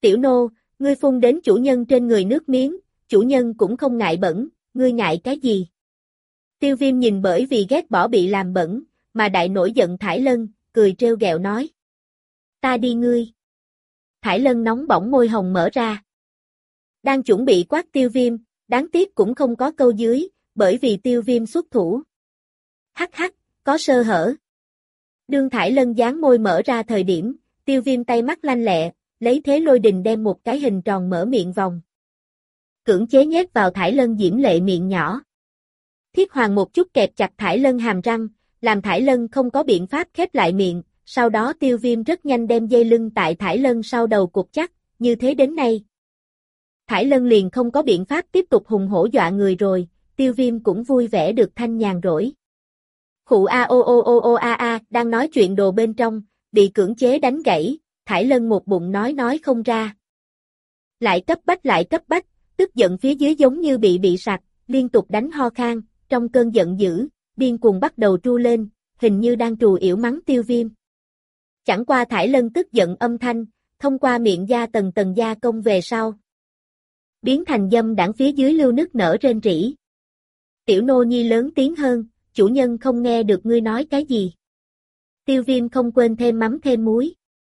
Tiểu nô, ngươi phun đến chủ nhân trên người nước miếng, chủ nhân cũng không ngại bẩn, ngươi ngại cái gì? Tiêu Viêm nhìn bởi vì ghét bỏ bị làm bẩn, mà đại nổi giận Thải Lân, cười trêu ghẹo nói. Ta đi ngươi. Thải Lân nóng bỏng môi hồng mở ra. Đang chuẩn bị quát Tiêu Viêm, đáng tiếc cũng không có câu dưới, bởi vì Tiêu Viêm xuất thủ. Hắc hắc, có sơ hở. Đương Thải Lân dán môi mở ra thời điểm, Tiêu Viêm tay mắt lanh lẹ, lấy thế lôi đình đem một cái hình tròn mở miệng vòng. Cưỡng chế nhét vào Thải Lân diễm lệ miệng nhỏ. Thiết Hoàng một chút kẹp chặt Thải Lân hàm răng, làm Thải Lân không có biện pháp khép lại miệng, sau đó Tiêu Viêm rất nhanh đem dây lưng tại Thải Lân sau đầu cột chắc, như thế đến nay. Thải Lân liền không có biện pháp tiếp tục hùng hổ dọa người rồi, Tiêu Viêm cũng vui vẻ được thanh nhàn rỗi. Khụ a o o o o a a, đang nói chuyện đồ bên trong, bị cưỡng chế đánh gãy, Thải Lân một bụng nói không ra. Lại cấp bách, tức giận phía dưới giống như bị sặc, liên tục đánh ho khan, trong cơn giận dữ, điên cuồng bắt đầu tru lên, hình như đang trù yểu mắng Tiêu Viêm. Chẳng qua Thải Lân tức giận âm thanh, thông qua miệng da tầng tầng da công về sau. Biến thành dâm đảng phía dưới lưu nức nở rên rỉ. Tiểu nô nhi lớn tiếng hơn, chủ nhân không nghe được ngươi nói cái gì. Tiêu Viêm không quên thêm mắm thêm muối.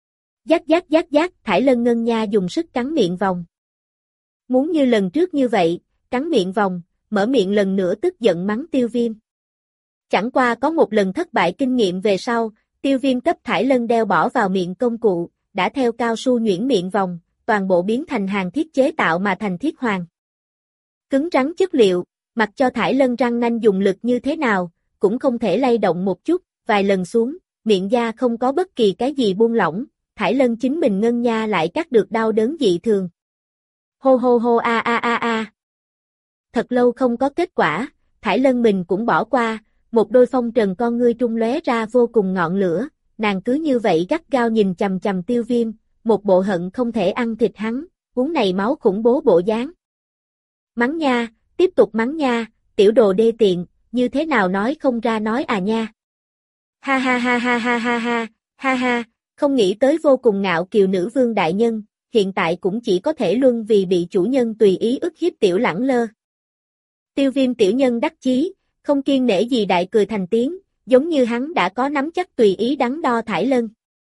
Giác, Thải Lân ngân nha dùng sức cắn miệng vòng. Muốn như lần trước như vậy, cắn miệng vòng, mở miệng lần nữa tức giận mắng Tiêu Viêm. Chẳng qua có một lần thất bại kinh nghiệm về sau, Tiêu Viêm cấp Thải Lân đeo bỏ vào miệng công cụ, đã theo cao su nhuyễn miệng vòng, toàn bộ biến thành hàng thiết chế tạo mà thành Thiết Hoàng. Cứng rắn chất liệu, mặc cho Thải Lân răng nanh dùng lực như thế nào, cũng không thể lay động một chút, vài lần xuống, miệng da không có bất kỳ cái gì buông lỏng, Thải Lân chính mình ngân nha lại cắt được đau đớn dị thường. Hô hô hô a a a a. Thật lâu không có kết quả, Thải Lân mình cũng bỏ qua, một đôi phong trần con ngươi trung lóe ra vô cùng ngọn lửa, nàng cứ như vậy gắt gao nhìn chằm chằm Tiêu Viêm, một bộ hận không thể ăn thịt hắn, uống này máu khủng bố bộ dáng. Mắng nha, tiếp tục mắng nha, tiểu đồ đê tiện, như thế nào nói không ra nói à nha. Ha ha ha ha ha ha ha, ha ha, không nghĩ tới vô cùng ngạo kiều nữ vương đại nhân, hiện tại cũng chỉ có thể luân vì bị chủ nhân tùy ý ức hiếp tiểu lẳng lơ. Tiêu Viêm tiểu nhân đắc chí, không kiêng nể gì đại cười thành tiếng, giống như hắn đã có nắm chắc tùy ý đắn đo Thải Lân.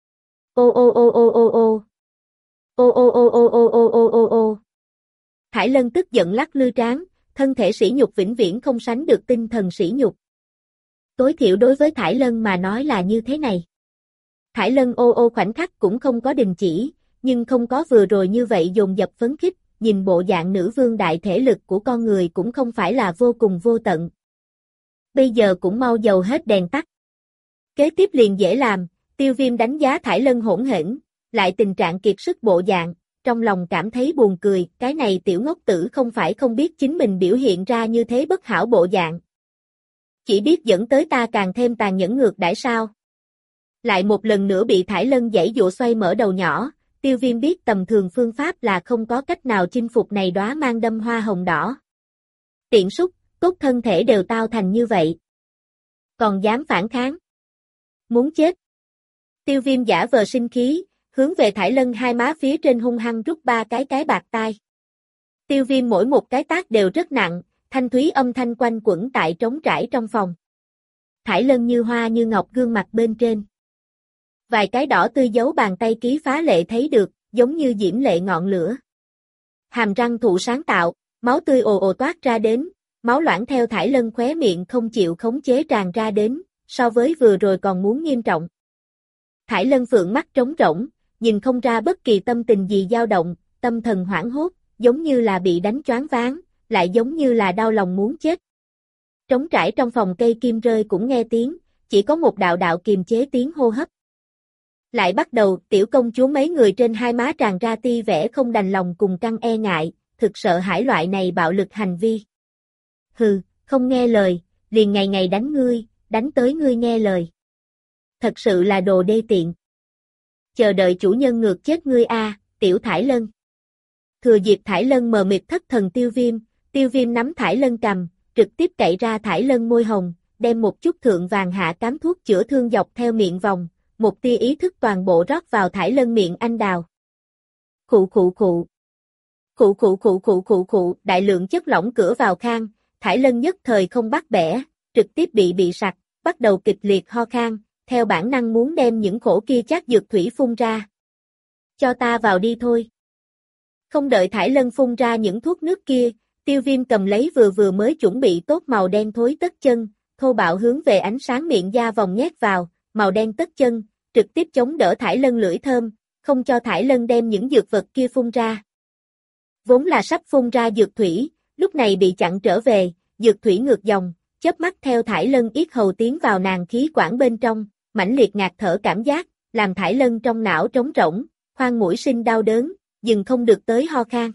Ô ô ô ô ô ô. Ô ô ô ô ô ô ô ô ô. Thải Lân tức giận lắc lư trán, thân thể sỉ nhục vĩnh viễn không sánh được tinh thần sỉ nhục. Tối thiểu đối với Thải Lân mà nói là như thế này. Thải Lân ô ô khoảnh khắc cũng không có đình chỉ, nhưng không có vừa rồi như vậy dồn dập phấn khích, nhìn bộ dạng nữ vương đại thể lực của con người cũng không phải là vô cùng vô tận. Bây giờ cũng mau dầu hết đèn tắt. Kế tiếp liền dễ làm, Tiêu Viêm đánh giá Thải Lân hỗn hển, lại tình trạng kiệt sức bộ dạng, trong lòng cảm thấy buồn cười, cái này tiểu ngốc tử không phải không biết chính mình biểu hiện ra như thế bất hảo bộ dạng. Chỉ biết dẫn tới ta càng thêm tàn nhẫn ngược đãi sao. Lại một lần nữa bị Thải Lân giãy dụa xoay mở đầu nhỏ, Tiêu Viêm biết tầm thường phương pháp là không có cách nào chinh phục này đóa mang đâm hoa hồng đỏ. Tiện súc, tốt thân thể đều tao thành như vậy. Còn dám phản kháng. Muốn chết. Tiêu Viêm giả vờ sinh khí, hướng về Thải Lân hai má phía trên hung hăng rút ba cái bạc tai. Tiêu Viêm mỗi một cái tát đều rất nặng, thanh thúy âm thanh quanh quẩn tại trống trải trong phòng. Thải Lân như hoa như ngọc gương mặt bên trên. Vài cái đỏ tươi dấu bàn tay ký phá lệ thấy được, giống như diễm lệ ngọn lửa. Hàm răng thụ sáng tạo, máu tươi ồ ồ toát ra đến, máu loãng theo Thải Lân khóe miệng không chịu khống chế tràn ra đến, so với vừa rồi còn muốn nghiêm trọng. Thải Lân phượng mắt trống rỗng, nhìn không ra bất kỳ tâm tình gì dao động, tâm thần hoảng hốt, giống như là bị đánh choáng váng, lại giống như là đau lòng muốn chết. Trống trải trong phòng cây kim rơi cũng nghe tiếng, chỉ có một đạo đạo kiềm chế tiếng hô hấp. Lại bắt đầu, tiểu công chúa mấy người trên hai má tràn ra ti vẻ không đành lòng cùng căng e ngại, thực sợ hãi loại này bạo lực hành vi. Hừ, không nghe lời, liền ngày ngày đánh ngươi, đánh tới ngươi nghe lời. Thật sự là đồ đê tiện. Chờ đợi chủ nhân ngược chết ngươi a, tiểu Thải Lân. Thừa dịp Thải Lân mờ mịt thất thần Tiêu Viêm nắm Thải Lân cầm, trực tiếp cậy ra Thải Lân môi hồng, đem một chút thượng vàng hạ cám thuốc chữa thương dọc theo miệng vòng, một tia ý thức toàn bộ rót vào Thải Lân miệng anh đào. Khụ khụ khụ. Khụ khụ khụ khụ khụ khụ, đại lượng chất lỏng cửa vào khang, Thải Lân nhất thời không bắt bẻ, trực tiếp bị sặc, bắt đầu kịch liệt ho khan, theo bản năng muốn đem những khổ kia chát dược thủy phun ra. Cho ta vào đi thôi. Không đợi Thải Lân phun ra những thuốc nước kia, Tiêu Viêm cầm lấy vừa mới chuẩn bị tốt màu đen thối tất chân, thô bạo hướng về ánh sáng miệng da vòng nhét vào, màu đen tất chân, trực tiếp chống đỡ Thải Lân lưỡi thơm, không cho Thải Lân đem những dược vật kia phun ra. Vốn là sắp phun ra dược thủy, lúc này bị chặn trở về, dược thủy ngược dòng, chớp mắt theo Thải Lân yết hầu tiến vào nàng khí quản bên trong, mãnh liệt ngạt thở cảm giác, làm Thải Lân trong não trống rỗng, khoang mũi sinh đau đớn, dừng không được tới ho khan.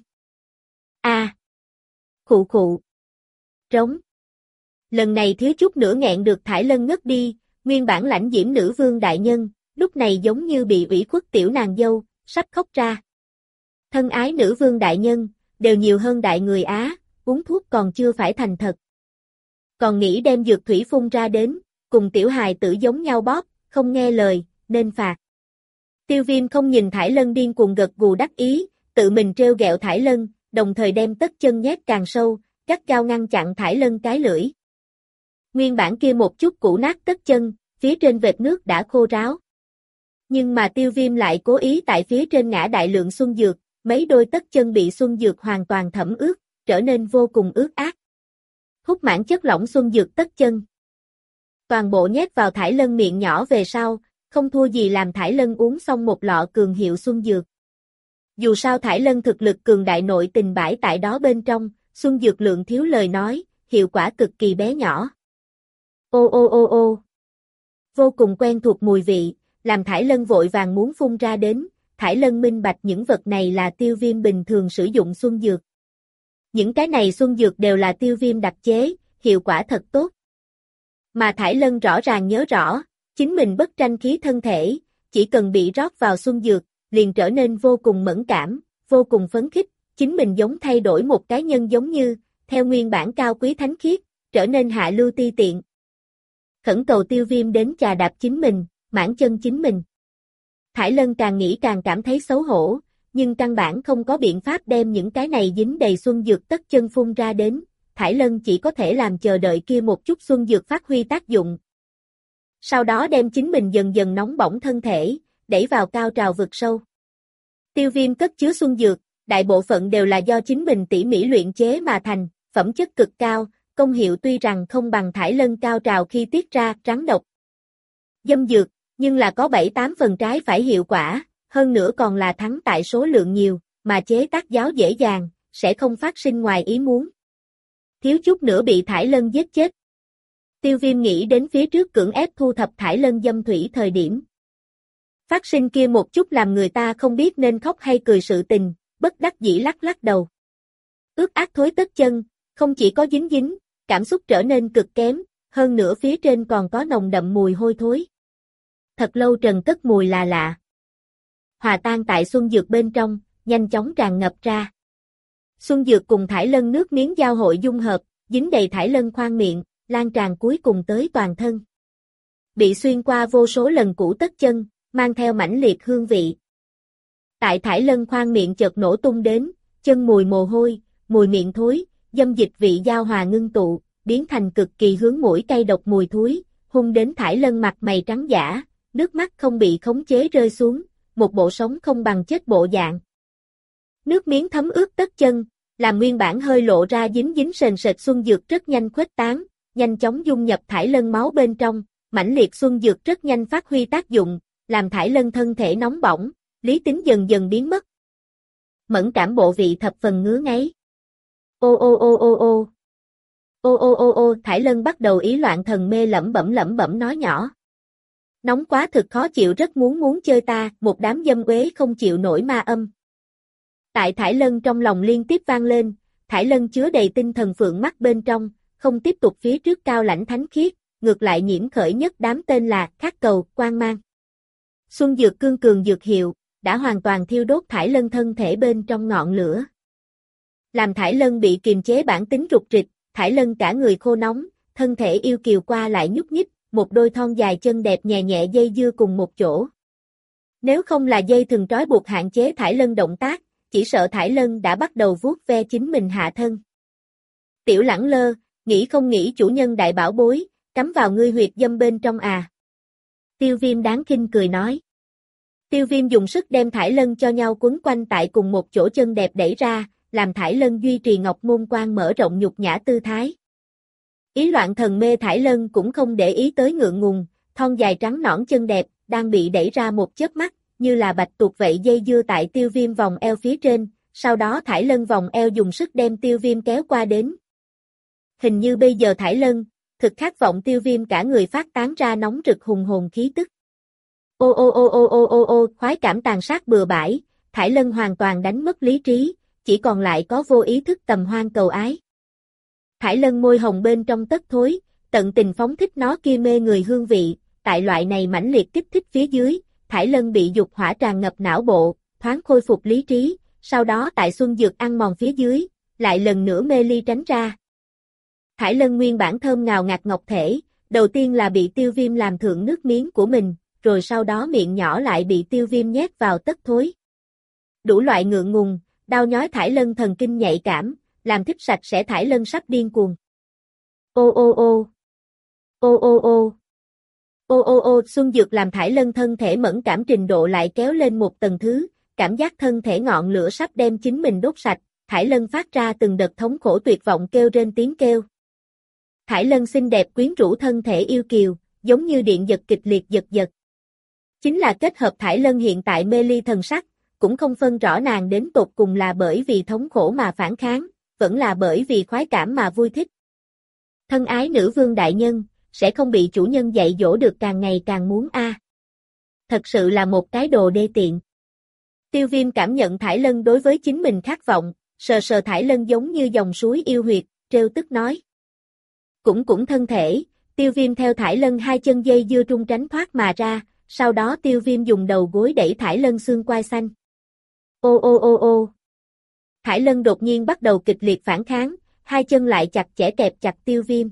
A. Khụ khụ. Trống. Lần này thiếu chút nữa nghẹn được Thải Lân ngất đi, nguyên bản lãnh diễm nữ vương đại nhân, lúc này giống như bị ủy khuất tiểu nàng dâu, sắp khóc ra. Thân ái nữ vương đại nhân, đều nhiều hơn đại người Á, uống thuốc còn chưa phải thành thật. Còn nghĩ đem dược thủy phun ra đến, cùng tiểu hài tử giống nhau bóp, không nghe lời, nên phạt. Tiêu Viêm không nhìn Thải Lân điên cuồng gật gù đắc ý, tự mình trêu ghẹo Thải Lân, đồng thời đem tất chân nhét càng sâu, gắt gao ngăn chặn Thải Lân cái lưỡi. Nguyên bản kia một chút cũ nát tất chân, phía trên vệt nước đã khô ráo. Nhưng mà Tiêu Viêm lại cố ý tại phía trên ngã đại lượng xuân dược, mấy đôi tất chân bị xuân dược hoàn toàn thẩm ướt, trở nên vô cùng ướt át. Hút mãn chất lỏng xuân dược tất chân. Toàn bộ nhét vào Thải Lân miệng nhỏ về sau, không thua gì làm Thải Lân uống xong một lọ cường hiệu xuân dược. Dù sao Thải Lân thực lực cường đại nội tình bãi tại đó bên trong, xuân dược lượng thiếu lời nói, hiệu quả cực kỳ bé nhỏ. Ô ô ô ô. Vô cùng quen thuộc mùi vị, làm Thải Lân vội vàng muốn phun ra đến, Thải Lân minh bạch những vật này là Tiêu Viêm bình thường sử dụng xuân dược. Những cái này xuân dược đều là Tiêu Viêm đặc chế, hiệu quả thật tốt. Mà Thải Lân rõ ràng nhớ rõ, chính mình bất tranh khí thân thể, chỉ cần bị rót vào xuân dược, liền trở nên vô cùng mẫn cảm, vô cùng phấn khích, chính mình giống thay đổi một cái nhân giống như, theo nguyên bản cao quý thánh khiết, trở nên hạ lưu ti tiện. Khẩn cầu Tiêu Viêm đến chà đạp chính mình, mãn chân chính mình. Thải Lân càng nghĩ càng cảm thấy xấu hổ, nhưng căn bản không có biện pháp đem những cái này dính đầy xuân dược tất chân phun ra đến, Thải Lân chỉ có thể làm chờ đợi kia một chút xuân dược phát huy tác dụng. Sau đó đem chính mình dần dần nóng bỏng thân thể, đẩy vào cao trào vực sâu. Tiêu Viêm cất chứa xuân dược, đại bộ phận đều là do chính mình tỉ mỉ luyện chế mà thành, phẩm chất cực cao, công hiệu tuy rằng không bằng Thải Lân cao trào khi tiết ra trắng độc. Dâm dược, nhưng là có 7-8 phần trái phải hiệu quả, hơn nữa còn là thắng tại số lượng nhiều, mà chế tác giáo dễ dàng, sẽ không phát sinh ngoài ý muốn. Thiếu chút nữa bị Thải Lân giết chết. Tiêu Viêm nghĩ đến phía trước cưỡng ép thu thập Thải Lân dâm thủy thời điểm. Phát sinh kia một chút làm người ta không biết nên khóc hay cười sự tình, bất đắc dĩ lắc lắc đầu. Ướt át thối tất chân, không chỉ có dính dính, cảm xúc trở nên cực kém, hơn nữa phía trên còn có nồng đậm mùi hôi thối. Thật lâu trần cất mùi là lạ. Hòa tan tại xuân dược bên trong, nhanh chóng tràn ngập ra. Xuân dược cùng Thải Lân nước miếng giao hội dung hợp, dính đầy Thải Lân khoang miệng, lan tràn cuối cùng tới toàn thân. Bị xuyên qua vô số lần cũ tất chân, mang theo mãnh liệt hương vị. Tại Thải Lân khoang miệng chợt nổ tung đến, chân mùi mồ hôi, mùi miệng thối, dâm dịch vị giao hòa ngưng tụ, biến thành cực kỳ hướng mũi cay độc mùi thối, hung đến Thải Lân mặt mày trắng dã, nước mắt không bị khống chế rơi xuống, một bộ sống không bằng chết bộ dạng. Nước miếng thấm ướt tất chân, làm nguyên bản hơi lộ ra dính dính sền sệt xuân dược rất nhanh khuếch tán, nhanh chóng dung nhập Thải Lân máu bên trong, mãnh liệt xuân dược rất nhanh phát huy tác dụng, làm Thải Lân thân thể nóng bỏng, lý tính dần dần biến mất. Mẫn cảm bộ vị thập phần ngứa ngáy. Ô ô ô ô ô. Ô ô ô ô, Thải Lân bắt đầu ý loạn thần mê lẩm bẩm nói nhỏ. Nóng quá thực khó chịu rất muốn chơi ta, một đám dâm uế không chịu nổi ma âm. Tại Thải Lân trong lòng liên tiếp vang lên, Thải Lân chứa đầy tinh thần phượng mắt bên trong, không tiếp tục phía trước cao lãnh thánh khiết, ngược lại nhiễm khởi nhất đám tên là khát cầu, quang mang. Xuân dược cương cường dược hiệu, đã hoàn toàn thiêu đốt Thải Lân thân thể bên trong ngọn lửa. Làm Thải Lân bị kiềm chế bản tính rụt rịch, Thải Lân cả người khô nóng, thân thể yêu kiều qua lại nhúc nhích, một đôi thon dài chân đẹp nhẹ nhẹ dây dưa cùng một chỗ. Nếu không là dây thừng trói buộc hạn chế Thải Lân động tác, chỉ sợ Thải Lân đã bắt đầu vuốt ve chính mình hạ thân. Tiểu Lẳng Lơ, nghĩ không nghĩ chủ nhân đại bảo bối, cắm vào ngươi huyệt dâm bên trong à. Tiêu Viêm đáng khinh cười nói. Tiêu Viêm dùng sức đem Thải Lân cho nhau quấn quanh tại cùng một chỗ, chân đẹp đẩy ra, làm Thải Lân duy trì ngọc môn quan mở rộng nhục nhã tư thái. Ý loạn thần mê Thải Lân cũng không để ý tới ngượng ngùng, thon dài trắng nõn chân đẹp, đang bị đẩy ra một chớp mắt, như là bạch tuộc vậy dây dưa tại Tiêu Viêm vòng eo phía trên, sau đó Thải Lân vòng eo dùng sức đem Tiêu Viêm kéo qua đến. Hình như bây giờ Thải Lân, thực khát vọng Tiêu Viêm cả người phát tán ra nóng rực hùng hồn khí tức. Ô ô ô ô ô ô ô, khoái cảm tàn sát bừa bãi, Thải Lân hoàn toàn đánh mất lý trí, chỉ còn lại có vô ý thức tầm hoang cầu ái. Thải Lân môi hồng bên trong tất thối, tận tình phóng thích nó kia mê người hương vị, tại loại này mãnh liệt kích thích phía dưới, Thải Lân bị dục hỏa tràn ngập não bộ, thoáng khôi phục lý trí, sau đó tại xuân dược ăn mòn phía dưới, lại lần nữa mê ly tránh ra. Thải Lân nguyên bản thơm ngào ngạt ngọc thể, đầu tiên là bị Tiêu Viêm làm thượng nước miếng của mình, rồi sau đó miệng nhỏ lại bị Tiêu Viêm nhét vào tất thối. Đủ loại ngượng ngùng, đau nhói Thải Lân thần kinh nhạy cảm, làm thích sạch sẽ Thải Lân sắp điên cuồng. Ô ô ô. Ô ô ô. Ô ô ô, xuân dược làm Thải Lân thân thể mẫn cảm trình độ lại kéo lên một tầng thứ, cảm giác thân thể ngọn lửa sắp đem chính mình đốt sạch, Thải Lân phát ra từng đợt thống khổ tuyệt vọng kêu rên tiếng kêu. Thải Lân xinh đẹp quyến rũ thân thể yêu kiều, giống như điện giật kịch liệt giật giật. Chính là kết hợp Thải Lân hiện tại mê ly thần sắc, cũng không phân rõ nàng đến tột cùng là bởi vì thống khổ mà phản kháng, vẫn là bởi vì khoái cảm mà vui thích. Thân ái nữ vương đại nhân, sẽ không bị chủ nhân dạy dỗ được càng ngày càng muốn a. Thật sự là một cái đồ đê tiện. Tiêu Viêm cảm nhận Thải Lân đối với chính mình khát vọng, sờ sờ Thải Lân giống như dòng suối yêu huyệt, trêu tức nói. Cũng thân thể, Tiêu Viêm theo Thải Lân hai chân dây dưa trung tránh thoát mà ra, sau đó Tiêu Viêm dùng đầu gối đẩy Thải Lân xương quai xanh. Ô ô ô ô. Thải Lân đột nhiên bắt đầu kịch liệt phản kháng, hai chân lại chặt chẽ kẹp chặt Tiêu Viêm.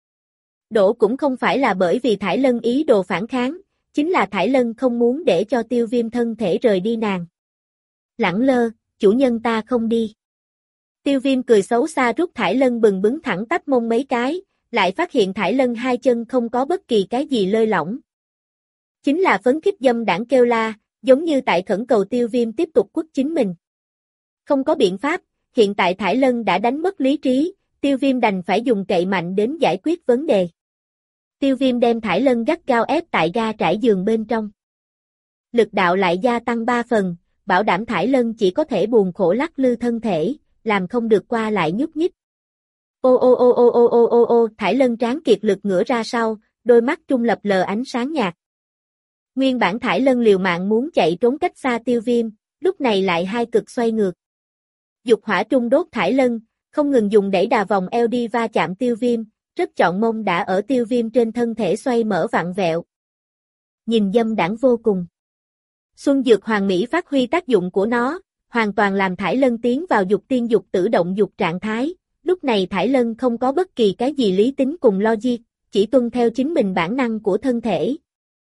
Đổ cũng không phải là bởi vì Thải Lân ý đồ phản kháng, chính là Thải Lân không muốn để cho Tiêu Viêm thân thể rời đi nàng. Lẳng Lơ, chủ nhân ta không đi. Tiêu Viêm cười xấu xa rút Thải Lân bừng bứng thẳng tắp mông mấy cái, lại phát hiện Thải Lân hai chân không có bất kỳ cái gì lơi lỏng. Chính là phấn khích dâm đảng kêu la, giống như tại khẩn cầu Tiêu Viêm tiếp tục quất chính mình. Không có biện pháp, hiện tại Thải Lân đã đánh mất lý trí, Tiêu Viêm đành phải dùng cậy mạnh đến giải quyết vấn đề. Tiêu Viêm đem Thải Lân gắt gao ép tại ga trải giường bên trong. Lực đạo lại gia tăng 3 phần, bảo đảm Thải Lân chỉ có thể buồn khổ lắc lư thân thể, làm không được qua lại nhúc nhích. Ô ô ô ô ô ô ô ô, Thải Lân trán kiệt lực ngửa ra sau, đôi mắt trung lập lờ ánh sáng nhạt. Nguyên bản Thải Lân liều mạng muốn chạy trốn cách xa Tiêu Viêm, lúc này lại hai cực xoay ngược. Dục hỏa trung đốt Thải Lân, không ngừng dùng đẩy đà vòng eo đi va chạm Tiêu Viêm, rất chọn mông đã ở Tiêu Viêm trên thân thể xoay mở vặn vẹo. Nhìn dâm đãng vô cùng. Xuân dược hoàng mỹ phát huy tác dụng của nó, hoàn toàn làm Thải Lân tiến vào dục tiên dục tử động dục trạng thái. Lúc này Thải Lân không có bất kỳ cái gì lý tính cùng logic, chỉ tuân theo chính mình bản năng của thân thể.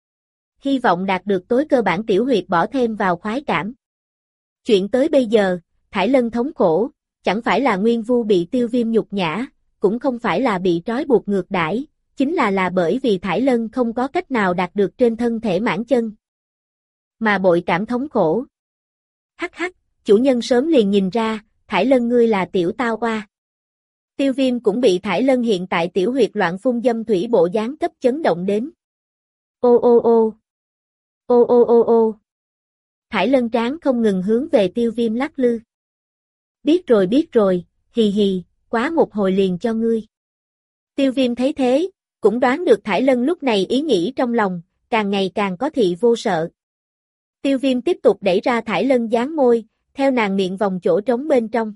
Hy vọng đạt được tối cơ bản tiểu huyệt bỏ thêm vào khoái cảm. Chuyện tới bây giờ, Thải Lân thống khổ, chẳng phải là Nguyên Vu bị Tiêu Viêm nhục nhã, cũng không phải là bị trói buộc ngược đãi, chính là bởi vì Thải Lân không có cách nào đạt được trên thân thể mãn chân. Mà bội cảm thống khổ. Hắc hắc, chủ nhân sớm liền nhìn ra, Thải Lân ngươi là tiểu tao oa. Tiêu Viêm cũng bị Thải Lân hiện tại tiểu huyệt loạn phun dâm thủy bộ dáng cấp chấn động đến. Ô ô ô. Ô ô ô ô. Thải Lân trán không ngừng hướng về Tiêu Viêm lắc lư. Biết rồi, hì hì, quá một hồi liền cho ngươi. Tiêu Viêm thấy thế, cũng đoán được Thải Lân lúc này ý nghĩ trong lòng, càng ngày càng có thị vô sợ. Tiêu Viêm tiếp tục đẩy ra Thải Lân dán môi, theo nàng miệng vòng chỗ trống bên trong.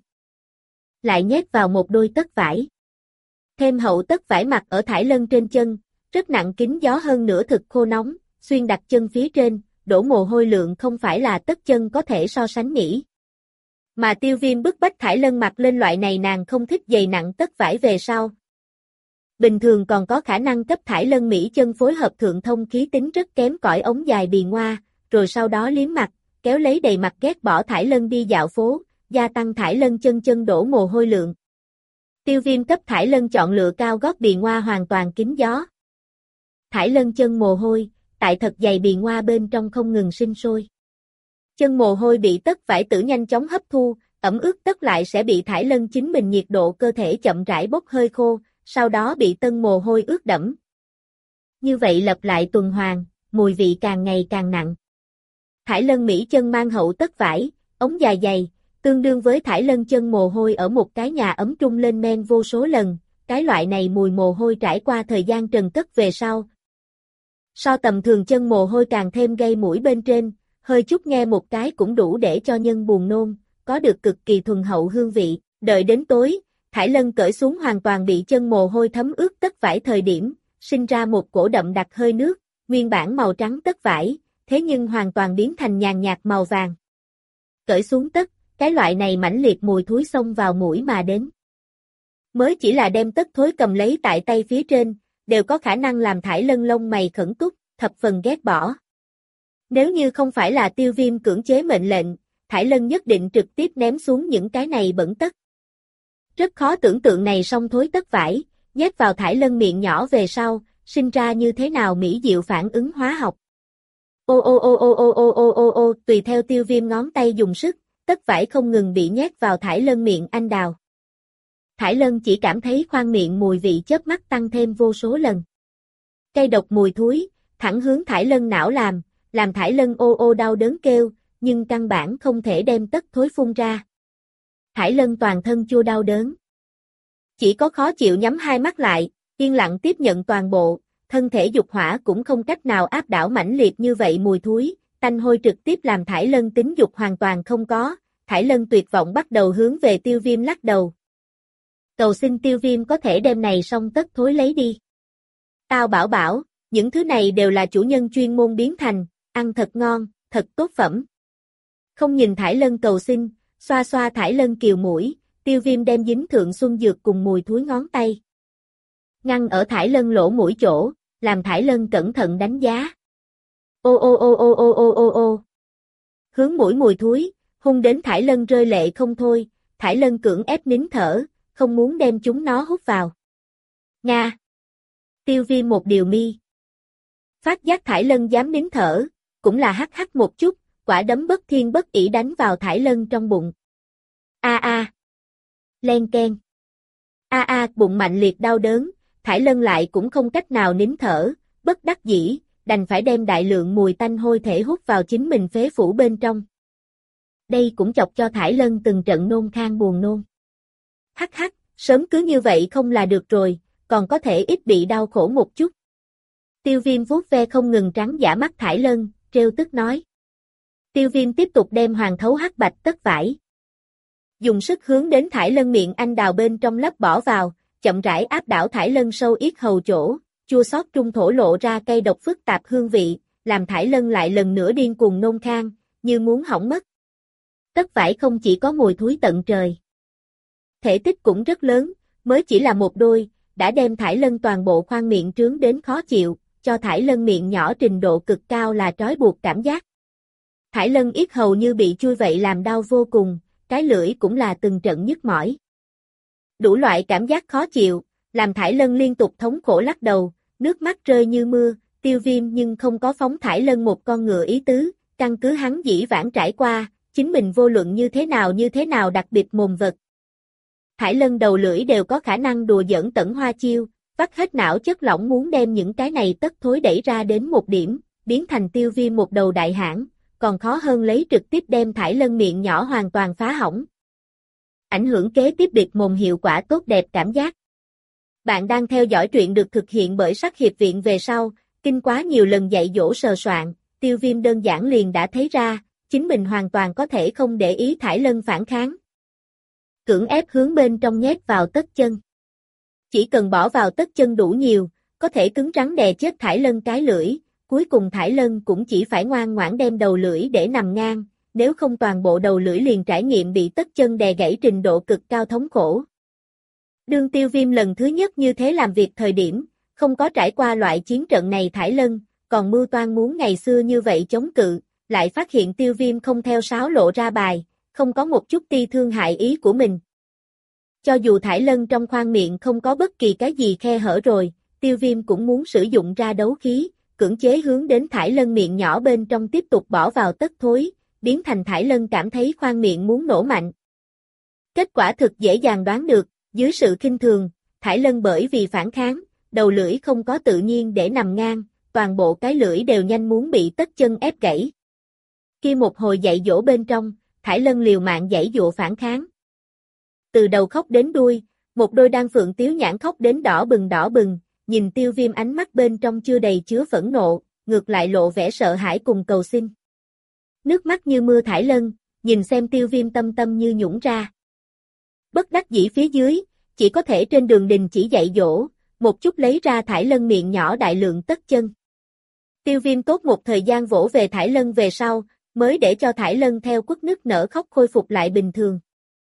Lại nhét vào một đôi tất vải. Thêm hậu tất vải mặc ở Thải Lân trên chân, rất nặng kín gió hơn nữa thực khô nóng, xuyên đặt chân phía trên, đổ mồ hôi lượng không phải là tất chân có thể so sánh nhỉ. Mà Tiêu Viêm bức bách Thải Lân mặc lên loại này nàng không thích dày nặng tất vải về sau. Bình thường còn có khả năng cấp Thải Lân mỹ chân phối hợp thượng thông khí tính rất kém cỏi ống dài bì ngoa, rồi sau đó liếm mặt, kéo lấy đầy mặt ghét bỏ Thải Lân đi dạo phố, gia tăng Thải Lân chân chân đổ mồ hôi lượng. Tiêu Viêm cấp Thải Lân chọn lựa cao gót bì ngoa hoàn toàn kín gió. Thải Lân chân mồ hôi, tại thật dày bì ngoa bên trong không ngừng sinh sôi. Chân mồ hôi bị tất vải tử nhanh chóng hấp thu, ẩm ướt tất lại sẽ bị Thải Lân chính mình nhiệt độ cơ thể chậm rãi bốc hơi khô, sau đó bị tân mồ hôi ướt đẫm. Như vậy lặp lại tuần hoàn, mùi vị càng ngày càng nặng. Thải Lân Mỹ chân mang hậu tất vải, ống dài dày, tương đương với Thải Lân chân mồ hôi ở một cái nhà ấm trung lên men vô số lần, cái loại này mùi mồ hôi trải qua thời gian trần cất về sau. So tầm thường chân mồ hôi càng thêm gây mũi bên trên, hơi chút nghe một cái cũng đủ để cho nhân buồn nôn, có được cực kỳ thuần hậu hương vị. Đợi đến tối, Thải Lân cởi xuống hoàn toàn bị chân mồ hôi thấm ướt tất vải thời điểm, sinh ra một cổ đậm đặc hơi nước, nguyên bản màu trắng tất vải, thế nhưng hoàn toàn biến thành nhàn nhạt màu vàng. Cởi xuống tất, cái loại này mãnh liệt mùi thúi xông vào mũi mà đến. Mới chỉ là đem tất thối cầm lấy tại tay phía trên, đều có khả năng làm Thải Lân lông mày khẩn túc, thập phần ghét bỏ. Nếu như không phải là Tiêu Viêm cưỡng chế mệnh lệnh, Thải Lân nhất định trực tiếp ném xuống những cái này bẩn tất. Rất khó tưởng tượng này song thối tất vải, nhét vào Thải Lân miệng nhỏ về sau, sinh ra như thế nào mỹ diệu phản ứng hóa học. Ô ô ô ô ô ô ô ô ô, tùy theo Tiêu Viêm ngón tay dùng sức, tất vải không ngừng bị nhét vào Thải Lân miệng anh đào. Thải Lân chỉ cảm thấy khoang miệng mùi vị chớp mắt tăng thêm vô số lần. Cay độc mùi thúi, thẳng hướng Thải Lân não làm Thải Lân ô ô đau đớn kêu, nhưng căn bản không thể đem tất thối phun ra. Thải Lân toàn thân chua đau đớn. Chỉ có khó chịu nhắm hai mắt lại, yên lặng tiếp nhận toàn bộ, thân thể dục hỏa cũng không cách nào áp đảo mãnh liệt như vậy mùi thúi, tanh hôi trực tiếp làm Thải Lân tính dục hoàn toàn không có, Thải Lân tuyệt vọng bắt đầu hướng về Tiêu Viêm lắc đầu. Cầu xin Tiêu Viêm có thể đem này xong tất thối lấy đi. Tao bảo, những thứ này đều là chủ nhân chuyên môn biến thành, ăn thật ngon, thật tốt phẩm. Không nhìn Thải Lân cầu xin, xoa xoa Thải Lân kiều mũi, Tiêu Viêm đem dính thượng xuân dược cùng mùi thúi ngón tay. Ngăn ở Thải Lân lỗ mũi chỗ, làm Thải Lân cẩn thận đánh giá. Ô ô ô ô ô ô ô ô. Hướng mũi mùi thúi, hung đến Thải Lân rơi lệ không thôi, Thải Lân cưỡng ép nín thở, không muốn đem chúng nó hút vào. Nga. Tiêu Viêm một điều mi. Phát giác Thải Lân dám nín thở, cũng là hắc hắc một chút, quả đấm bất thiên bất ỷ đánh vào Thải Lân trong bụng. A a. Len keng. A a, bụng mạnh liệt đau đớn, Thải Lân lại cũng không cách nào nín thở, bất đắc dĩ, đành phải đem đại lượng mùi tanh hôi thể hút vào chính mình phế phủ bên trong. Đây cũng chọc cho Thải Lân từng trận nôn khan buồn nôn. Hắc hắc, sớm cứ như vậy không là được rồi, còn có thể ít bị đau khổ một chút. Tiêu Viêm vuốt ve không ngừng trắng giả mắt Thải Lân, trêu tức nói. Tiêu Viêm tiếp tục đem hoàng thấu hắc bạch tất vải. Dùng sức hướng đến Thải Lân miệng anh đào bên trong lấp bỏ vào, chậm rãi áp đảo Thải Lân sâu yết hầu chỗ, chua xót trung thổ lộ ra cay độc phức tạp hương vị, làm Thải Lân lại lần nữa điên cuồng nôn khan, như muốn hỏng mất. Tất vải không chỉ có mùi thúi tận trời. Thể tích cũng rất lớn, mới chỉ là một đôi, đã đem Thải Lân toàn bộ khoang miệng trướng đến khó chịu, cho Thải Lân miệng nhỏ trình độ cực cao là trói buộc cảm giác. Thải Lân yết hầu như bị chui vậy làm đau vô cùng, cái lưỡi cũng là từng trận nhức mỏi. Đủ loại cảm giác khó chịu, làm Thải Lân liên tục thống khổ lắc đầu, nước mắt rơi như mưa, Tiêu Viêm nhưng không có phóng Thải Lân một con ngựa ý tứ, căn cứ hắn dĩ vãng trải qua, chính mình vô luận như thế nào đặc biệt mồm vật. Thải Lân đầu lưỡi đều có khả năng đùa giỡn tẩn hoa chiêu, vắt hết não chất lỏng muốn đem những cái này tất thối đẩy ra đến một điểm, biến thành Tiêu Viêm một đầu đại hãn, còn khó hơn lấy trực tiếp đem Thải Lân miệng nhỏ hoàn toàn phá hỏng. Ảnh hưởng kế tiếp biệt mồm hiệu quả tốt đẹp cảm giác. Bạn đang theo dõi truyện được thực hiện bởi Sắc Hiệp Viện về sau, kinh quá nhiều lần dạy dỗ sờ soạn, Tiêu Viêm đơn giản liền đã thấy ra, chính mình hoàn toàn có thể không để ý Thải Lân phản kháng. Cưỡng ép hướng bên trong nhét vào tất chân. Chỉ cần bỏ vào tất chân đủ nhiều, có thể cứng rắn đè chết Thải Lân cái lưỡi, cuối cùng Thải Lân cũng chỉ phải ngoan ngoãn đem đầu lưỡi để nằm ngang, nếu không toàn bộ đầu lưỡi liền trải nghiệm bị tất chân đè gãy trình độ cực cao thống khổ. Đương Tiêu Viêm lần thứ nhất như thế làm việc thời điểm, không có trải qua loại chiến trận này Thải Lân, còn mưu toan muốn ngày xưa như vậy chống cự, lại phát hiện Tiêu Viêm không theo sáo lộ ra bài, không có một chút ti thương hại ý của mình. Cho dù Thải Lân trong khoang miệng không có bất kỳ cái gì khe hở rồi, Tiêu Viêm cũng muốn sử dụng ra đấu khí, cưỡng chế hướng đến Thải Lân miệng nhỏ bên trong tiếp tục bỏ vào tất thối, biến thành Thải Lân cảm thấy khoang miệng muốn nổ mạnh. Kết quả thực dễ dàng đoán được, dưới sự khinh thường, Thải Lân bởi vì phản kháng, đầu lưỡi không có tự nhiên để nằm ngang, toàn bộ cái lưỡi đều nhanh muốn bị tất chân ép gãy. Khi một hồi dạy dỗ bên trong, Thải Lân liều mạng giãy dụa phản kháng. Từ đầu khóc đến đuôi, một đôi đan phượng tiếu nhãn khóc đến đỏ bừng, nhìn Tiêu Viêm ánh mắt bên trong chưa đầy chứa phẫn nộ, ngược lại lộ vẻ sợ hãi cùng cầu xin. Nước mắt như mưa Thải Lân, nhìn xem Tiêu Viêm tâm tâm như nhũng ra. Bất đắc dĩ phía dưới, chỉ có thể trên đường đình chỉ dạy dỗ, một chút lấy ra Thải Lân miệng nhỏ đại lượng tất chân. Tiêu Viêm tốt một thời gian vỗ về Thải Lân về sau, mới để cho Thải Lân theo quất nức nở khóc khôi phục lại bình thường.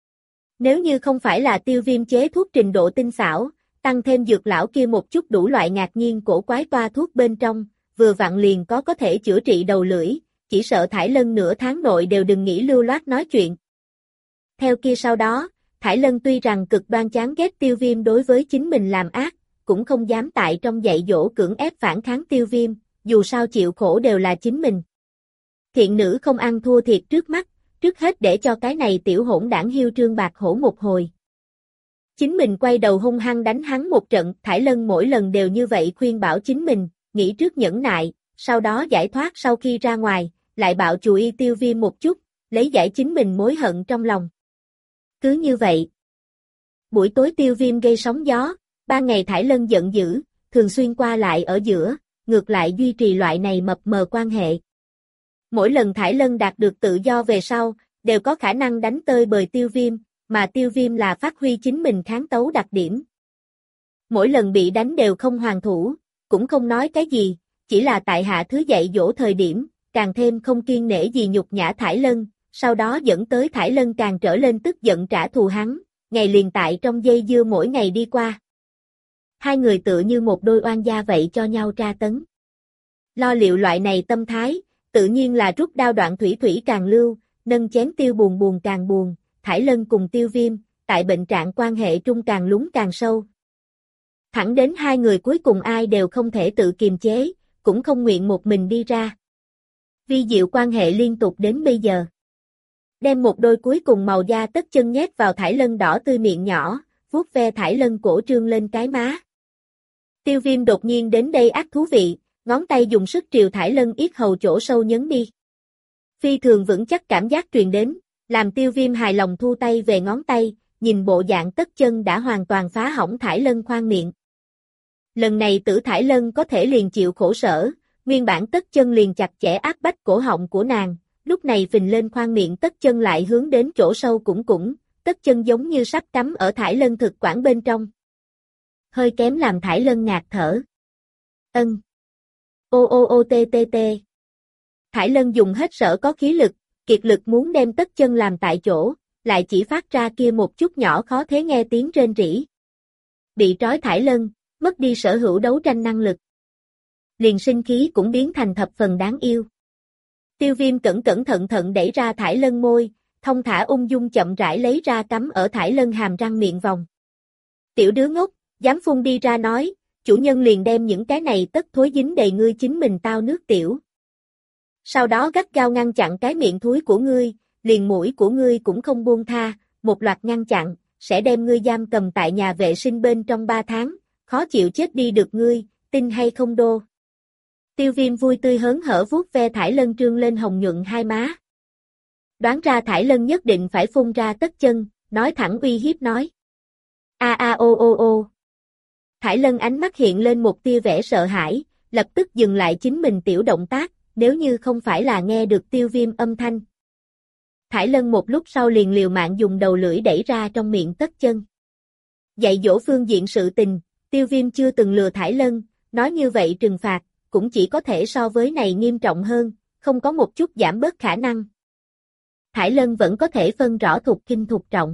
Nếu như không phải là Tiêu Viêm chế thuốc trình độ tinh xảo, tăng thêm dược lão kia một chút đủ loại ngạc nhiên cổ quái toa thuốc bên trong, vừa vặn liền có thể chữa trị đầu lưỡi, chỉ sợ Thải Lân nửa tháng nội đều đừng nghĩ lưu loát nói chuyện. Theo kia sau đó, Thải Lân tuy rằng cực đoan chán ghét Tiêu Viêm đối với chính mình làm ác, cũng không dám tại trong dạy dỗ cưỡng ép phản kháng Tiêu Viêm, dù sao chịu khổ đều là chính mình. Thiện nữ không ăn thua thiệt trước mắt, trước hết để cho cái này tiểu hỗn đảng hiêu trương bạc hổ một hồi. Chính mình quay đầu hung hăng đánh hắn một trận, Thải Lân mỗi lần đều như vậy khuyên bảo chính mình, nghĩ trước nhẫn nại, sau đó giải thoát sau khi ra ngoài, lại bạo chù y Tiêu Viêm một chút, lấy giải chính mình mối hận trong lòng. Cứ như vậy. Buổi tối Tiêu Viêm gây sóng gió, ban ngày Thải Lân giận dữ, thường xuyên qua lại ở giữa, ngược lại duy trì loại này mập mờ quan hệ. Mỗi lần Thải Lân đạt được tự do về sau, đều có khả năng đánh tơi bời Tiêu Viêm, mà Tiêu Viêm là phát huy chính mình kháng tấu đặc điểm. Mỗi lần bị đánh đều không hoàn thủ, cũng không nói cái gì, chỉ là tại hạ thứ dạy dỗ thời điểm, càng thêm không kiêng nể gì nhục nhã Thải Lân, sau đó dẫn tới Thải Lân càng trở lên tức giận trả thù hắn, ngày liền tại trong dây dưa mỗi ngày đi qua. Hai người tựa như một đôi oan gia vậy cho nhau tra tấn. Lo liệu loại này tâm thái, tự nhiên là rút đao đoạn thủy thủy càng lưu, nâng chén tiêu buồn càng buồn, Thải Lân cùng Tiêu Viêm, tại bệnh trạng quan hệ trung càng lún càng sâu. Thẳng đến hai người cuối cùng ai đều không thể tự kiềm chế, cũng không nguyện một mình đi ra. Vi diệu quan hệ liên tục đến bây giờ. Đem một đôi cuối cùng màu da tất chân nhét vào Thải Lân đỏ tươi miệng nhỏ, vuốt ve Thải Lân cổ trương lên cái má. Tiêu Viêm đột nhiên đến đây ác thú vị, ngón tay dùng sức triều Thải Lân yết hầu chỗ sâu nhấn đi. Phi thường vững chắc cảm giác truyền đến, làm Tiêu Viêm hài lòng thu tay về ngón tay, nhìn bộ dạng tất chân đã hoàn toàn phá hỏng Thải Lân khoang miệng. Lần này tử Thải Lân có thể liền chịu khổ sở, nguyên bản tất chân liền chặt chẽ áp bách cổ họng của nàng, lúc này phình lên khoang miệng tất chân lại hướng đến chỗ sâu cũng, tất chân giống như sắp cắm ở Thải Lân thực quản bên trong. Hơi kém làm Thải Lân ngạt thở. Ân. Ô tê tê tê. Thải Lân dùng hết sở có khí lực, kiệt lực muốn đem tất chân làm tại chỗ, lại chỉ phát ra kia một chút nhỏ khó thế nghe tiếng rên rỉ. Bị trói Thải Lân, mất đi sở hữu đấu tranh năng lực. Liền sinh khí cũng biến thành thập phần đáng yêu. Tiêu Viêm cẩn thận đẩy ra Thải Lân môi, thông thả ung dung chậm rãi lấy ra cắm ở Thải Lân hàm răng miệng vòng. Tiểu đứa ngốc, dám phun đi ra nói, chủ nhân liền đem những cái này tất thối dính đầy ngươi chính mình tao nước tiểu. Sau đó gắt gao ngăn chặn cái miệng thúi của ngươi, liền mũi của ngươi cũng không buông tha, một loạt ngăn chặn, sẽ đem ngươi giam cầm tại nhà vệ sinh bên trong 3 tháng, khó chịu chết đi được ngươi, tin hay không đô. Tiêu Viêm vui tươi hớn hở vuốt ve Thải Lân trương lên hồng nhuận hai má. Đoán ra Thải Lân nhất định phải phun ra tất chân, nói thẳng uy hiếp nói. Ô. Thải Lân ánh mắt hiện lên một tia vẻ sợ hãi, lập tức dừng lại chính mình tiểu động tác, nếu như không phải là nghe được Tiêu Viêm âm thanh. Thải Lân một lúc sau liền liều mạng dùng đầu lưỡi đẩy ra trong miệng tất chân. Dạy dỗ phương diện sự tình, Tiêu Viêm chưa từng lừa Thải Lân, nói như vậy trừng phạt, cũng chỉ có thể so với này nghiêm trọng hơn, không có một chút giảm bớt khả năng. Thải Lân vẫn có thể phân rõ thục kinh thục trọng.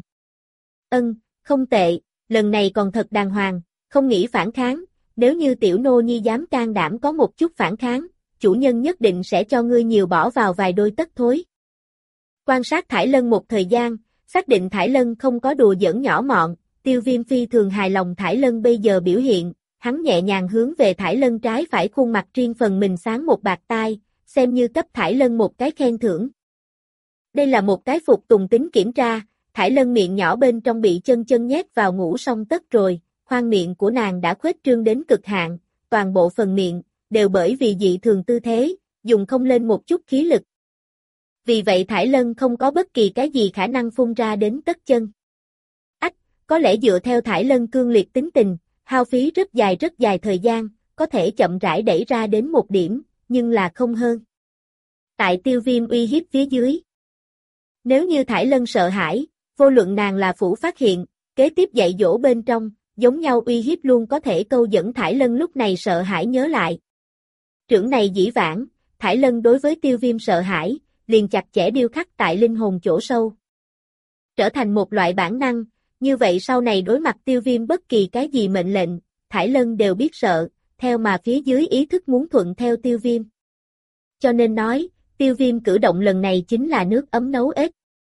Không tệ, lần này còn thật đàng hoàng, không nghĩ phản kháng, nếu như tiểu nô nhi dám can đảm có một chút phản kháng, chủ nhân nhất định sẽ cho ngươi nhiều bỏ vào vài đôi tất thối. Quan sát Thải Lân một thời gian, xác định Thải Lân không có đùa giỡn nhỏ mọn, Tiêu Viêm phi thường hài lòng Thải Lân bây giờ biểu hiện, hắn nhẹ nhàng hướng về Thải Lân trái phải khuôn mặt riêng phần mình sáng một bạt tai, xem như cấp Thải Lân một cái khen thưởng. Đây là một cái phục tùng tính kiểm tra, Thải Lân miệng nhỏ bên trong bị chân chân nhét vào ngủ xong tất rồi, khoang miệng của nàng đã khuếch trương đến cực hạn, toàn bộ phần miệng, đều bởi vì dị thường tư thế, dùng không lên một chút khí lực. Vì vậy Thải Lân không có bất kỳ cái gì khả năng phun ra đến tất chân. Có lẽ dựa theo Thải Lân cương liệt tính tình, hao phí rất dài thời gian, có thể chậm rãi đẩy ra đến một điểm, nhưng là không hơn. Tại Tiêu Viêm uy hiếp phía dưới. Nếu như Thải Lân sợ hãi, vô luận nàng là phủ phát hiện, kế tiếp dạy dỗ bên trong, giống nhau uy hiếp luôn có thể câu dẫn Thải Lân lúc này sợ hãi nhớ lại. Trưởng này dĩ vãng, Thải Lân đối với Tiêu Viêm sợ hãi, liền chặt chẽ điêu khắc tại linh hồn chỗ sâu. Trở thành một loại bản năng, như vậy sau này đối mặt Tiêu Viêm bất kỳ cái gì mệnh lệnh, Thải Lân đều biết sợ, theo mà phía dưới ý thức muốn thuận theo Tiêu Viêm. Cho nên nói, Tiêu Viêm cử động lần này chính là nước ấm nấu ếch.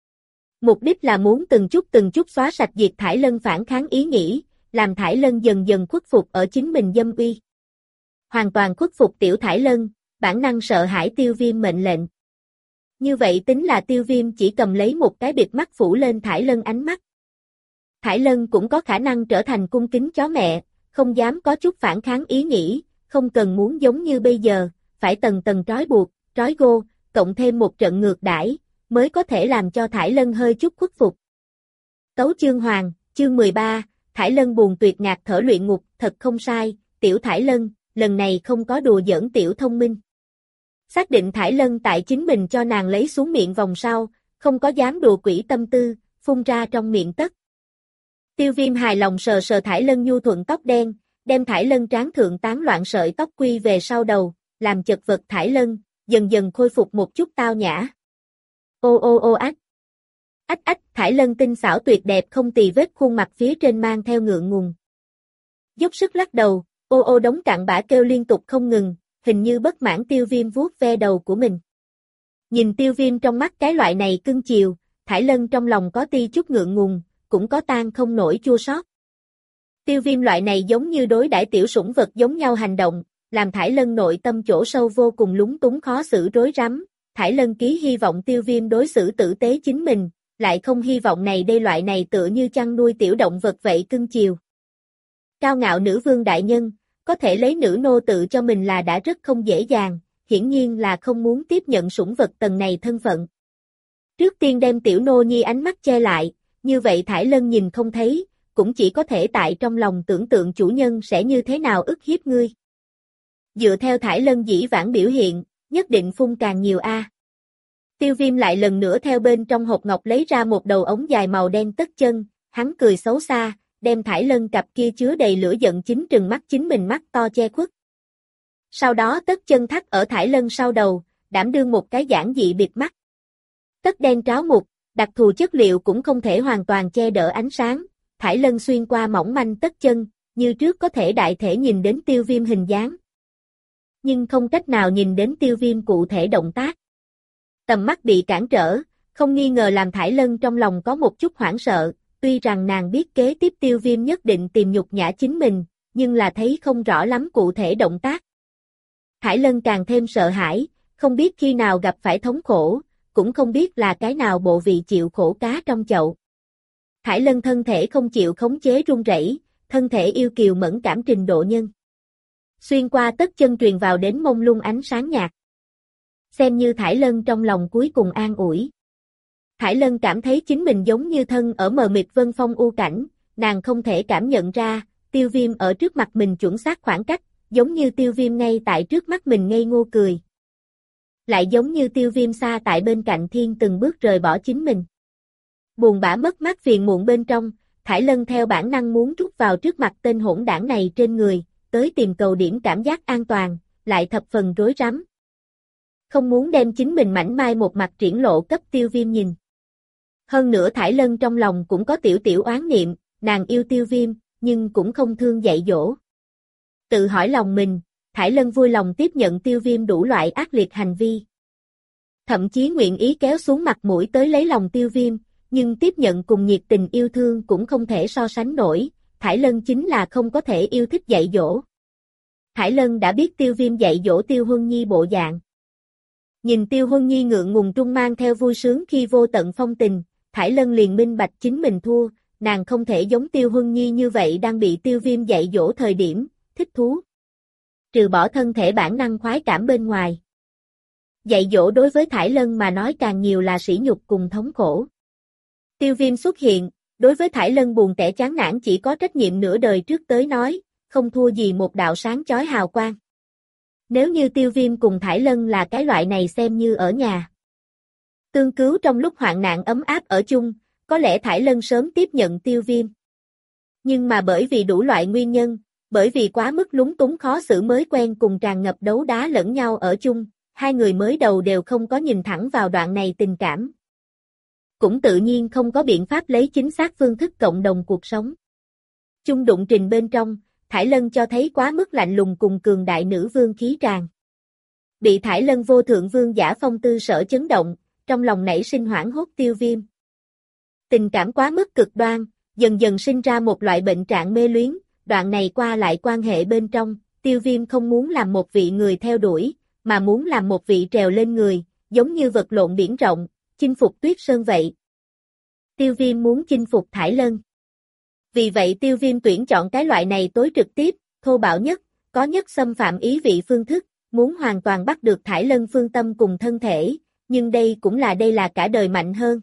Mục đích là muốn từng chút xóa sạch diệt Thải Lân phản kháng ý nghĩ, làm Thải Lân dần dần khuất phục ở chính mình dâm uy. Hoàn toàn khuất phục tiểu Thải Lân, bản năng sợ hãi Tiêu Viêm mệnh lệnh. Như vậy tính là Tiêu Viêm chỉ cầm lấy một cái bịt mắt phủ lên Thải Lân ánh mắt. Thải Lân cũng có khả năng trở thành cung kính chó mẹ, không dám có chút phản kháng ý nghĩ, không cần muốn giống như bây giờ, phải tầng tầng trói buộc, trói gô, cộng thêm một trận ngược đãi, mới có thể làm cho Thải Lân hơi chút khuất phục. Tấu chương Hoàng, chương 13, Thải Lân buồn tuyệt ngạc thở luyện ngục, thật không sai, tiểu Thải Lân, lần này không có đùa giỡn tiểu thông minh. Xác định Thải Lân tại chính mình cho nàng lấy xuống miệng vòng sau, không có dám đùa quỷ tâm tư, phun ra trong miệng tất. Tiêu Viêm hài lòng sờ sờ Thải Lân nhu thuận tóc đen, đem Thải Lân trán thượng tán loạn sợi tóc quy về sau đầu, làm chật vật Thải Lân, dần dần khôi phục một chút tao nhã. Ô ô ô ách. Ách ách, Thải Lân tinh xảo tuyệt đẹp không tì vết khuôn mặt phía trên mang theo ngượng ngùng. Dốc sức lắc đầu, ô ô đống cặn bã kêu liên tục không ngừng, hình như bất mãn Tiêu Viêm vuốt ve đầu của mình. Nhìn Tiêu Viêm trong mắt cái loại này cưng chiều, Thải Lân trong lòng có ti chút ngượng ngùng, cũng có tan không nổi chua xót. Tiêu Viêm loại này giống như đối đãi tiểu sủng vật giống nhau hành động, làm Thải Lân nội tâm chỗ sâu vô cùng lúng túng khó xử rối rắm. Thải Lân ký hy vọng Tiêu Viêm đối xử tử tế chính mình, lại không hy vọng này đây loại này tựa như chăn nuôi tiểu động vật vậy cưng chiều. Cao ngạo nữ vương đại nhân, có thể lấy nữ nô tự cho mình là đã rất không dễ dàng, hiển nhiên là không muốn tiếp nhận sủng vật tầng này thân phận. Trước tiên đem tiểu nô nhi ánh mắt che lại, như vậy Thải Lân nhìn không thấy, cũng chỉ có thể tại trong lòng tưởng tượng chủ nhân sẽ như thế nào ức hiếp ngươi. Dựa theo Thải Lân dĩ vãng biểu hiện, nhất định phun càng nhiều a. Tiêu Viêm lại lần nữa theo bên trong hộp ngọc lấy ra một đầu ống dài màu đen tất chân, hắn cười xấu xa, đem Thải Lân cặp kia chứa đầy lửa giận chính trừng mắt chính mình mắt to che khuất. Sau đó tất chân thắt ở Thải Lân sau đầu, đảm đương một cái giản dị bịt mắt. Tất đen tráo mục, đặc thù chất liệu cũng không thể hoàn toàn che đỡ ánh sáng, Thải Lân xuyên qua mỏng manh tất chân, như trước có thể đại thể nhìn đến Tiêu Viêm hình dáng. Nhưng không cách nào nhìn đến Tiêu Viêm cụ thể động tác. Tầm mắt bị cản trở, không nghi ngờ làm Thải Lân trong lòng có một chút hoảng sợ, tuy rằng nàng biết kế tiếp Tiêu Viêm nhất định tìm nhục nhã chính mình, nhưng là thấy không rõ lắm cụ thể động tác. Thải Lân càng thêm sợ hãi, không biết khi nào gặp phải thống khổ, cũng không biết là cái nào bộ vị chịu khổ cá trong chậu. Thải Lân thân thể không chịu khống chế run rẩy, thân thể yêu kiều mẫn cảm trình độ nhân. Xuyên qua tất chân truyền vào đến mông lung ánh sáng nhạt. Xem như Thải Lân trong lòng cuối cùng an ủi. Thải Lân cảm thấy chính mình giống như thân ở mờ mịt vân phong u cảnh, nàng không thể cảm nhận ra, Tiêu Viêm ở trước mặt mình chuẩn xác khoảng cách, giống như Tiêu Viêm ngay tại trước mắt mình ngây ngô cười. Lại giống như Tiêu Viêm xa tại bên cạnh thiên từng bước rời bỏ chính mình. Buồn bã mất mát phiền muộn bên trong, Thải Lân theo bản năng muốn rút vào trước mặt tên hỗn đảng này trên người, tới tìm cầu điểm cảm giác an toàn, lại thập phần rối rắm. Không muốn đem chính mình mảnh mai một mặt triển lộ cấp Tiêu Viêm nhìn. Hơn nữa Thải Lân trong lòng cũng có tiểu tiểu oán niệm, nàng yêu Tiêu Viêm, nhưng cũng không thương dạy dỗ. Tự hỏi lòng mình, Thải Lân vui lòng tiếp nhận Tiêu Viêm đủ loại ác liệt hành vi. Thậm chí nguyện ý kéo xuống mặt mũi tới lấy lòng Tiêu Viêm, nhưng tiếp nhận cùng nhiệt tình yêu thương cũng không thể so sánh nổi, Thải Lân chính là không có thể yêu thích dạy dỗ. Thải Lân đã biết Tiêu Viêm dạy dỗ Tiêu Huân Nhi bộ dạng. Nhìn Tiêu Huân Nhi ngượng ngùng trung mang theo vui sướng khi vô tận phong tình, Thải Lân liền minh bạch chính mình thua, nàng không thể giống Tiêu Huân Nhi như vậy đang bị Tiêu Viêm dạy dỗ thời điểm, thích thú. Trừ bỏ thân thể bản năng khoái cảm bên ngoài. Dạy dỗ đối với Thải Lân mà nói càng nhiều là sỉ nhục cùng thống khổ. Tiêu Viêm xuất hiện, đối với Thải Lân buồn tẻ chán nản chỉ có trách nhiệm nửa đời trước tới nói, không thua gì một đạo sáng chói hào quang. Nếu như Tiêu Viêm cùng Thải Lân là cái loại này xem như ở nhà. Tương cứu trong lúc hoạn nạn ấm áp ở chung, có lẽ Thải Lân sớm tiếp nhận Tiêu Viêm. Nhưng mà bởi vì đủ loại nguyên nhân, bởi vì quá mức lúng túng khó xử mới quen cùng tràn ngập đấu đá lẫn nhau ở chung, hai người mới đầu đều không có nhìn thẳng vào đoạn này tình cảm. Cũng tự nhiên không có biện pháp lấy chính xác phương thức cộng đồng cuộc sống. Chung đụng trình bên trong, Thải Lân cho thấy quá mức lạnh lùng cùng cường đại nữ vương khí tràng. Bị Thải Lân vô thượng vương giả phong tư sở chấn động, trong lòng nảy sinh hoảng hốt Tiêu Viêm. Tình cảm quá mức cực đoan, dần dần sinh ra một loại bệnh trạng mê luyến, đoạn này qua lại quan hệ bên trong, Tiêu Viêm không muốn làm một vị người theo đuổi, mà muốn làm một vị trèo lên người, giống như vật lộn biển rộng, chinh phục tuyết sơn vậy. Tiêu Viêm muốn chinh phục Thải Lân. Vì vậy Tiêu Viêm tuyển chọn cái loại này tối trực tiếp, thô bạo nhất, có nhất xâm phạm ý vị phương thức, muốn hoàn toàn bắt được Thải Lân phương tâm cùng thân thể, nhưng đây là cả đời mạnh hơn.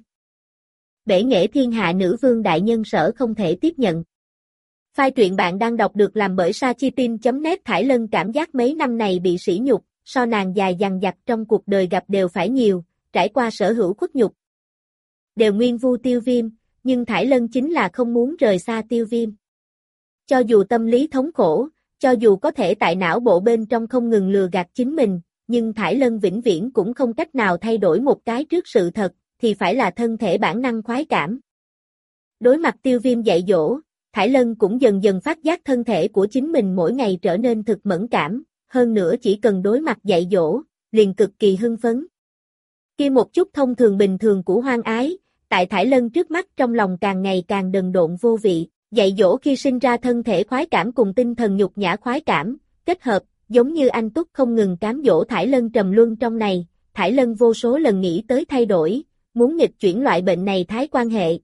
Bể nghệ thiên hạ nữ vương đại nhân sở không thể tiếp nhận. File truyện bạn đang đọc được làm bởi Sachitin.net. Thải Lân cảm giác mấy năm này bị sỉ nhục, so nàng dài dằng dặc trong cuộc đời gặp đều phải nhiều, trải qua sở hữu khuất nhục. Đều nguyên vu Tiêu Viêm, nhưng Thải Lân chính là không muốn rời xa Tiêu Viêm. Cho dù tâm lý thống khổ, cho dù có thể tại não bộ bên trong không ngừng lừa gạt chính mình, nhưng Thải Lân vĩnh viễn cũng không cách nào thay đổi một cái trước sự thật, thì phải là thân thể bản năng khoái cảm. Đối mặt Tiêu Viêm dạy dỗ, Thải Lân cũng dần dần phát giác thân thể của chính mình mỗi ngày trở nên thực mẫn cảm, hơn nữa chỉ cần đối mặt dạy dỗ, liền cực kỳ hưng phấn. Kia một chút thông thường bình thường của hoang ái, tại Thải Lân trước mắt trong lòng càng ngày càng đần độn vô vị, dạy dỗ khi sinh ra thân thể khoái cảm cùng tinh thần nhục nhã khoái cảm, kết hợp, giống như anh Túc không ngừng cám dỗ Thải Lân trầm luân trong này, Thải Lân vô số lần nghĩ tới thay đổi, muốn nghịch chuyển loại bệnh này thái quan hệ.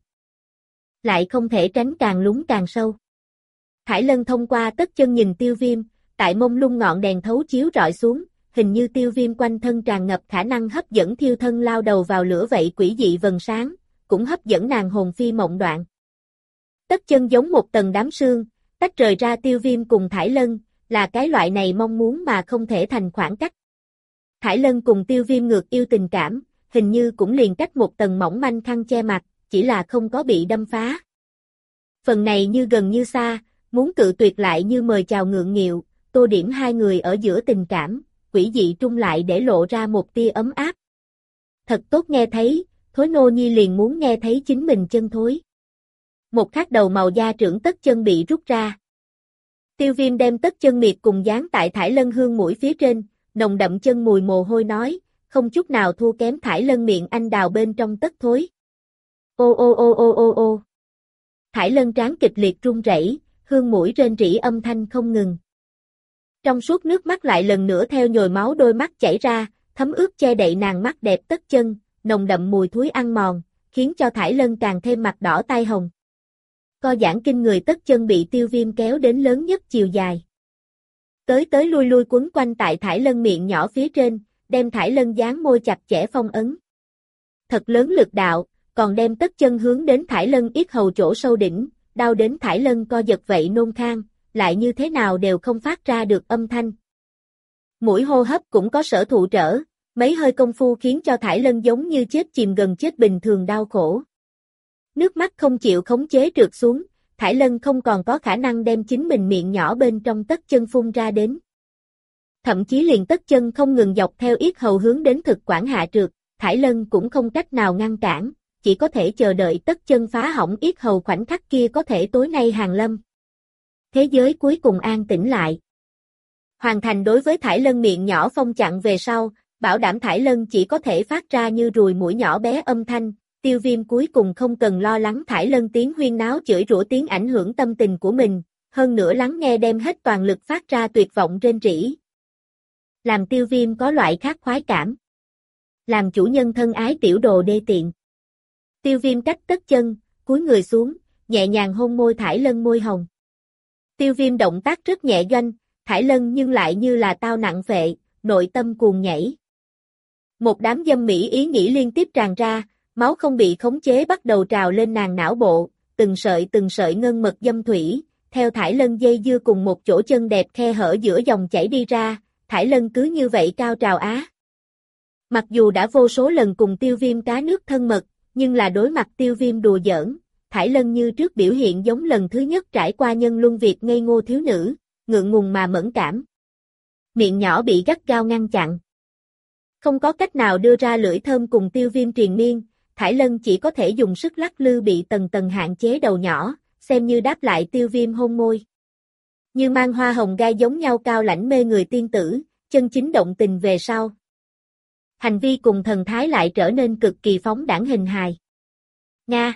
Lại không thể tránh càng lún càng sâu. Thải Lân thông qua tất chân nhìn Tiêu Viêm, tại mông lung ngọn đèn thấu chiếu rọi xuống, hình như Tiêu Viêm quanh thân tràn ngập khả năng hấp dẫn thiêu thân lao đầu vào lửa vậy quỷ dị vầng sáng, cũng hấp dẫn nàng hồn phi mộng đoạn. Tất chân giống một tầng đám sương, tách rời ra Tiêu Viêm cùng Thải Lân, là cái loại này mong muốn mà không thể thành khoảng cách. Thải Lân cùng Tiêu Viêm ngược yêu tình cảm, hình như cũng liền cách một tầng mỏng manh khăn che mặt, chỉ là không có bị đâm phá. Phần này như gần như xa, muốn cự tuyệt lại như mời chào ngượng nghịu, tô điểm hai người ở giữa tình cảm, quỷ dị trung lại để lộ ra một tia ấm áp. Thật tốt nghe thấy, Thối Nô Nhi liền muốn nghe thấy chính mình chân thối. Một khắc đầu màu da trưởng tất chân bị rút ra. Tiêu Viêm đem tất chân miệt cùng dán tại Thải Lân hương mũi phía trên, nồng đậm chân mùi mồ hôi nói, không chút nào thua kém Thải Lân miệng anh đào bên trong tất thối. Ô ô ô ô ô ô. Thải Lân trán kịch liệt run rẩy, hương mũi rên rỉ âm thanh không ngừng. Trong suốt nước mắt lại lần nữa theo nhồi máu đôi mắt chảy ra, thấm ướt che đậy nàng mắt đẹp tất chân, nồng đậm mùi thúi ăn mòn, khiến cho Thải Lân càng thêm mặt đỏ tai hồng. Co giãn kinh người tất chân bị Tiêu Viêm kéo đến lớn nhất chiều dài. Tới lui lui quấn quanh tại Thải Lân miệng nhỏ phía trên, đem Thải Lân dán môi chặt chẽ phong ấn. Thật lớn lực đạo, còn đem tất chân hướng đến Thải Lân yết hầu chỗ sâu đỉnh, đau đến Thải Lân co giật vậy nôn khan, lại như thế nào đều không phát ra được âm thanh. Mũi hô hấp cũng có sở thụ trở, mấy hơi công phu khiến cho Thải Lân giống như chết chìm gần chết bình thường đau khổ. Nước mắt không chịu khống chế trượt xuống, Thải Lân không còn có khả năng đem chính mình miệng nhỏ bên trong tất chân phun ra đến. Thậm chí liền tất chân không ngừng dọc theo yết hầu hướng đến thực quản hạ trượt, Thải Lân cũng không cách nào ngăn cản, chỉ có thể chờ đợi tất chân phá hỏng yết hầu khoảnh khắc kia có thể tối nay hàng lâm. Thế giới cuối cùng an tĩnh lại. Hoàn thành đối với Thải Lân miệng nhỏ phong chặn về sau, bảo đảm Thải Lân chỉ có thể phát ra như ruồi muỗi nhỏ bé âm thanh, Tiêu Viêm cuối cùng không cần lo lắng Thải Lân tiếng huyên náo chửi rủa tiếng ảnh hưởng tâm tình của mình, hơn nữa lắng nghe đem hết toàn lực phát ra tuyệt vọng rên rỉ. Làm Tiêu Viêm có loại khác khoái cảm. Làm chủ nhân thân ái tiểu đồ đê tiện. Tiêu Viêm cách tất chân, cúi người xuống, nhẹ nhàng hôn môi Thải Lân môi hồng. Tiêu Viêm động tác rất nhẹ doanh, Thải Lân nhưng lại như là tao nặng phệ, nội tâm cuồng nhảy. Một đám dâm mỹ ý nghĩ liên tiếp tràn ra, máu không bị khống chế bắt đầu trào lên nàng não bộ, từng sợi ngân mật dâm thủy, theo Thải Lân dây dưa cùng một chỗ chân đẹp khe hở giữa dòng chảy đi ra, Thải Lân cứ như vậy cao trào á. Mặc dù đã vô số lần cùng Tiêu Viêm cá nước thân mật, nhưng là đối mặt Tiêu Viêm đùa giỡn, Thải Lân như trước biểu hiện giống lần thứ nhất trải qua nhân luân việc ngây ngô thiếu nữ, ngượng ngùng mà mẫn cảm. Miệng nhỏ bị gắt gao ngăn chặn. Không có cách nào đưa ra lưỡi thơm cùng Tiêu Viêm triền miên, Thải Lân chỉ có thể dùng sức lắc lư bị tầng tầng hạn chế đầu nhỏ, xem như đáp lại Tiêu Viêm hôn môi. Như mang hoa hồng gai giống nhau cao lãnh mê người tiên tử, chân chính động tình về sau. Hành vi cùng thần thái lại trở nên cực kỳ phóng đãng hình hài. Nga!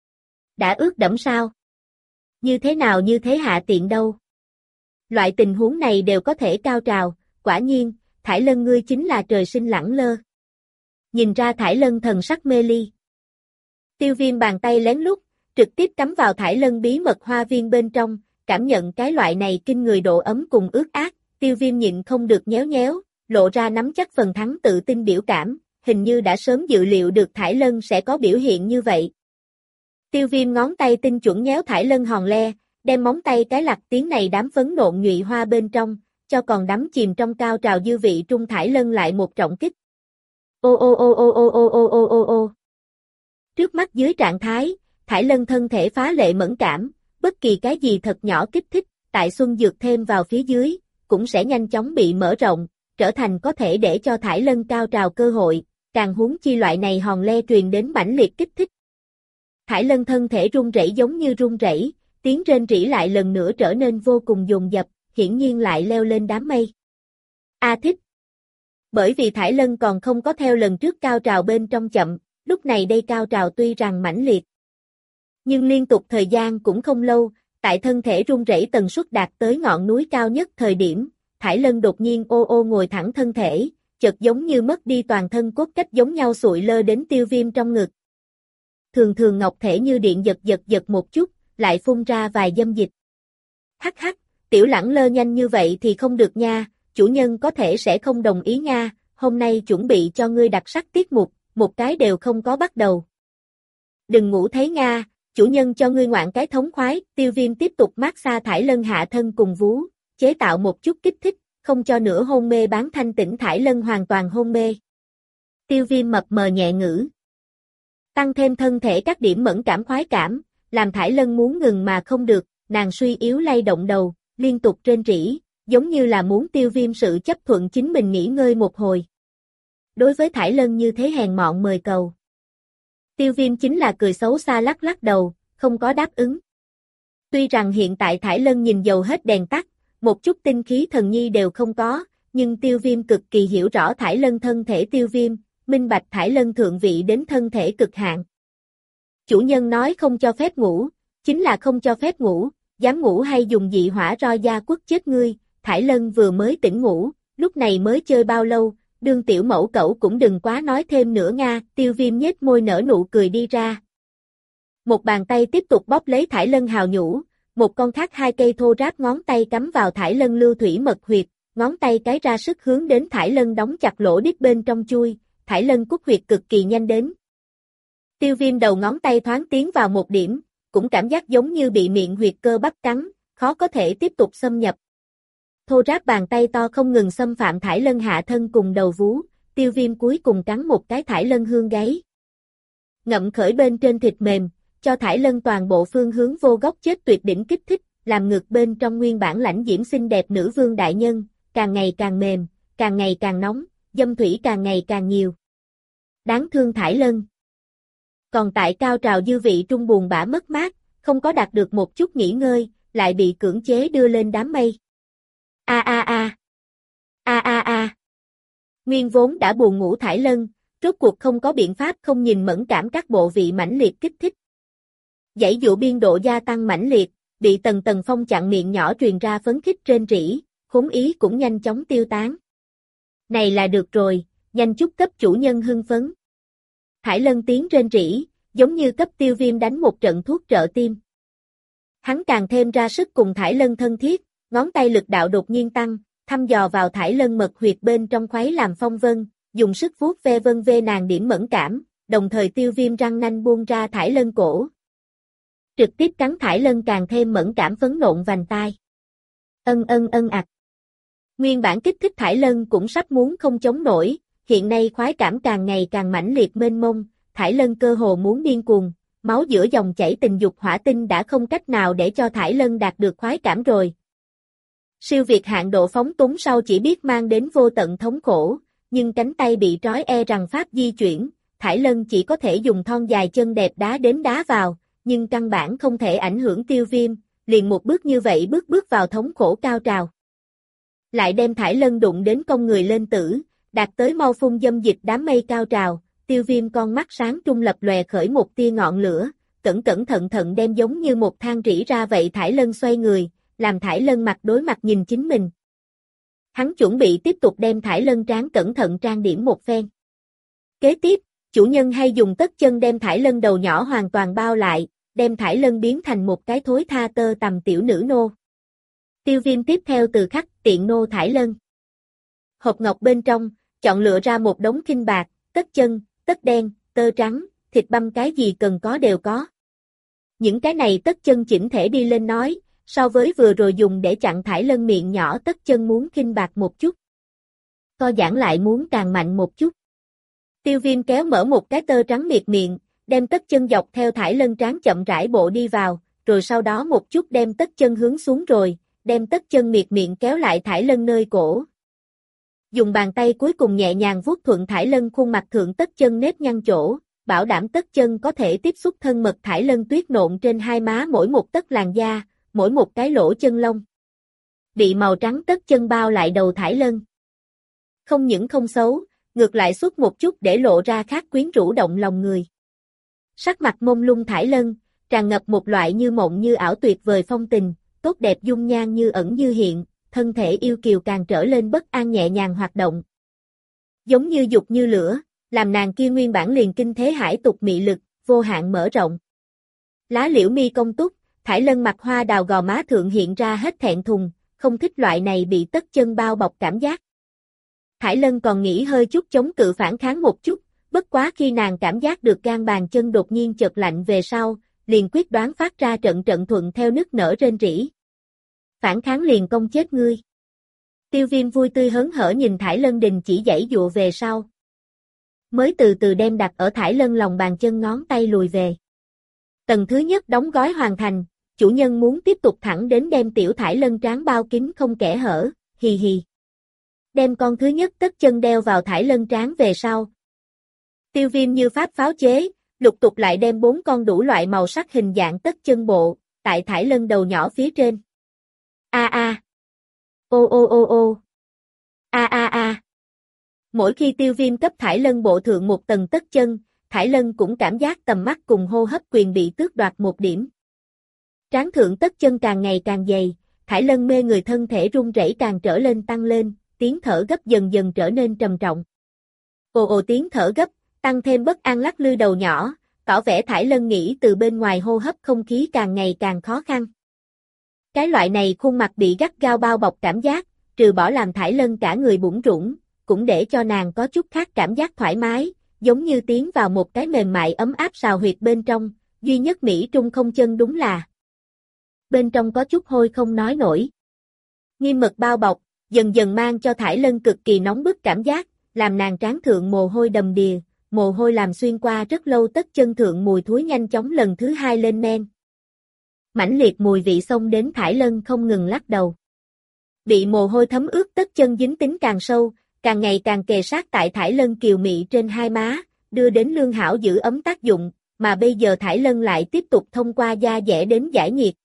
Đã ướt đẫm sao? Như thế nào như thế hạ tiện đâu? Loại tình huống này đều có thể cao trào, quả nhiên, Thải Lân ngươi chính là trời sinh lẳng lơ. Nhìn ra Thải Lân thần sắc mê ly. Tiêu Viêm bàn tay lén lút, trực tiếp cắm vào Thải Lân bí mật hoa viên bên trong, cảm nhận cái loại này kinh người độ ấm cùng ướt át, Tiêu Viêm nhịn không được nhéo nhéo, lộ ra nắm chắc phần thắng tự tin biểu cảm, hình như đã sớm dự liệu được Thải Lân sẽ có biểu hiện như vậy. Tiêu Viêm ngón tay tinh chuẩn nhéo Thải Lân hòn le, đem móng tay cái lặt tiếng này đám phấn nộn nhụy hoa bên trong, cho còn đắm chìm trong cao trào dư vị trung Thải Lân lại một trọng kích. Ô ô ô ô ô ô ô ô ô ô. Trước mắt dưới trạng thái, Thải Lân thân thể phá lệ mẫn cảm, bất kỳ cái gì thật nhỏ kích thích, tại xuân dược thêm vào phía dưới, cũng sẽ nhanh chóng bị mở rộng, trở thành có thể để cho Thải Lân cao trào cơ hội, càng huống chi loại này hòn le truyền đến mãnh liệt kích thích. Thải Lân thân thể run rẩy giống như run rẩy, tiếng rên rỉ lại lần nữa trở nên vô cùng dồn dập, hiển nhiên lại leo lên đám mây. A thích. Bởi vì Thải Lân còn không có theo lần trước cao trào bên trong chậm, lúc này đây cao trào tuy rằng mãnh liệt, nhưng liên tục thời gian cũng không lâu, tại thân thể run rẩy tần suất đạt tới ngọn núi cao nhất thời điểm, Thải Lân đột nhiên ô ô ngồi thẳng thân thể, chợt giống như mất đi toàn thân cốt cách giống nhau sụi lơ đến Tiêu Viêm trong ngực. Thường thường ngọc thể như điện giật một chút, lại phun ra vài dâm dịch. Hắc hắc, tiểu lẳng lơ nhanh như vậy thì không được nha, chủ nhân có thể sẽ không đồng ý nha, hôm nay chuẩn bị cho ngươi đặc sắc tiết mục, một cái đều không có bắt đầu. Đừng ngủ thấy nga, chủ nhân cho ngươi ngoạn cái thống khoái, Tiêu Viêm tiếp tục mát xa Thải Lân hạ thân cùng vú, chế tạo một chút kích thích, không cho nửa hôn mê bán thanh tỉnh Thải Lân hoàn toàn hôn mê. Tiêu Viêm mập mờ nhẹ ngữ. Tăng thêm thân thể các điểm mẫn cảm khoái cảm, làm Thải Lân muốn ngừng mà không được, nàng suy yếu lay động đầu, liên tục rên rỉ, giống như là muốn Tiêu Viêm sự chấp thuận chính mình nghỉ ngơi một hồi. Đối với Thải Lân như thế hèn mọn mời cầu. Tiêu Viêm chính là cười xấu xa lắc lắc đầu, không có đáp ứng. Tuy rằng hiện tại Thải Lân nhìn dầu hết đèn tắt, một chút tinh khí thần nhi đều không có, nhưng Tiêu Viêm cực kỳ hiểu rõ Thải Lân thân thể Tiêu Viêm, minh bạch Thải Lân thượng vị đến thân thể cực hạn. Chủ nhân nói không cho phép ngủ, chính là không cho phép ngủ, dám ngủ hay dùng dị hỏa roi da quất chết ngươi, Thải Lân vừa mới tỉnh ngủ, lúc này mới chơi bao lâu, đương tiểu mẫu cẩu cũng đừng quá nói thêm nữa nga, Tiêu Viêm nhếch môi nở nụ cười đi ra. Một bàn tay tiếp tục bóp lấy Thải Lân hào nhũ, một con khác hai cây thô ráp ngón tay cắm vào Thải Lân lưu thủy mật huyệt, ngón tay cái ra sức hướng đến Thải Lân đóng chặt lỗ đít bên trong chui, Thải Lân cút huyệt cực kỳ nhanh đến. Tiêu Viêm đầu ngón tay thoáng tiến vào một điểm, cũng cảm giác giống như bị miệng huyệt cơ bắp cắn, khó có thể tiếp tục xâm nhập. Thô ráp bàn tay to không ngừng xâm phạm Thải Lân hạ thân cùng đầu vú, Tiêu Viêm cuối cùng cắn một cái Thải Lân hương gáy. Ngậm khởi bên trên thịt mềm, cho Thải Lân toàn bộ phương hướng vô góc chết tuyệt đỉnh kích thích, làm ngực bên trong nguyên bản lãnh diễm xinh đẹp nữ vương đại nhân, càng ngày càng mềm, càng ngày càng nóng, dâm thủy càng ngày càng nhiều. Đáng thương Thải Lân. Còn tại cao trào dư vị trung buồn bã mất mát, không có đạt được một chút nghỉ ngơi, lại bị cưỡng chế đưa lên đám mây. A a a. Nguyên vốn đã buồn ngủ Thải Lân, rốt cuộc không có biện pháp không nhìn mẫn cảm các bộ vị mãnh liệt kích thích. Giãy dụ biên độ gia tăng mãnh liệt, bị Tần Tần Phong chặn miệng nhỏ truyền ra phấn khích rên rỉ, khốn ý cũng nhanh chóng tiêu tán. Này là được rồi, nhanh chút cấp chủ nhân hưng phấn. Thải Lân tiếng rên rỉ, giống như cấp Tiêu Viêm đánh một trận thuốc trợ tim. Hắn càng thêm ra sức cùng Thải Lân thân thiết, ngón tay lực đạo đột nhiên tăng, thăm dò vào Thải Lân mật huyệt bên trong khuấy làm phong vân, dùng sức vuốt ve vân vê nàng điểm mẫn cảm, đồng thời Tiêu Viêm răng nanh buông ra Thải Lân cổ. Trực tiếp cắn Thải Lân càng thêm mẫn cảm phấn nộn vành tai. Ân ạc. Nguyên bản kích thích Thải Lân cũng sắp muốn không chống nổi, hiện nay khoái cảm càng ngày càng mãnh liệt mênh mông, Thải Lân cơ hồ muốn điên cuồng, máu giữa dòng chảy tình dục hỏa tinh đã không cách nào để cho Thải Lân đạt được khoái cảm rồi. Siêu việt hạn độ phóng túng sau chỉ biết mang đến vô tận thống khổ, nhưng cánh tay bị trói e rằng pháp di chuyển, Thải Lân chỉ có thể dùng thon dài chân đẹp đá đến đá vào, nhưng căn bản không thể ảnh hưởng Tiêu Viêm, liền một bước như vậy bước vào thống khổ cao trào. Lại đem Thải Lân đụng đến cong người lên tử, đạt tới mau phun dâm dịch đám mây cao trào, Tiêu Viêm con mắt sáng trung lập lòe khởi một tia ngọn lửa, cẩn thận đem giống như một than rỉ ra vậy Thải Lân xoay người, làm Thải Lân mặt đối mặt nhìn chính mình. Hắn chuẩn bị tiếp tục đem Thải Lân trán cẩn thận trang điểm một phen. Kế tiếp, chủ nhân hay dùng tất chân đem Thải Lân đầu nhỏ hoàn toàn bao lại, đem Thải Lân biến thành một cái thối tha tơ tằm tiểu nữ nô. Tiêu Viêm tiếp theo từ khắc tiện nô Thải Lân. Hộp ngọc bên trong, chọn lựa ra một đống kinh bạc, tất chân, tất đen, tơ trắng, thịt băm cái gì cần có đều có. Những cái này tất chân chỉnh thể đi lên nói, so với vừa rồi dùng để chặn Thải Lân miệng nhỏ tất chân muốn kinh bạc một chút. Co giãn lại muốn càng mạnh một chút. Tiêu Viêm kéo mở một cái tơ trắng miệt miệng, đem tất chân dọc theo Thải Lân trán chậm rãi bộ đi vào, rồi sau đó một chút đem tất chân hướng xuống rồi, đem tất chân miệt miệng kéo lại Thải Lân nơi cổ. Dùng bàn tay cuối cùng nhẹ nhàng vuốt thuận Thải Lân khuôn mặt thượng tất chân nếp nhăn chỗ, bảo đảm tất chân có thể tiếp xúc thân mật Thải Lân tuyết nộn trên hai má mỗi một tấc làn da, mỗi một cái lỗ chân lông. Bị màu trắng tất chân bao lại đầu Thải Lân. Không những không xấu, ngược lại xuất một chút để lộ ra khác quyến rũ động lòng người. Sắc mặt mông lung Thải Lân, tràn ngập một loại như mộng như ảo tuyệt vời phong tình, tốt đẹp dung nhan như ẩn như hiện, thân thể yêu kiều càng trở lên bất an nhẹ nhàng hoạt động. Giống như dục như lửa, làm nàng kia nguyên bản liền kinh thế hải tục mị lực, vô hạn mở rộng. Lá liễu mi công túc, Thải Lân mặt hoa đào gò má thượng hiện ra hết thẹn thùng, không thích loại này bị tất chân bao bọc cảm giác. Thải Lân còn nghĩ hơi chút chống cự phản kháng một chút, bất quá khi nàng cảm giác được gan bàn chân đột nhiên chợt lạnh về sau, liền quyết đoán phát ra trận thuận theo nức nở rên rỉ. Phản kháng liền công chết ngươi. Tiêu Viêm vui tươi hớn hở nhìn Thải Lân đình chỉ giãy dụa về sau. Mới từ từ đem đặt ở Thải Lân lòng bàn chân ngón tay lùi về. Tầng thứ nhất đóng gói hoàn thành, chủ nhân muốn tiếp tục thẳng đến đem tiểu Thải Lân trán bao kín không kẽ hở, hì hì. Đem con thứ nhất tất chân đeo vào Thải Lân trán về sau. Tiêu Viêm như pháp pháo chế, lục tục lại đem 4 con đủ loại màu sắc hình dạng tất chân bộ, tại Thải Lân đầu nhỏ phía trên. Ô. Mỗi khi Tiêu Viêm cấp Thải Lân bộ thượng một tầng tất chân, Thải Lân cũng cảm giác tầm mắt cùng hô hấp quyền bị tước đoạt một điểm. Trán thượng tất chân càng ngày càng dày, Thải Lân mê người thân thể run rẩy càng trở lên tăng lên, tiếng thở gấp dần dần trở nên trầm trọng. Ồ tiếng thở gấp, tăng thêm bất an lắc lư đầu nhỏ, tỏ vẻ Thải Lân nghĩ từ bên ngoài hô hấp không khí càng ngày càng khó khăn. Cái loại này khuôn mặt bị gắt gao bao bọc cảm giác, trừ bỏ làm Thải Lân cả người bủn rủn, cũng để cho nàng có chút khác cảm giác thoải mái, giống như tiến vào một cái mềm mại ấm áp sào huyệt bên trong, duy nhất Mỹ Trung không chân đúng là. Bên trong có chút hôi không nói nổi. Nghiêm mật bao bọc, dần dần mang cho Thải Lân cực kỳ nóng bức cảm giác, làm nàng trán thượng mồ hôi đầm đìa, mồ hôi làm xuyên qua rất lâu tất chân thượng mùi thối nhanh chóng lần thứ 2 lên men. Mãnh liệt mùi vị xông đến Thải Lân không ngừng lắc đầu. Bị mồ hôi thấm ướt tất chân dính tính càng sâu, càng ngày càng kề sát tại Thải Lân kiều mị trên hai má, đưa đến lương hảo giữ ấm tác dụng, mà bây giờ Thải Lân lại tiếp tục thông qua da dẻ đến giải nhiệt.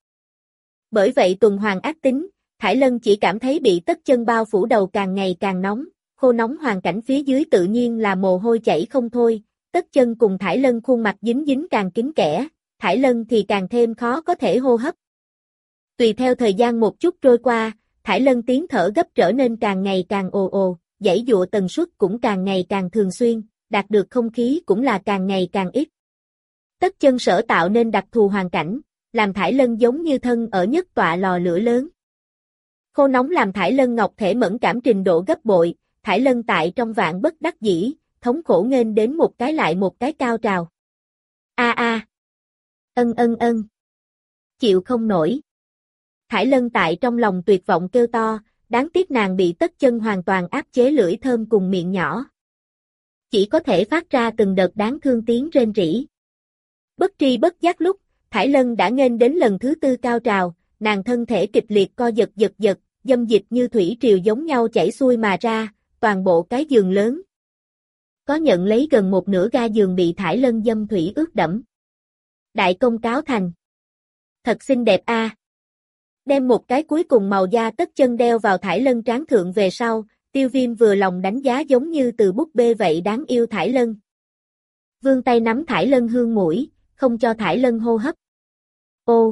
Bởi vậy tuần hoàn ác tính, Thải Lân chỉ cảm thấy bị tất chân bao phủ đầu càng ngày càng nóng, khô nóng hoàn cảnh phía dưới tự nhiên là mồ hôi chảy không thôi, Tất Chân cùng Thải Lân khuôn mặt dính dính càng kín kẽ, Thải Lân thì càng thêm khó có thể hô hấp. Tùy theo thời gian một chút trôi qua, Thải Lân tiếng thở gấp trở nên càng ngày càng ồ ồ, giãy giụa tần suất cũng càng ngày càng thường xuyên, đạt được không khí cũng là càng ngày càng ít. Tất Chân sở tạo nên đặc thù hoàn cảnh, làm Thải Lân giống như thân ở nhất tọa lò lửa lớn. Khô nóng làm Thải Lân ngọc thể mẫn cảm trình độ gấp bội, Thải Lân tại trong vạn bất đắc dĩ, thống khổ nghênh đến một cái lại một cái cao trào. A a. Ân. Chịu không nổi. Thải Lân tại trong lòng tuyệt vọng kêu to, đáng tiếc nàng bị Tất Chân hoàn toàn áp chế lưỡi thơm cùng miệng nhỏ. Chỉ có thể phát ra từng đợt đáng thương tiếng rên rỉ. Bất tri bất giác lúc, Thải Lân đã nghênh đến lần thứ tư cao trào, nàng thân thể kịch liệt co giật, dâm dịch như thủy triều giống nhau chảy xuôi mà ra, toàn bộ cái giường lớn. Có nhận lấy gần một nửa ga giường bị Thải Lân dâm thủy ướt đẫm. Đại công cáo thành. Thật xinh đẹp a. Đem một cái cuối cùng màu da Tất Chân đeo vào Thải Lân trán thượng về sau, Tiêu Viêm vừa lòng đánh giá giống như từ búp bê vậy đáng yêu Thải Lân. Vươn tay nắm Thải Lân hương mũi, không cho Thải Lân hô hấp. Ô.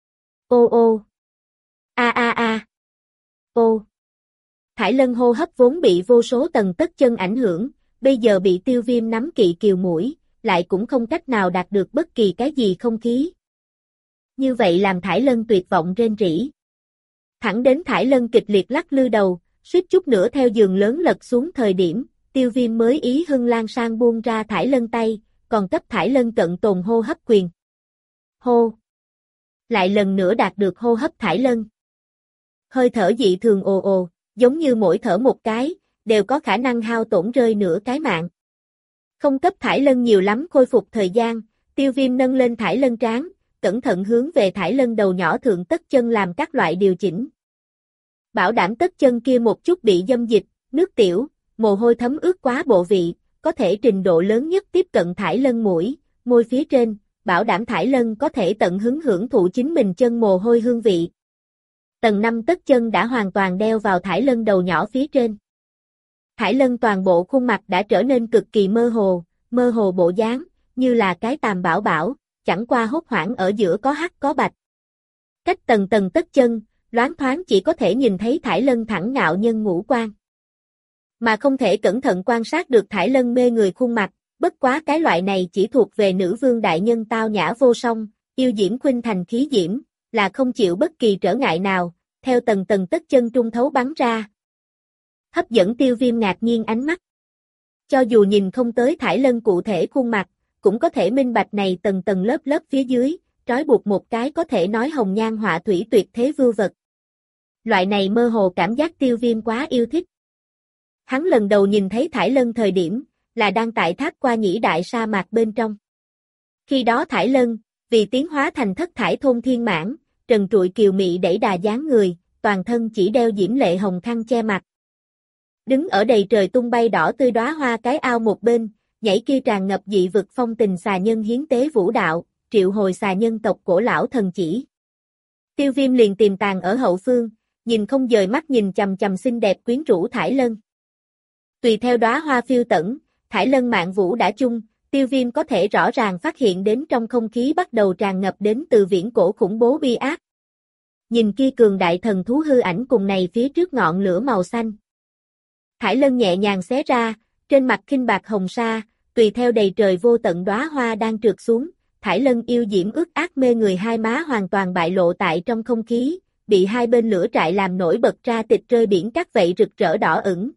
A. Ô. Thải Lân hô hấp vốn bị vô số tầng Tất Chân ảnh hưởng, bây giờ bị Tiêu Viêm nắm kỵ kiều mũi, lại cũng không cách nào đạt được bất kỳ cái gì không khí. Như vậy làm Thải Lân tuyệt vọng rên rỉ. Thẳng đến Thải Lân kịch liệt lắc lư đầu, suýt chút nữa theo giường lớn lật xuống thời điểm, Tiêu Viêm mới ý hưng lan sang buông ra Thải Lân tay, còn cấp Thải Lân cận tồn hô hấp quyền. Hô. Lại lần nữa đạt được hô hấp Thải Lân. Hơi thở dị thường ồ ồ, giống như mỗi thở một cái, đều có khả năng hao tổn rơi nửa cái mạng. Không cấp Thải Lân nhiều lắm khôi phục thời gian, Tiêu Viêm nâng lên Thải Lân trán, cẩn thận hướng về Thải Lân đầu nhỏ thượng Tất Chân làm các loại điều chỉnh. Bảo đảm Tất Chân kia một chút bị dâm dịch, nước tiểu, mồ hôi thấm ướt quá bộ vị, có thể trình độ lớn nhất tiếp cận Thải Lân mũi, môi phía trên, bảo đảm Thải Lân có thể tận hứng hưởng thụ chính mình chân mồ hôi hương vị. Tầng 5 Tất Chân đã hoàn toàn đeo vào Thải Lân đầu nhỏ phía trên. Thải Lân toàn bộ khuôn mặt đã trở nên cực kỳ mơ hồ bộ dáng, như là cái tàm bảo bảo, chẳng qua hốt hoảng ở giữa có hắc có bạch. Cách tầng tầng Tất Chân, loáng thoáng chỉ có thể nhìn thấy Thải Lân thẳng ngạo nhân ngũ quan. Mà không thể cẩn thận quan sát được Thải Lân mê người khuôn mặt, bất quá cái loại này chỉ thuộc về nữ vương đại nhân tao nhã vô song, yêu diễm khuynh thành khí diễm, là không chịu bất kỳ trở ngại nào, theo tầng tầng Tất Chân trung thấu bắn ra. Hấp dẫn Tiêu Viêm ngạc nhiên ánh mắt. Cho dù nhìn không tới Thải Lân cụ thể khuôn mặt, cũng có thể minh bạch này tầng tầng lớp lớp phía dưới, trói buộc một cái có thể nói hồng nhan họa thủy tuyệt thế vưu vật. Loại này mơ hồ cảm giác Tiêu Viêm quá yêu thích. Hắn lần đầu nhìn thấy Thải Lân thời điểm, là đang tại thác qua nhĩ đại sa mạc bên trong. Khi đó Thải Lân, vì tiến hóa thành thất thải thôn thiên mãn, trần trụi kiều mị đẩy đà dáng người, toàn thân chỉ đeo diễm lệ hồng khăn che mặt. Đứng ở đầy trời tung bay đỏ tươi đóa hoa cái ao một bên, nhảy kia tràn ngập dị vực phong tình xà nhân hiến tế vũ đạo, triệu hồi xà nhân tộc cổ lão thần chỉ. Tiêu Viêm liền tìm tàng ở hậu phương, nhìn không dời mắt nhìn chằm chằm xinh đẹp quyến rũ Thải Lân. Tùy theo đóa hoa phiêu tẩn, Thải Lân mạn vũ đã chung, Tiêu Viêm có thể rõ ràng phát hiện đến trong không khí bắt đầu tràn ngập đến từ viễn cổ khủng bố bi ác. Nhìn kia cường đại thần thú hư ảnh cùng này phía trước ngọn lửa màu xanh. Thải Lân nhẹ nhàng xé ra, trên mặt khinh bạc hồng sa, tùy theo đầy trời vô tận đóa hoa đang trượt xuống, Thải Lân yêu diễm ướt át mê người hai má hoàn toàn bại lộ tại trong không khí, bị hai bên lửa trại làm nổi bật ra tịch rơi biển cát vậy rực rỡ đỏ ửng.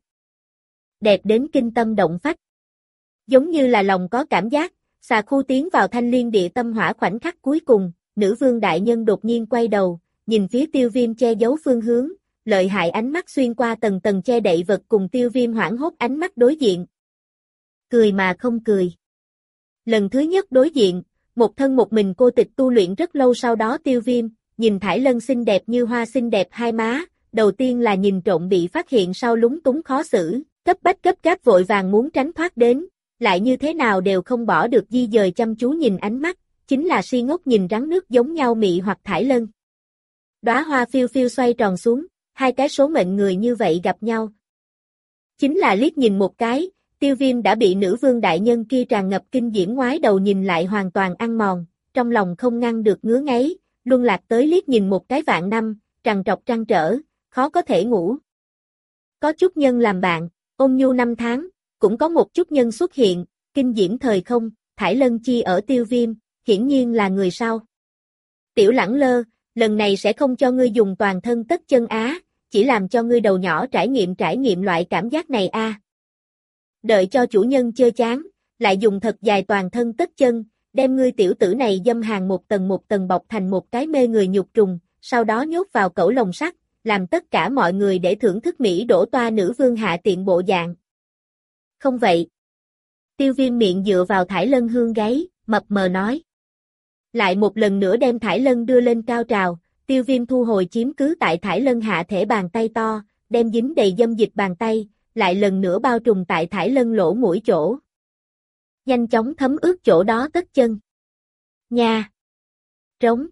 Đẹp đến kinh tâm động phách. Giống như là lòng có cảm giác, xà khu tiến vào thanh liên địa tâm hỏa khoảnh khắc cuối cùng, nữ vương đại nhân đột nhiên quay đầu, nhìn phía Tiêu Viêm che giấu phương hướng, lợi hại ánh mắt xuyên qua tầng tầng che đậy vật cùng Tiêu Viêm hoảng hốt ánh mắt đối diện. Cười mà không cười. Lần thứ nhất đối diện, một thân một mình cô tịch tu luyện rất lâu sau đó Tiêu Viêm, nhìn Thải Lân xinh đẹp như hoa xinh đẹp hai má, đầu tiên là nhìn trộm bị phát hiện sau lúng túng khó xử, cấp bách gấp gáp vội vàng muốn tránh thoát đến, lại như thế nào đều không bỏ được di dời chăm chú nhìn ánh mắt, chính là si ngốc nhìn rắn nước giống nhau mị hoặc Thải Lân. Đóa hoa phiêu phiêu xoay tròn xuống, hai cái số mệnh người như vậy gặp nhau. Chính là liếc nhìn một cái, Tiêu Viêm đã bị nữ vương đại nhân kia tràn ngập kinh diễm ngoái đầu nhìn lại hoàn toàn ăn mòn, trong lòng không ngăn được ngứa ngáy, luân lạc tới liếc nhìn một cái vạn năm, trằn trọc trăn trở, khó có thể ngủ. Có chút nhân làm bạn, ôn nhu năm tháng, cũng có một chút nhân xuất hiện, kinh diễm thời không, thải lân chi ở Tiêu Viêm, hiển nhiên là người sau. Tiểu Lẳng Lơ, lần này sẽ không cho ngươi dùng toàn thân tất chân á, chỉ làm cho ngươi đầu nhỏ trải nghiệm loại cảm giác này a. Đợi cho chủ nhân chơi chán, lại dùng thật dài toàn thân tất chân, đem ngươi tiểu tử này dâm hàng một tầng bọc thành một cái mê người nhục trùng, sau đó nhốt vào cẩu lồng sắt, làm tất cả mọi người để thưởng thức Mỹ đổ toa nữ vương hạ tiện bộ dạng. Không vậy. Tiêu Viêm miệng dựa vào thải lân hương gáy, mập mờ nói. Lại một lần nữa đem thải lân đưa lên cao trào, Tiêu Viêm thu hồi chiếm cứ tại thải lân hạ thể bàn tay to, đem dính đầy dâm dịch bàn tay, lại lần nữa bao trùm tại thải lân lỗ mũi chỗ. Nhanh chóng thấm ướt chỗ đó tất chân. Nha! Trống!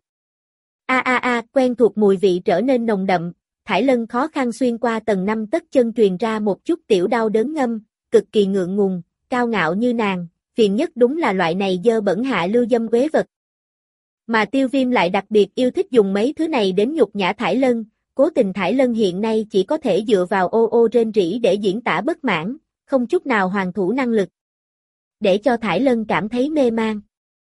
Quen thuộc mùi vị trở nên nồng đậm, thải lân khó khăn xuyên qua tầng 5 tất chân truyền ra một chút tiểu đau đớn ngâm, cực kỳ ngượng ngùng, cao ngạo như nàng, phiền nhất đúng là loại này dơ bẩn hạ lưu dâm quế vật. Mà Tiêu Viêm lại đặc biệt yêu thích dùng mấy thứ này đến nhục nhã thải lân, cố tình thải lân hiện nay chỉ có thể dựa vào ô ô rên rỉ để diễn tả bất mãn, không chút nào hoàn thủ năng lực. Để cho thải lân cảm thấy mê man.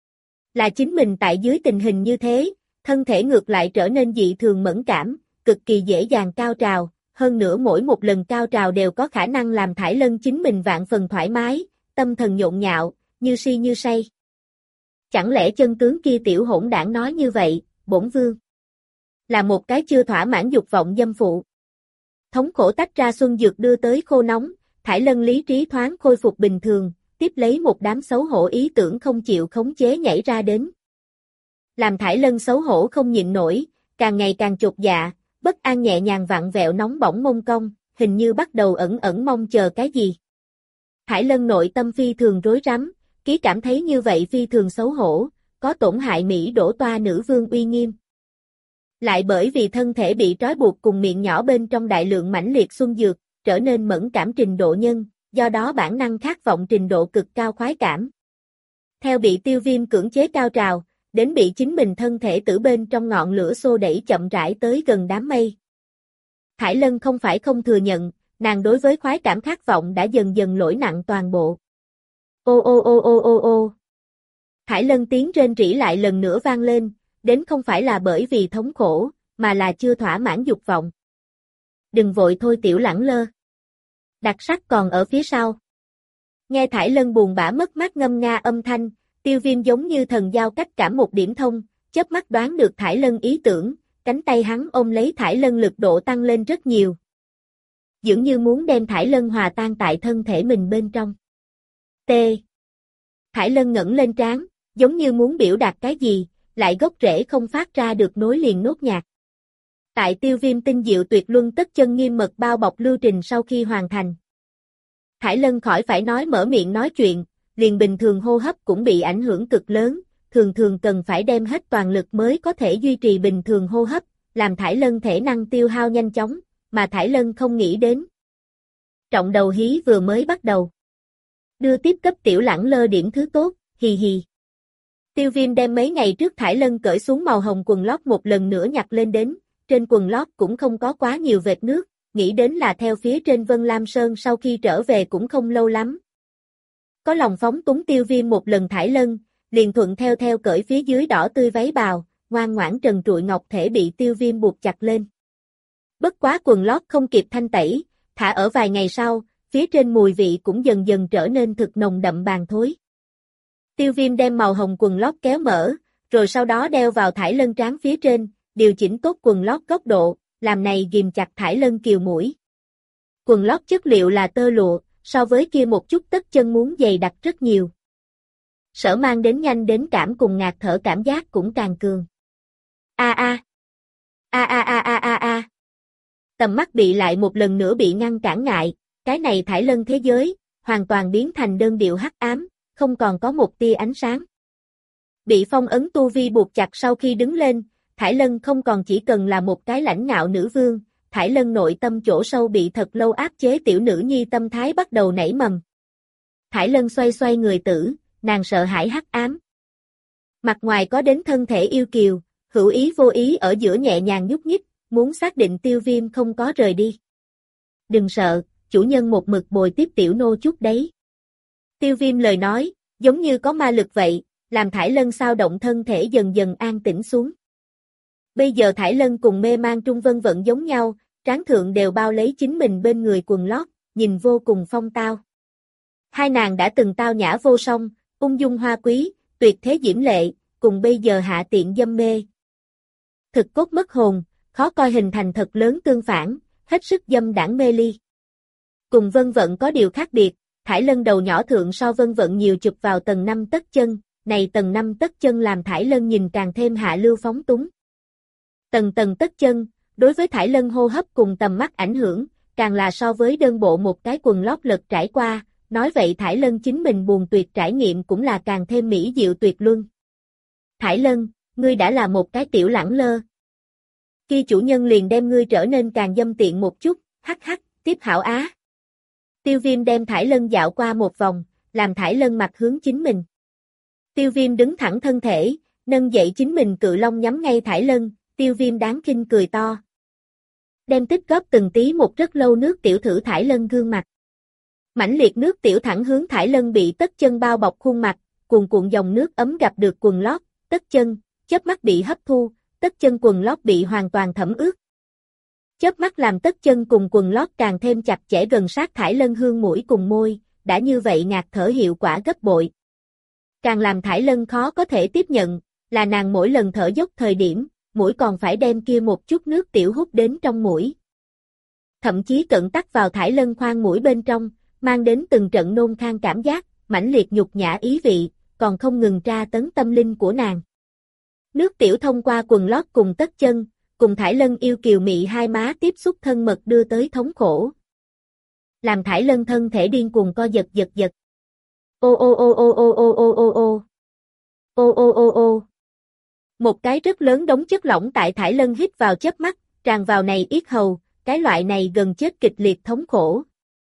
Là chính mình tại dưới tình hình như thế, thân thể ngược lại trở nên dị thường mẫn cảm, cực kỳ dễ dàng cao trào, hơn nữa mỗi một lần cao trào đều có khả năng làm thải lân chính mình vạn phần thoải mái, tâm thần nhộn nhạo, như si như say. Chẳng lẽ chân tướng kia tiểu hỗn đảng nói như vậy, bổn vương là một cái chưa thỏa mãn dục vọng dâm phụ. Thống khổ tách ra xuân dược đưa tới khô nóng, thải lân lý trí thoáng khôi phục bình thường, tiếp lấy một đám xấu hổ ý tưởng không chịu khống chế nhảy ra đến. Làm thải lân xấu hổ không nhịn nổi, càng ngày càng chột dạ, bất an nhẹ nhàng vặn vẹo nóng bỏng mông cong, hình như bắt đầu ẩn ẩn mong chờ cái gì. Thải lân nội tâm phi thường rối rắm, ký cảm thấy như vậy phi thường xấu hổ, có tổn hại Mỹ đổ toa nữ vương uy nghiêm. Lại bởi vì thân thể bị trói buộc cùng miệng nhỏ bên trong đại lượng mãnh liệt xuân dược, trở nên mẫn cảm trình độ nhân, do đó bản năng khát vọng trình độ cực cao khoái cảm. Theo bị Tiêu Viêm cưỡng chế cao trào, đến bị chính mình thân thể tử bên trong ngọn lửa xô đẩy chậm rãi tới gần đám mây. Thải Lân không phải không thừa nhận, nàng đối với khoái cảm khát vọng đã dần dần lỗi nặng toàn bộ. Ô ô ô ô ô ô. Thải Lân tiếng rên rỉ lại lần nữa vang lên, đến không phải là bởi vì thống khổ, mà là chưa thỏa mãn dục vọng. Đừng vội thôi Tiểu Lẳng Lơ. Đặc sắc còn ở phía sau. Nghe Thải Lân buồn bã mất mát ngâm nga âm thanh, Tiêu Viêm giống như thần giao cách cảm một điểm thông, chớp mắt đoán được Thải Lân ý tưởng, cánh tay hắn ôm lấy Thải Lân lực độ tăng lên rất nhiều. Dường như muốn đem Thải Lân hòa tan tại thân thể mình bên trong. T. Thải Lân ngẩng lên trán, giống như muốn biểu đạt cái gì, lại gốc rễ không phát ra được nối liền nốt nhạc. Tại Tiêu Viêm tinh diệu tuyệt luân tất chân nghiêm mật bao bọc lưu trình sau khi hoàn thành. Thải Lân khỏi phải nói mở miệng nói chuyện, liền bình thường hô hấp cũng bị ảnh hưởng cực lớn, thường thường cần phải đem hết toàn lực mới có thể duy trì bình thường hô hấp, làm Thải Lân thể năng tiêu hao nhanh chóng, mà Thải Lân không nghĩ đến. Trọng đầu hí vừa mới bắt đầu. Đưa tiếp cấp Tiểu Lẳng Lơ điểm thứ tốt, hì hì. Tiêu Viêm đem mấy ngày trước Thải Lân cởi xuống màu hồng quần lót một lần nữa nhặt lên đến, trên quần lót cũng không có quá nhiều vệt nước, nghĩ đến là theo phía trên Vân Lam Sơn sau khi trở về cũng không lâu lắm. Có lòng phóng túng Tiêu Viêm một lần Thải Lân, liền thuận theo cởi phía dưới đỏ tươi váy bào, ngoan ngoãn trần trụi ngọc thể bị Tiêu Viêm buộc chặt lên. Bất quá quần lót không kịp thanh tẩy, thả ở vài ngày sau, phía trên mùi vị cũng dần dần trở nên thực nồng đậm bàn thối. Tiêu Viêm đem màu hồng quần lót kéo mở, rồi sau đó đeo vào Thải Lân trán phía trên, điều chỉnh tốt quần lót góc độ, làm này ghim chặt Thải Lân kiều mũi. Quần lót chất liệu là tơ lụa, so với kia một chút tất chân muốn dày đặc rất nhiều. Sở mang đến nhanh đến cảm cùng ngạt thở cảm giác cũng càng cường. Tầm mắt bị lại một lần nữa bị ngăn cản ngại, cái này Thải Lân thế giới, hoàn toàn biến thành đơn điệu hắc ám, không còn có một tia ánh sáng. Bị phong ấn tu vi buộc chặt sau khi đứng lên, Thải Lân không còn chỉ cần là một cái lãnh ngạo nữ vương, Thải Lân nội tâm chỗ sâu bị thật lâu áp chế tiểu nữ nhi tâm thái bắt đầu nảy mầm. Thải Lân xoay xoay người tử, nàng sợ hãi hắc ám. Mặt ngoài có đến thân thể yêu kiều, hữu ý vô ý ở giữa nhẹ nhàng nhúc nhích, muốn xác định Tiêu Viêm không có rời đi. Đừng sợ, chủ nhân một mực bồi tiếp tiểu nô chút đấy. Tiêu Viêm lời nói, giống như có ma lực vậy, làm Thải Lân sao động thân thể dần dần an tĩnh xuống. Bây giờ Thải Lân cùng mê mang Trung Vân Vận giống nhau, trán thượng đều bao lấy chính mình bên người quần lót, nhìn vô cùng phong tao. Hai nàng đã từng tao nhã vô song, ung dung hoa quý, tuyệt thế diễm lệ, cùng bây giờ hạ tiện dâm mê. Thực cốt mất hồn, khó coi hình thành thật lớn tương phản, hết sức dâm đãng mê ly. Cùng Vân Vận có điều khác biệt, Thải Lân đầu nhỏ thượng so Vân Vận nhiều chụp vào tầng 5 tấc chân, này tầng 5 tấc chân làm Thải Lân nhìn càng thêm hạ lưu phóng túng. Tầng tấc chân, đối với Thải Lân hô hấp cùng tầm mắt ảnh hưởng, càng là so với đơn bộ một cái quần lót lật trải qua, nói vậy Thải Lân chính mình buồn tuyệt trải nghiệm cũng là càng thêm mỹ diệu tuyệt luân. Thải Lân, ngươi đã là một cái tiểu lẳng lơ. Khi chủ nhân liền đem ngươi trở nên càng dâm tiện một chút, hắc hắc, tiếp hảo á. Tiêu Viêm đem Thải Lân dạo qua một vòng, làm Thải Lân mặt hướng chính mình. Tiêu Viêm đứng thẳng thân thể, nâng dậy chính mình cự long nhắm ngay Thải Lân, Tiêu Viêm đáng khinh cười to. Đem tích góp từng tí một rất lâu nước tiểu thử Thải Lân gương mặt. Mãnh liệt nước tiểu thẳng hướng Thải Lân bị tất chân bao bọc khuôn mặt, cuồn cuộn dòng nước ấm gặp được quần lót, tất chân, chớp mắt bị hấp thu, tất chân quần lót bị hoàn toàn thẩm ướt. Chớp mắt làm tất chân cùng quần lót càng thêm chặt chẽ gần sát Thải Lân hương mũi cùng môi, đã như vậy ngạt thở hiệu quả gấp bội. Càng làm Thải Lân khó có thể tiếp nhận, là nàng mỗi lần thở dốc thời điểm, mũi còn phải đem kia một chút nước tiểu hút đến trong mũi. Thậm chí cận tắc vào Thải Lân khoang mũi bên trong, mang đến từng trận nôn khan cảm giác, mãnh liệt nhục nhã ý vị, còn không ngừng tra tấn tâm linh của nàng. Nước tiểu thông qua quần lót cùng tất chân, cùng Thải Lân yêu kiều mị hai má tiếp xúc thân mật đưa tới thống khổ. Làm Thải Lân thân thể điên cuồng co giật giật giật. Ô ô ô ô ô ô ô ô ô. Ô ô ô ô. Một cái rất lớn đống chất lỏng tại Thải Lân hít vào chớp mắt, tràn vào này yết hầu, cái loại này gần chết kịch liệt thống khổ.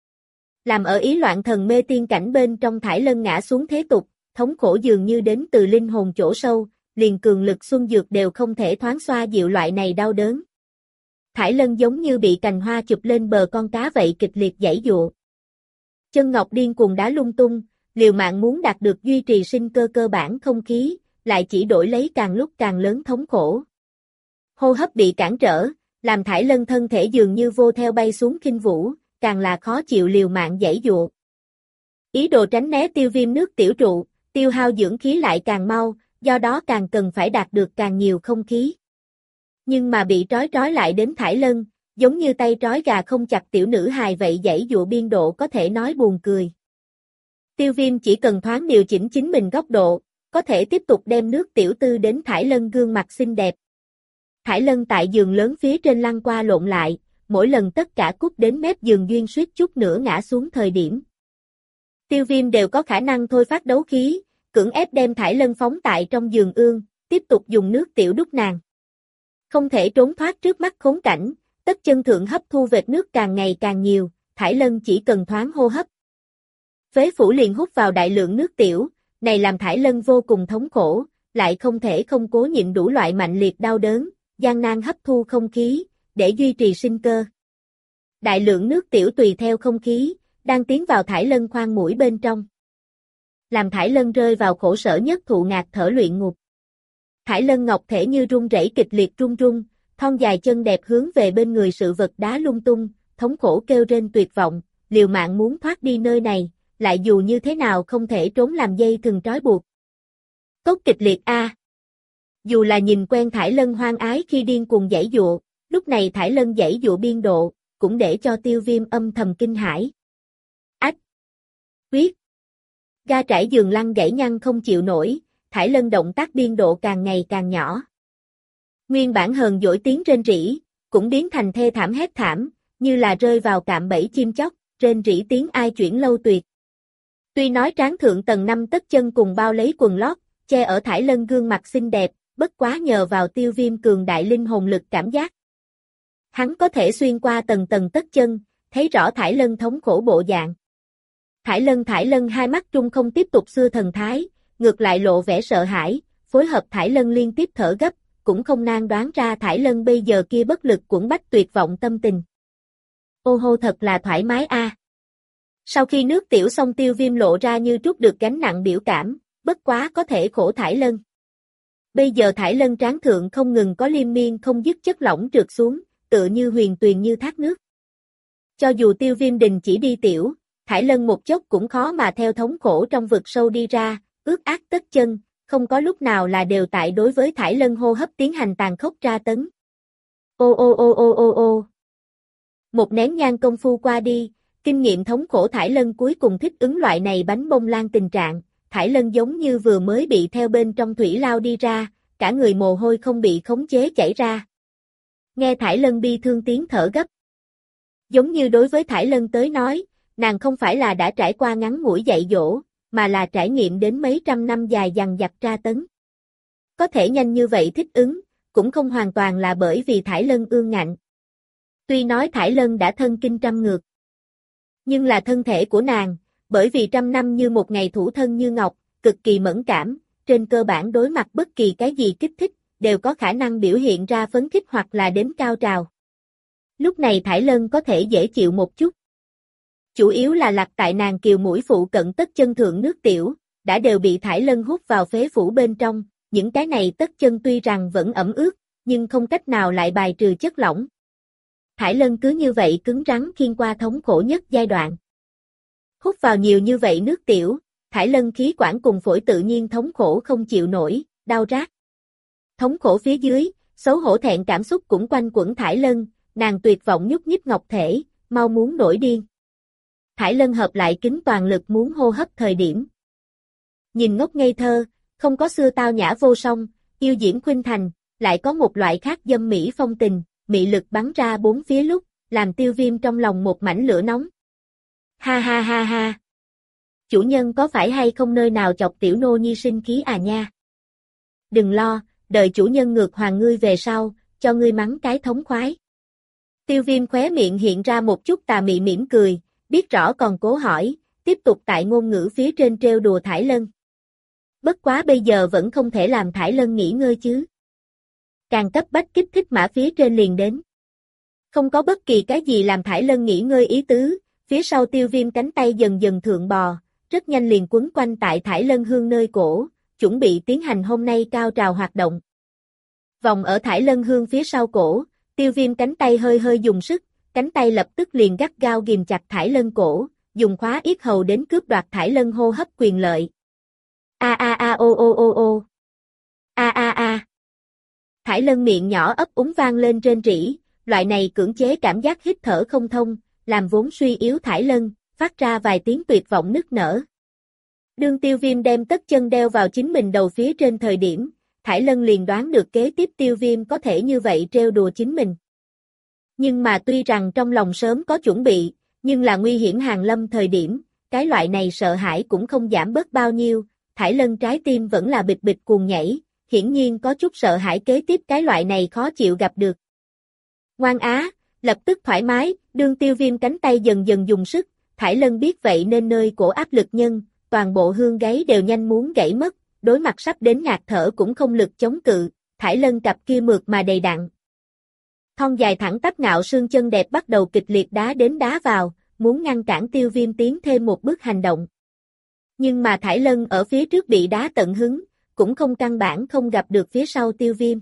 Làm ở ý loạn thần mê tiên cảnh bên trong Thải Lân ngã xuống thế tục, thống khổ dường như đến từ linh hồn chỗ sâu, liền cường lực xuân dược đều không thể thoáng xoa dịu loại này đau đớn. Thải Lân giống như bị cành hoa chụp lên bờ con cá vậy kịch liệt giãy giụa. Chân ngọc điên cuồng đá lung tung, liều mạng muốn đạt được duy trì sinh cơ cơ bản không khí, lại chỉ đổi lấy càng lúc càng lớn thống khổ. Hô hấp bị cản trở, làm Thải Lân thân thể dường như vô theo bay xuống khinh vũ, càng là khó chịu liều mạng giãy giụa. Ý đồ tránh né Tiêu Viêm nước tiểu trụ, tiêu hao dưỡng khí lại càng mau, do đó càng cần phải đạt được càng nhiều không khí. Nhưng mà bị trói lại đến Thải Lân, giống như tay trói gà không chặt tiểu nữ hài vậy giãy giụa biên độ có thể nói buồn cười. Tiêu Viêm chỉ cần thoáng điều chỉnh chính mình góc độ, có thể tiếp tục đem nước tiểu tư đến Thải Lân gương mặt xinh đẹp. Thải Lân tại giường lớn phía trên lăn qua lộn lại, mỗi lần tất cả cút đến mép giường duyên suýt chút nữa ngã xuống thời điểm. Tiêu Viêm đều có khả năng thôi phát đấu khí, cưỡng ép đem Thải Lân phóng tại trong giường ương, tiếp tục dùng nước tiểu đút nàng. Không thể trốn thoát trước mắt khốn cảnh, tất chân thượng hấp thu vệt nước càng ngày càng nhiều, Thải Lân chỉ cần thoáng hô hấp. Phế phủ liền hút vào đại lượng nước tiểu, này làm Thải Lân vô cùng thống khổ, lại không thể không cố nhịn đủ loại mạnh liệt đau đớn, gian nan hấp thu không khí, để duy trì sinh cơ. Đại lượng nước tiểu tùy theo không khí, đang tiến vào Thải Lân khoang mũi bên trong. Làm Thải Lân rơi vào khổ sở nhất thụ ngạt thở luyện ngục. Thải Lân ngọc thể như run rẩy kịch liệt run run, thon dài chân đẹp hướng về bên người sự vật đá lung tung, thống khổ kêu rên tuyệt vọng, liều mạng muốn thoát đi nơi này, lại dù như thế nào không thể trốn làm dây thừng trói buộc. Cốt kịch liệt a. Dù là nhìn quen Thải Lân hoang ái khi điên cuồng giãy giụa, lúc này Thải Lân giãy giụa biên độ, cũng để cho Tiêu Viêm âm thầm kinh hãi. Ách! Quyết! Ga trải giường lăn gãy nhăn không chịu nổi, Thải Lân động tác biên độ càng ngày càng nhỏ. Nguyên bản hờn dỗi tiếng rên rỉ, cũng biến thành thê thảm hét thảm, như là rơi vào cạm bẫy chim chóc, rên rỉ tiếng ai chuyển lâu tuyệt. Tuy nói tráng thượng tầng 5 tất chân cùng bao lấy quần lót, che ở Thải Lân gương mặt xinh đẹp, bất quá nhờ vào Tiêu Viêm cường đại linh hồn lực cảm giác. Hắn có thể xuyên qua tầng tầng tất chân, thấy rõ Thải Lân thống khổ bộ dạng. Thải Lân hai mắt trung không tiếp tục xưa thần thái, ngược lại lộ vẻ sợ hãi, phối hợp Thải Lân liên tiếp thở gấp, cũng không nan đoán ra Thải Lân bây giờ kia bất lực cuỗn bách tuyệt vọng tâm tình. Ô hô thật là thoải mái a. Sau khi nước tiểu xong Tiêu Viêm lộ ra như trút được gánh nặng biểu cảm, bất quá có thể khổ Thải Lân. Bây giờ Thải Lân trán thượng không ngừng có liên miên không dứt chất lỏng trượt xuống, tựa như huyền tuyền như thác nước. Cho dù Tiêu Viêm đình chỉ đi tiểu, Thải Lân một chốc cũng khó mà theo thống khổ trong vực sâu đi ra, ướt át tất chân, không có lúc nào là đều tại đối với Thải Lân hô hấp tiến hành tàn khốc tra tấn. Ô ô ô ô ô ô. Một nén nhang công phu qua đi, kinh nghiệm thống khổ Thải Lân cuối cùng thích ứng loại này bánh bông lan tình trạng, Thải Lân giống như vừa mới bị theo bên trong thủy lao đi ra, cả người mồ hôi không bị khống chế chảy ra. Nghe Thải Lân bi thương tiếng thở gấp. Giống như đối với Thải Lân tới nói, nàng không phải là đã trải qua ngắn ngủi dạy dỗ, mà là trải nghiệm đến mấy trăm năm dài dằng dặc tra tấn. Có thể nhanh như vậy thích ứng, cũng không hoàn toàn là bởi vì Thải Lân ương ngạnh. Tuy nói Thải Lân đã thân kinh trăm ngược, nhưng là thân thể của nàng, bởi vì trăm năm như một ngày thủ thân như ngọc, cực kỳ mẫn cảm, trên cơ bản đối mặt bất kỳ cái gì kích thích, đều có khả năng biểu hiện ra phấn khích hoặc là đến cao trào. Lúc này Thải Lân có thể dễ chịu một chút. Chủ yếu là lạc tại nàng kiều mũi phụ cận tất chân thượng nước tiểu, đã đều bị Thải Lân hút vào phế phủ bên trong, những cái này tất chân tuy rằng vẫn ẩm ướt, nhưng không cách nào lại bài trừ chất lỏng. Thải Lân cứ như vậy cứng rắn khiên qua thống khổ nhất giai đoạn. Hút vào nhiều như vậy nước tiểu, Thải Lân khí quản cùng phổi tự nhiên thống khổ không chịu nổi, đau rát. Thống khổ phía dưới, xấu hổ thẹn cảm xúc cũng quanh quẩn Thải Lân, nàng tuyệt vọng nhúc nhích ngọc thể, mau muốn nổi điên. Thải Lân hợp lại kính toàn lực muốn hô hấp thời điểm. Nhìn ngốc ngây thơ, không có xưa tao nhã vô song, yêu diễm khuynh thành, lại có một loại khác dâm mỹ phong tình, mị lực bắn ra bốn phía lúc, làm Tiêu Viêm trong lòng một mảnh lửa nóng. Ha ha ha ha. Chủ nhân có phải hay không nơi nào chọc tiểu nô nhi sinh khí à nha? Đừng lo, đợi chủ nhân ngược hoàng ngươi về sau, cho ngươi mắng cái thống khoái. Tiêu Viêm khóe miệng hiện ra một chút tà mị mỉm cười, biết rõ còn cố hỏi, tiếp tục tại ngôn ngữ phía trên trêu đùa Thải Lân. Bất quá bây giờ vẫn không thể làm Thải Lân nghỉ ngơi chứ. Càng cấp bách kích thích mã phía trên liền đến. Không có bất kỳ cái gì làm Thải Lân nghỉ ngơi ý tứ, phía sau Tiêu Viêm cánh tay dần dần thượng bò, rất nhanh liền quấn quanh tại Thải Lân hương nơi cổ, chuẩn bị tiến hành hôm nay cao trào hoạt động. Vòng ở Thải Lân hương phía sau cổ, Tiêu Viêm cánh tay hơi hơi dùng sức, cánh tay lập tức liền gắt gao ghìm chặt Thải Lân cổ, dùng khóa yết hầu đến cướp đoạt Thải Lân hô hấp quyền lợi. A a a ô ô ô ô. A a a. Thải Lân miệng nhỏ ấp úng vang lên rên rỉ, loại này cưỡng chế cảm giác hít thở không thông, làm vốn suy yếu Thải Lân, phát ra vài tiếng tuyệt vọng nức nở. Đương Tiêu Viêm đem tất chân đeo vào chính mình đầu phía trên thời điểm, Thải Lân liền đoán được kế tiếp Tiêu Viêm có thể như vậy trêu đùa chính mình. Nhưng mà tuy rằng trong lòng sớm có chuẩn bị, nhưng là nguy hiểm hàng lâm thời điểm, cái loại này sợ hãi cũng không giảm bớt bao nhiêu, Thải Lân trái tim vẫn là bịch bịch cuồng nhảy, hiển nhiên có chút sợ hãi kế tiếp cái loại này khó chịu gặp được. Ngoan á, lập tức thoải mái, đương Tiêu Viêm cánh tay dần dần dùng sức, Thải Lân biết vậy nên nơi cổ áp lực nhân, toàn bộ hương gáy đều nhanh muốn gãy mất, đối mặt sắp đến ngạt thở cũng không lực chống cự, Thải Lân cặp kia mượt mà đầy đặn. Thon dài thẳng tắp ngạo xương chân đẹp bắt đầu kịch liệt đá đến đá vào, muốn ngăn cản Tiêu Viêm tiến thêm một bước hành động. Nhưng mà Thải Lân ở phía trước bị đá tận hứng, cũng không căn bản không gặp được phía sau Tiêu Viêm.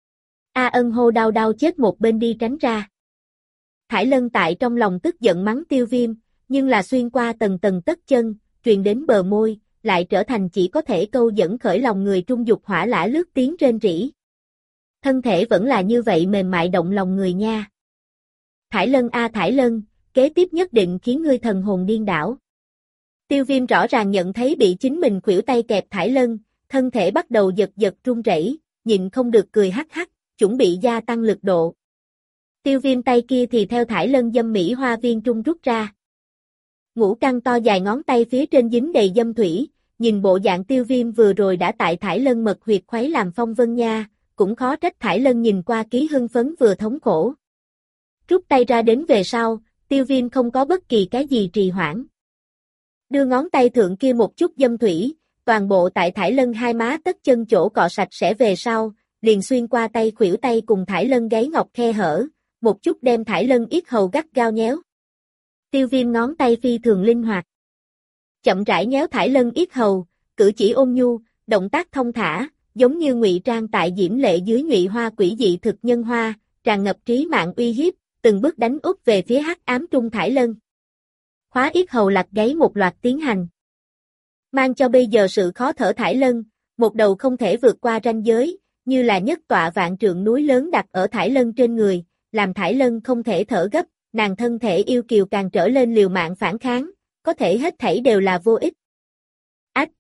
A Ân hô đau đau chết một bên đi tránh ra. Thải Lân tại trong lòng tức giận mắng Tiêu Viêm, nhưng là xuyên qua tầng tầng tất chân, truyền đến bờ môi, lại trở thành chỉ có thể câu dẫn khởi lòng người trung dục hỏa lã lướt tiếng rên rỉ. Thân thể vẫn là như vậy mềm mại động lòng người nha. Thải Lân a Thải Lân, kế tiếp nhất định khiến ngươi thần hồn điên đảo. Tiêu Viêm rõ ràng nhận thấy bị chính mình khuỷu tay kẹp Thải Lân, thân thể bắt đầu giật giật run rẩy, nhịn không được cười hắc hắc, chuẩn bị gia tăng lực độ. Tiêu Viêm tay kia thì theo Thải Lân dâm mỹ hoa viên trung rút ra. Ngũ căng to dài ngón tay phía trên dính đầy dâm thủy, nhìn bộ dạng Tiêu Viêm vừa rồi đã tại Thải Lân mật huyệt khuấy làm phong vân nha, cũng khó trách Thải Lân nhìn qua ký hưng phấn vừa thống khổ. Rút tay ra đến về sau, Tiêu Viêm không có bất kỳ cái gì trì hoãn. Đưa ngón tay thượng kia một chút dâm thủy, toàn bộ tại Thải Lân hai má tất chân chỗ cọ sạch sẽ về sau, liền xuyên qua tay khuỷu tay cùng Thải Lân gáy ngọc khe hở, một chút đem Thải Lân yết hầu gắt gao nhéo. Tiêu Viêm ngón tay phi thường linh hoạt. Chậm rãi nhéo Thải Lân yết hầu, cử chỉ ôn nhu, động tác thông thả, giống như ngụy trang tại diễm lệ dưới nhụy hoa quỷ dị thực nhân hoa, tràn ngập trí mạng uy hiếp, từng bước đánh úp về phía hắc ám trung Thải Lân. Khóa yết hầu lặt gáy một loạt tiến hành. Mang cho bây giờ sự khó thở Thải Lân, một đầu không thể vượt qua ranh giới, như là nhất tọa vạn trượng núi lớn đặt ở Thải Lân trên người, làm Thải Lân không thể thở gấp, nàng thân thể yêu kiều càng trở lên liều mạng phản kháng, có thể hết thảy đều là vô ích. Ách!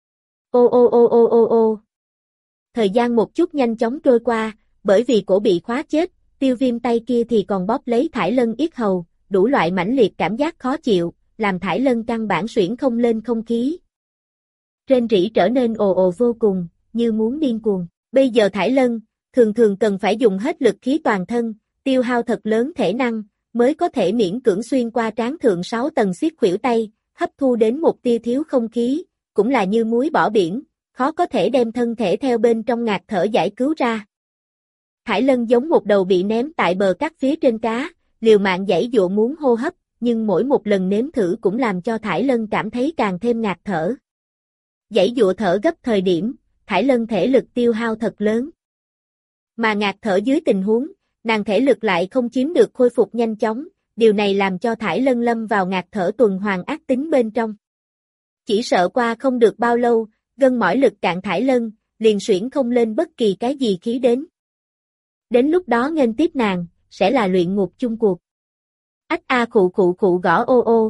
Ô ô ô ô ô ô! Thời gian một chút nhanh chóng trôi qua, bởi vì cổ bị khóa chết, Tiêu Viêm tay kia thì còn bóp lấy Thải Lân yết hầu, đủ loại mãnh liệt cảm giác khó chịu, làm Thải Lân căn bản xuyển không lên không khí. Rên rỉ trở nên ồ ồ vô cùng, như muốn điên cuồng. Bây giờ Thải Lân, thường thường cần phải dùng hết lực khí toàn thân, tiêu hao thật lớn thể năng, mới có thể miễn cưỡng xuyên qua trán thượng 6 tầng xiết khuỷu tay, hấp thu đến một tia thiếu không khí, cũng là như muối bỏ biển, khó có thể đem thân thể theo bên trong ngạt thở giải cứu ra. Thải Lân giống một đầu bị ném tại bờ cát phía trên cá, liều mạng giãy giụa muốn hô hấp, nhưng mỗi một lần nếm thử cũng làm cho Thải Lân cảm thấy càng thêm ngạt thở. Giãy giụa thở gấp thời điểm, Thải Lân thể lực tiêu hao thật lớn. Mà ngạt thở dưới tình huống, nàng thể lực lại không chiếm được khôi phục nhanh chóng, điều này làm cho Thải Lân lâm vào ngạt thở tuần hoàn ác tính bên trong. Chỉ sợ qua không được bao lâu, gân mỏi lực cạn Thải Lân, liền xuyển không lên bất kỳ cái gì khí đến. Đến lúc đó nghênh tiếp nàng, sẽ là luyện ngục chung cuộc. Ách a khụ khụ khụ gõ ô ô.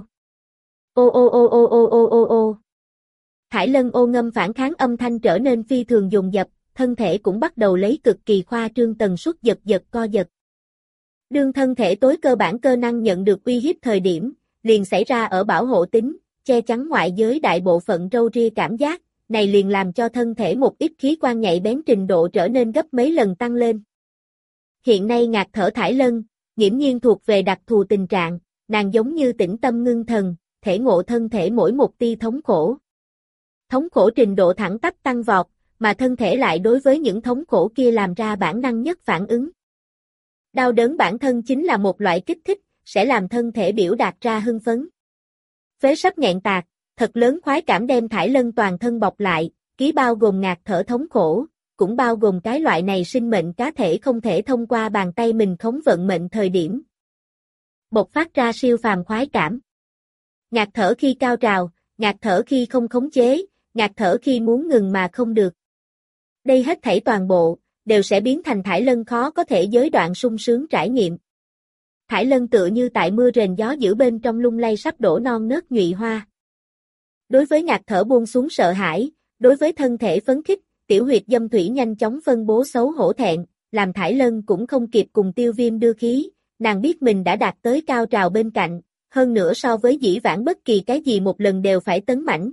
Ô ô ô ô ô ô ô ô. Thải Lân ô ngâm phản kháng âm thanh trở nên phi thường dồn dập, thân thể cũng bắt đầu lấy cực kỳ khoa trương tần suất giật giật co giật. Đương thân thể tối cơ bản cơ năng nhận được uy hiếp thời điểm, liền xảy ra ở bảo hộ tính, che chắn ngoại giới đại bộ phận râu ria cảm giác, này liền làm cho thân thể một ít khí quan nhạy bén trình độ trở nên gấp mấy lần tăng lên. Hiện nay ngạt thở Thải Lân, nghiễm nhiên thuộc về đặc thù tình trạng, nàng giống như tĩnh tâm ngưng thần, thể ngộ thân thể mỗi một tia thống khổ. Thống khổ trình độ thẳng tắp tăng vọt, mà thân thể lại đối với những thống khổ kia làm ra bản năng nhất phản ứng. Đau đớn bản thân chính là một loại kích thích, sẽ làm thân thể biểu đạt ra hưng phấn. Phế sắp nghẹn tạc, thật lớn khoái cảm đem Thải Lân toàn thân bọc lại, ký bao gồm ngạt thở thống khổ, cũng bao gồm cái loại này sinh mệnh cá thể không thể thông qua bàn tay mình khống vận mệnh thời điểm. Bộc phát ra siêu phàm khoái cảm. Ngạt thở khi cao trào, ngạt thở khi không khống chế, ngạt thở khi muốn ngừng mà không được. Đây hết thảy toàn bộ, đều sẽ biến thành Thải Lân khó có thể giới đoạn sung sướng trải nghiệm. Thải Lân tựa như tại mưa rền gió dữ bên trong lung lay sắp đổ non nớt nhụy hoa. Đối với ngạt thở buông xuống sợ hãi, đối với thân thể phấn khích, tiểu huyệt dâm thủy nhanh chóng phân bố xấu hổ thẹn, làm Thải Lân cũng không kịp cùng Tiêu Viêm đưa khí, nàng biết mình đã đạt tới cao trào bên cạnh, hơn nữa so với dĩ vãng bất kỳ cái gì một lần đều phải tấn mãnh.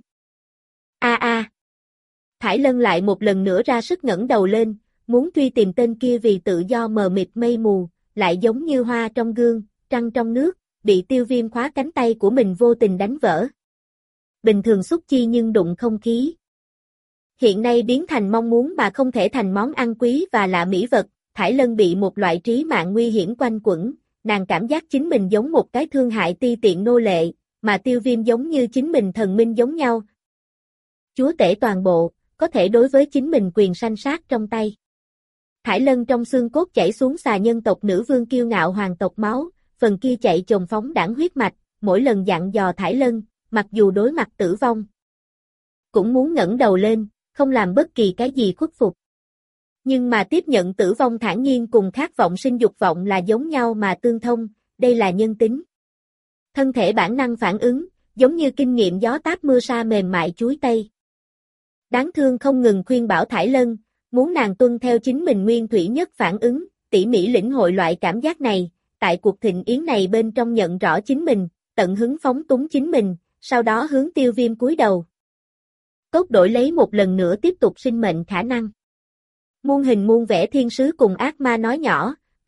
Thải Lân lại một lần nữa ra sức ngẩng đầu lên, muốn truy tìm tên kia vì tự do mờ mịt mây mù, lại giống như hoa trong gương, trăng trong nước, bị Tiêu Viêm khóa cánh tay của mình vô tình đánh vỡ. Bình thường xúc chi nhưng đụng không khí. Hiện nay biến thành mong muốn mà không thể thành món ăn quý và lạ mỹ vật, Thải Lân bị một loại trí mạng nguy hiểm quanh quẩn, nàng cảm giác chính mình giống một cái thương hại ti tiện nô lệ, mà Tiêu Viêm giống như chính mình thần minh giống nhau. Chúa tể toàn bộ, có thể đối với chính mình quyền sanh sát trong tay. Thải Lân trong xương cốt chảy xuống xà nhân tộc nữ vương kiêu ngạo hoàng tộc máu, phần kia chạy chồn phóng đảng huyết mạch, mỗi lần dặn dò Thải Lân, mặc dù đối mặt tử vong, cũng muốn ngẩng đầu lên, không làm bất kỳ cái gì khuất phục. Nhưng mà tiếp nhận tử vong thản nhiên cùng khát vọng sinh dục vọng là giống nhau mà tương thông, đây là nhân tính. Thân thể bản năng phản ứng, giống như kinh nghiệm gió táp mưa sa mềm mại chuối tây. Đáng thương không ngừng khuyên bảo Thải Lân, muốn nàng tuân theo chính mình nguyên thủy nhất phản ứng, tỉ mỉ lĩnh hội loại cảm giác này, tại cuộc thịnh yến này bên trong nhận rõ chính mình, tận hứng phóng túng chính mình, sau đó hướng Tiêu Viêm cúi đầu. Cốt đổi lấy một lần nữa tiếp tục sinh mệnh khả năng. Muôn hình muôn vẻ thiên sứ cùng ác ma nói nhỏ,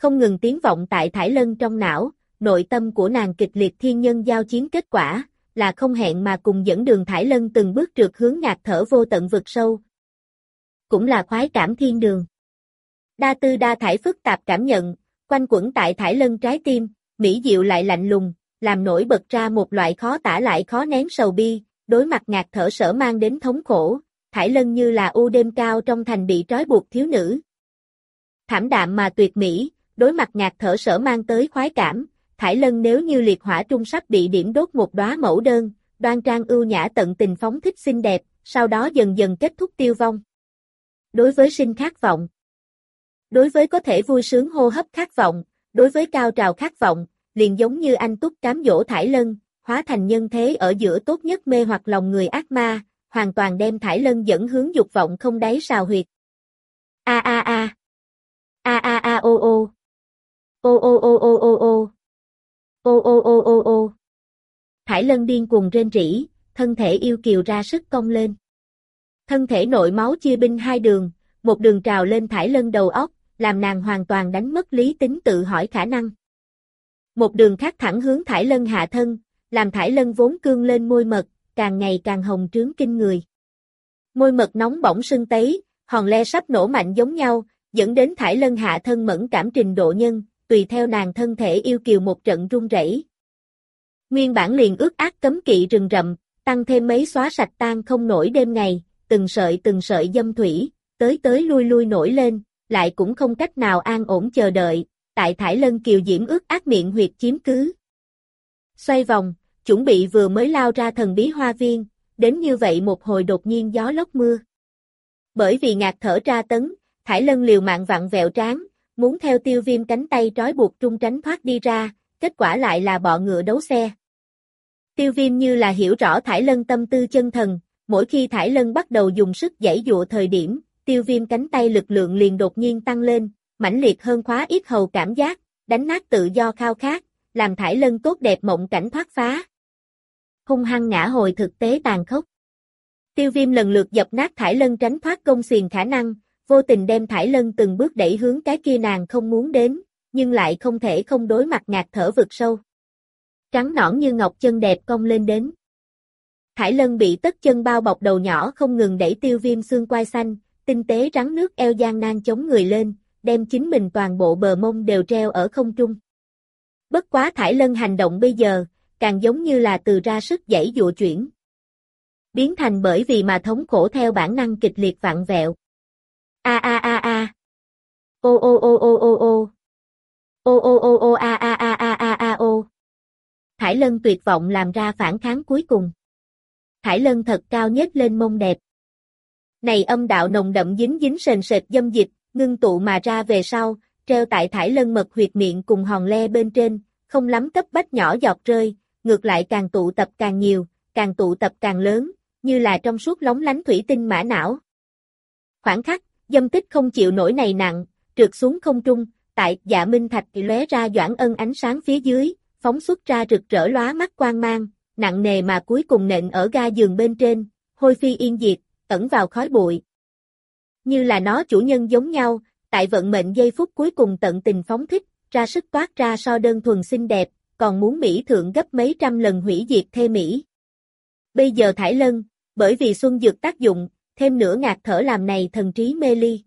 không ngừng tiếng vọng tại Thải Lân trong não, nội tâm của nàng kịch liệt thiên nhân giao chiến kết quả, là không hẹn mà cùng dẫn đường Thải Lân từng bước trượt hướng ngạt thở vô tận vực sâu. Cũng là khoái cảm thiên đường. Đa tư đa thải phức tạp cảm nhận, quanh quẩn tại Thải Lân trái tim, mỹ diệu lại lạnh lùng, làm nổi bật ra một loại khó tả lại khó nén sầu bi, đối mặt ngạt thở sở mang đến thống khổ, Thải Lân như là u đêm cao trong thành bị trói buộc thiếu nữ. Thảm đạm mà tuyệt mỹ, đối mặt ngạt thở sở mang tới khoái cảm, Thải Lân nếu như liệt hỏa trung sắp bị điểm đốt một đóa mẫu đơn, đoan trang ưu nhã tận tình phóng thích xinh đẹp, sau đó dần dần kết thúc tiêu vong. Đối với sinh khát vọng, đối với có thể vui sướng hô hấp khát vọng, đối với cao trào khát vọng, liền giống như anh túc cám dỗ Thải Lân, hóa thành nhân thế ở giữa tốt nhất mê hoặc lòng người ác ma, hoàn toàn đem Thải Lân dẫn hướng dục vọng không đáy sào huyệt. A a a. A a a ô ô. Ô ô ô ô ô ô. Ô ô ô ô ô. Thải Lân điên cuồng rên rỉ, thân thể yêu kiều ra sức cong lên. Thân thể nội máu chia binh hai đường, một đường trào lên Thải Lân đầu óc, làm nàng hoàn toàn đánh mất lý tính tự hỏi khả năng. Một đường khác thẳng hướng Thải Lân hạ thân, làm Thải Lân vốn cương lên môi mật, càng ngày càng hồng trướng kinh người. Môi mật nóng bỏng sưng tấy, hòn le sắp nổ mạnh giống nhau, dẫn đến Thải Lân hạ thân mẫn cảm trình độ nhân, tùy theo nàng thân thể yêu kiều một trận run rẩy. Nguyên bản liền ước ác cấm kỵ rừng rậm, tăng thêm mấy xóa sạch tan không nổi đêm ngày, từng sợi dâm thủy, tới lui nổi lên, lại cũng không cách nào an ổn chờ đợi, tại Thải Lân kiều diễm ước ác miệng huyệt chiếm cứ. Xoay vòng, chuẩn bị vừa mới lao ra thần bí hoa viên, đến như vậy một hồi đột nhiên gió lốc mưa. Bởi vì ngạt thở tra tấn, Thải Lân liều mạng vặn vẹo trán, muốn theo Tiêu Viêm cánh tay trói buộc trung tránh thoát đi ra, kết quả lại là bọ ngựa đấu xe. Tiêu Viêm như là hiểu rõ Thải Lân tâm tư chân thần, mỗi khi Thải Lân bắt đầu dùng sức giãy giụa thời điểm, Tiêu Viêm cánh tay lực lượng liền đột nhiên tăng lên, mãnh liệt hơn khóa yết hầu cảm giác, đánh nát tự do khao khát, làm Thải Lân tốt đẹp mộng cảnh thoát phá. Hung hăng ngã hồi thực tế tàn khốc. Tiêu Viêm lần lượt dập nát Thải Lân tránh thoát công xiềng khả năng, vô tình đem Thải Lân từng bước đẩy hướng cái kia nàng không muốn đến, nhưng lại không thể không đối mặt ngạt thở vực sâu. Trắng nõn như ngọc chân đẹp cong lên đến. Thải Lân bị tất chân bao bọc đầu nhỏ không ngừng đẩy Tiêu Viêm xương quai xanh, tinh tế rắn nước eo gian nan chống người lên, đem chính mình toàn bộ bờ mông đều treo ở không trung. Bất quá Thải Lân hành động bây giờ, càng giống như là từ ra sức giãy giụa chuyển. Biến thành bởi vì mà thống khổ theo bản năng kịch liệt vặn vẹo. A a a a. Ô ô ô ô ô ô. Ô ô ô ô a a a a a a ô. Thải Lân tuyệt vọng làm ra phản kháng cuối cùng. Thải Lân thật cao nhếch lên mông đẹp. Này âm đạo nồng đậm dính dính sền sệt dâm dịch, ngưng tụ mà ra về sau, treo tại Thải Lân mật huyệt miệng cùng hòn le bên trên, không lắm cấp bách nhỏ giọt rơi, ngược lại càng tụ tập càng nhiều, càng tụ tập càng lớn, như là trong suốt lóng lánh thủy tinh mã não. Khoảng khắc, dâm tích không chịu nổi này nặng, trượt xuống không trung, tại Dạ Minh Thạch lóe ra Doãn Ân ánh sáng phía dưới, phóng xuất ra rực rỡ lóa mắt quang mang, nặng nề mà cuối cùng nện ở ga giường bên trên, hôi phi yên diệt, ẩn vào khói bụi. Như là nó chủ nhân giống nhau, tại vận mệnh giây phút cuối cùng tận tình phóng thích, ra sức toát ra so đơn thuần xinh đẹp, còn muốn mỹ thượng gấp mấy trăm lần hủy diệt thê mỹ. Bây giờ Thải Lân, bởi vì xuân dược tác dụng, thêm nữa ngạt thở làm này thần trí mê ly.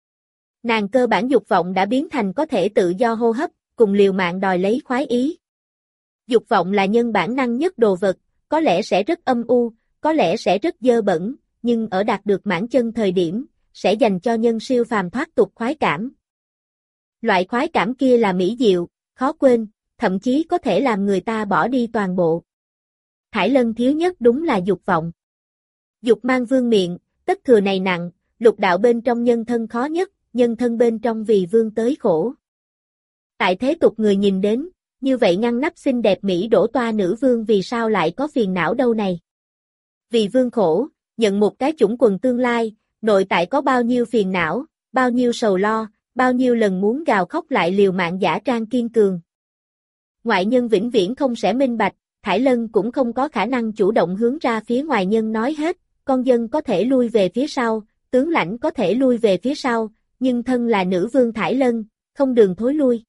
Nàng cơ bản dục vọng đã biến thành có thể tự do hô hấp, cùng liều mạng đòi lấy khoái ý. Dục vọng là nhân bản năng nhất đồ vật, có lẽ sẽ rất âm u, có lẽ sẽ rất dơ bẩn, nhưng ở đạt được mãn chân thời điểm, sẽ dành cho nhân siêu phàm thoát tục khoái cảm. Loại khoái cảm kia là mỹ diệu, khó quên, thậm chí có thể làm người ta bỏ đi toàn bộ. Thải Lân thiếu nhất đúng là dục vọng. Dục mang vương miện, tất thừa này nặng, lục đạo bên trong nhân thân khó nhất, nhân thân bên trong vì vương tới khổ. Tại thế tục người nhìn đến, như vậy ngăn nắp xinh đẹp mỹ đổ toa nữ vương vì sao lại có phiền não đâu này. Vì vương khổ, nhận một cái chủng quần tương lai, nội tại có bao nhiêu phiền não, bao nhiêu sầu lo, bao nhiêu lần muốn gào khóc lại liều mạng giả trang kiên cường. Ngoại nhân vĩnh viễn không sẽ minh bạch, Thải Lân cũng không có khả năng chủ động hướng ra phía ngoài nhân nói hết, con dân có thể lui về phía sau, tướng lãnh có thể lui về phía sau, nhưng thân là nữ vương Thải Lân, không đường thối lui.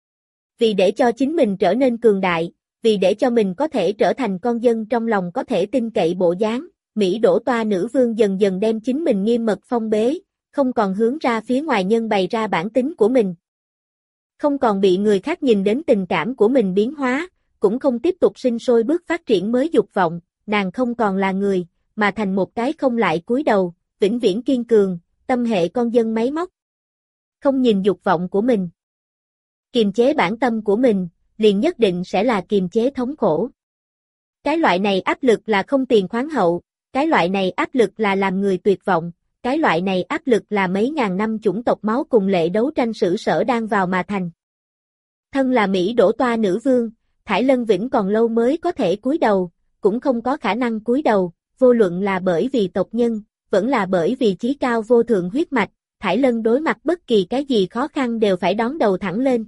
Vì để cho chính mình trở nên cường đại, vì để cho mình có thể trở thành con dân trong lòng có thể tin cậy bộ dáng, Mỹ đổ toa nữ vương dần dần đem chính mình nghiêm mật phong bế, không còn hướng ra phía ngoài nhân bày ra bản tính của mình. Không còn bị người khác nhìn đến tình cảm của mình biến hóa, cũng không tiếp tục sinh sôi bước phát triển mới dục vọng, nàng không còn là người, mà thành một cái không lại cúi đầu, vĩnh viễn kiên cường, tâm hệ con dân máy móc. Không nhìn dục vọng của mình. Kiềm chế bản tâm của mình, liền nhất định sẽ là kiềm chế thống khổ. Cái loại này áp lực là không tiền khoáng hậu, cái loại này áp lực là làm người tuyệt vọng, cái loại này áp lực là mấy ngàn năm chủng tộc máu cùng lệ đấu tranh sử sở đang vào mà thành. Thân là Mỹ đổ toa nữ vương, Thải Lân Vĩnh còn lâu mới có thể cúi đầu, cũng không có khả năng cúi đầu, vô luận là bởi vì tộc nhân, vẫn là bởi vì chí cao vô thượng huyết mạch, Thải Lân đối mặt bất kỳ cái gì khó khăn đều phải đón đầu thẳng lên.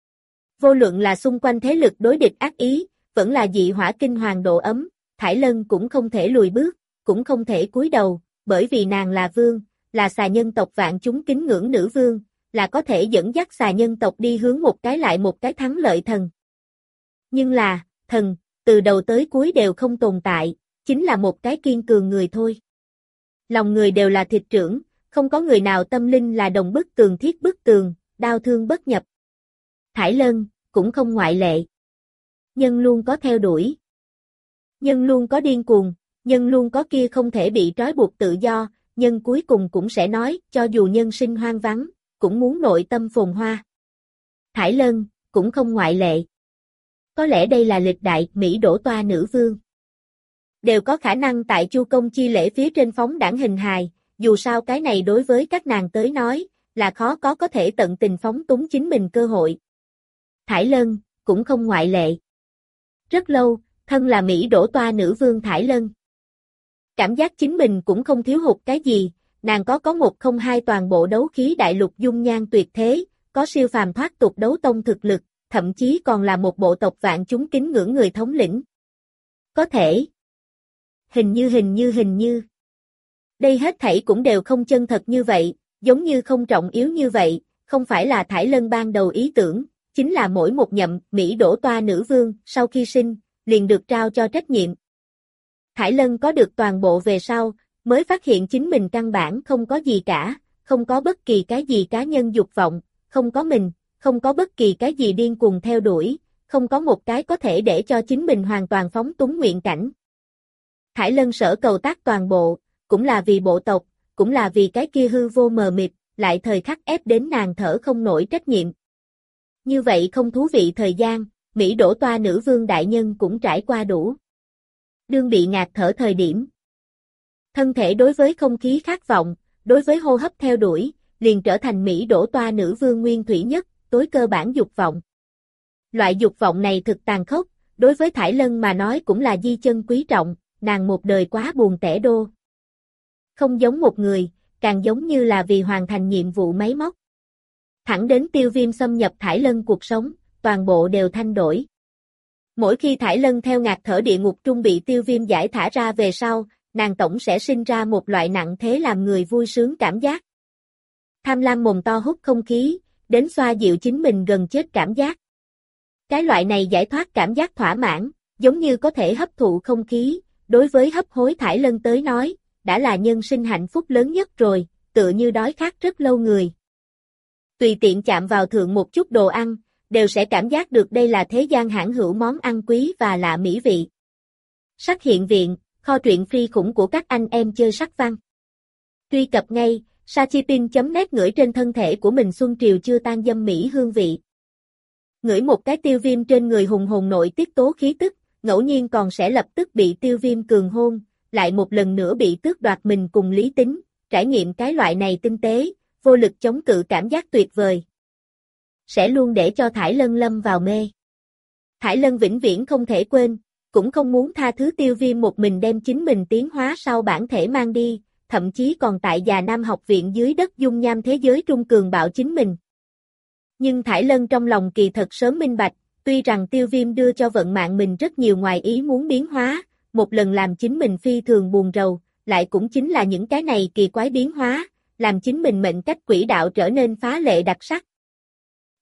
Vô luận là xung quanh thế lực đối địch ác ý, vẫn là dị hỏa kinh hoàng độ ấm, Thải Lân cũng không thể lùi bước, cũng không thể cúi đầu, bởi vì nàng là vương, là xà nhân tộc vạn chúng kính ngưỡng nữ vương, là có thể dẫn dắt xà nhân tộc đi hướng một cái lại một cái thắng lợi thần. Nhưng là, thần, từ đầu tới cuối đều không tồn tại, chính là một cái kiên cường người thôi. Lòng người đều là thịt trưởng, không có người nào tâm linh là đồng bức tường thiết bức tường, đau thương bất nhập. Thải Lân, cũng không ngoại lệ. Nhân luôn có theo đuổi. Nhân luôn có điên cuồng, nhân luôn có kia không thể bị trói buộc tự do, nhân cuối cùng cũng sẽ nói, cho dù nhân sinh hoang vắng, cũng muốn nội tâm phồn hoa. Thải Lân, cũng không ngoại lệ. Có lẽ đây là lịch đại Mỹ đổ toa nữ vương. Đều có khả năng tại Chu Công chi lễ phía trên phóng đảng hình hài, dù sao cái này đối với các nàng tới nói, là khó có thể tận tình phóng túng chính mình cơ hội. Thải Lân, cũng không ngoại lệ. Rất lâu, thân là Mỹ đổ toa nữ vương Thải Lân. Cảm giác chính mình cũng không thiếu hụt cái gì, nàng có một không hai toàn bộ đấu khí đại lục dung nhan tuyệt thế, có siêu phàm thoát tục đấu tông thực lực, thậm chí còn là một bộ tộc vạn chúng kính ngưỡng người thống lĩnh. Có thể. Hình như. Đây hết thảy cũng đều không chân thật như vậy, giống như không trọng yếu như vậy, không phải là Thải Lân ban đầu ý tưởng, chính là mỗi một nhậm Mỹ đổ toa nữ vương, sau khi sinh, liền được trao cho trách nhiệm. Thải Lân có được toàn bộ về sau, mới phát hiện chính mình căn bản không có gì cả, không có bất kỳ cái gì cá nhân dục vọng, không có mình, không có bất kỳ cái gì điên cuồng theo đuổi, không có một cái có thể để cho chính mình hoàn toàn phóng túng nguyện cảnh. Thải Lân sở cầu tác toàn bộ, cũng là vì bộ tộc, cũng là vì cái kia hư vô mờ mịt, lại thời khắc ép đến nàng thở không nổi trách nhiệm. Như vậy không thú vị thời gian, Mỹ đổ toa nữ vương đại nhân cũng trải qua đủ. Đương bị ngạt thở thời điểm. Thân thể đối với không khí khát vọng, đối với hô hấp theo đuổi, liền trở thành Mỹ đổ toa nữ vương nguyên thủy nhất, tối cơ bản dục vọng. Loại dục vọng này thực tàn khốc, đối với Thải Lân mà nói cũng là di chân quý trọng, nàng một đời quá buồn tẻ đô. Không giống một người, càng giống như là vì hoàn thành nhiệm vụ máy móc. Thẳng đến Tiêu Viêm xâm nhập Thải Lân cuộc sống, toàn bộ đều thay đổi. Mỗi khi Thải Lân theo ngạt thở địa ngục trung bị Tiêu Viêm giải thả ra về sau, nàng tổng sẽ sinh ra một loại nặng thế làm người vui sướng cảm giác. Tham lam mồm to hút không khí, đến xoa dịu chính mình gần chết cảm giác. Cái loại này giải thoát cảm giác thỏa mãn, giống như có thể hấp thụ không khí, đối với hấp hối Thải Lân tới nói, đã là nhân sinh hạnh phúc lớn nhất rồi, tựa như đói khát rất lâu người. Tùy tiện chạm vào thượng một chút đồ ăn, đều sẽ cảm giác được đây là thế gian hãng hữu món ăn quý và lạ mỹ vị. Sắc hiện viện, kho truyện free khủng của các anh em chơi sắc văn. Truy cập ngay, Sachipin.net ngửi trên thân thể của mình xuân triều chưa tan dâm mỹ hương vị. Ngửi một cái Tiêu Viêm trên người hùng hồn nội tiết tố khí tức, ngẫu nhiên còn sẽ lập tức bị Tiêu Viêm cường hôn, lại một lần nữa bị tước đoạt mình cùng lý tính, trải nghiệm cái loại này tinh tế, vô lực chống cự cảm giác tuyệt vời. Sẽ luôn để cho Thải Lân lâm vào mê. Thải Lân vĩnh viễn không thể quên, cũng không muốn tha thứ Tiêu Viêm một mình đem chính mình tiến hóa sau bản thể mang đi, thậm chí còn tại Già Nam học viện dưới đất dung nham thế giới trung cường bạo chính mình. Nhưng Thải Lân trong lòng kỳ thật sớm minh bạch, tuy rằng Tiêu Viêm đưa cho vận mạng mình rất nhiều ngoài ý muốn biến hóa, một lần làm chính mình phi thường buồn rầu, lại cũng chính là những cái này kỳ quái biến hóa, làm chính mình mệnh cách quỹ đạo trở nên phá lệ đặc sắc.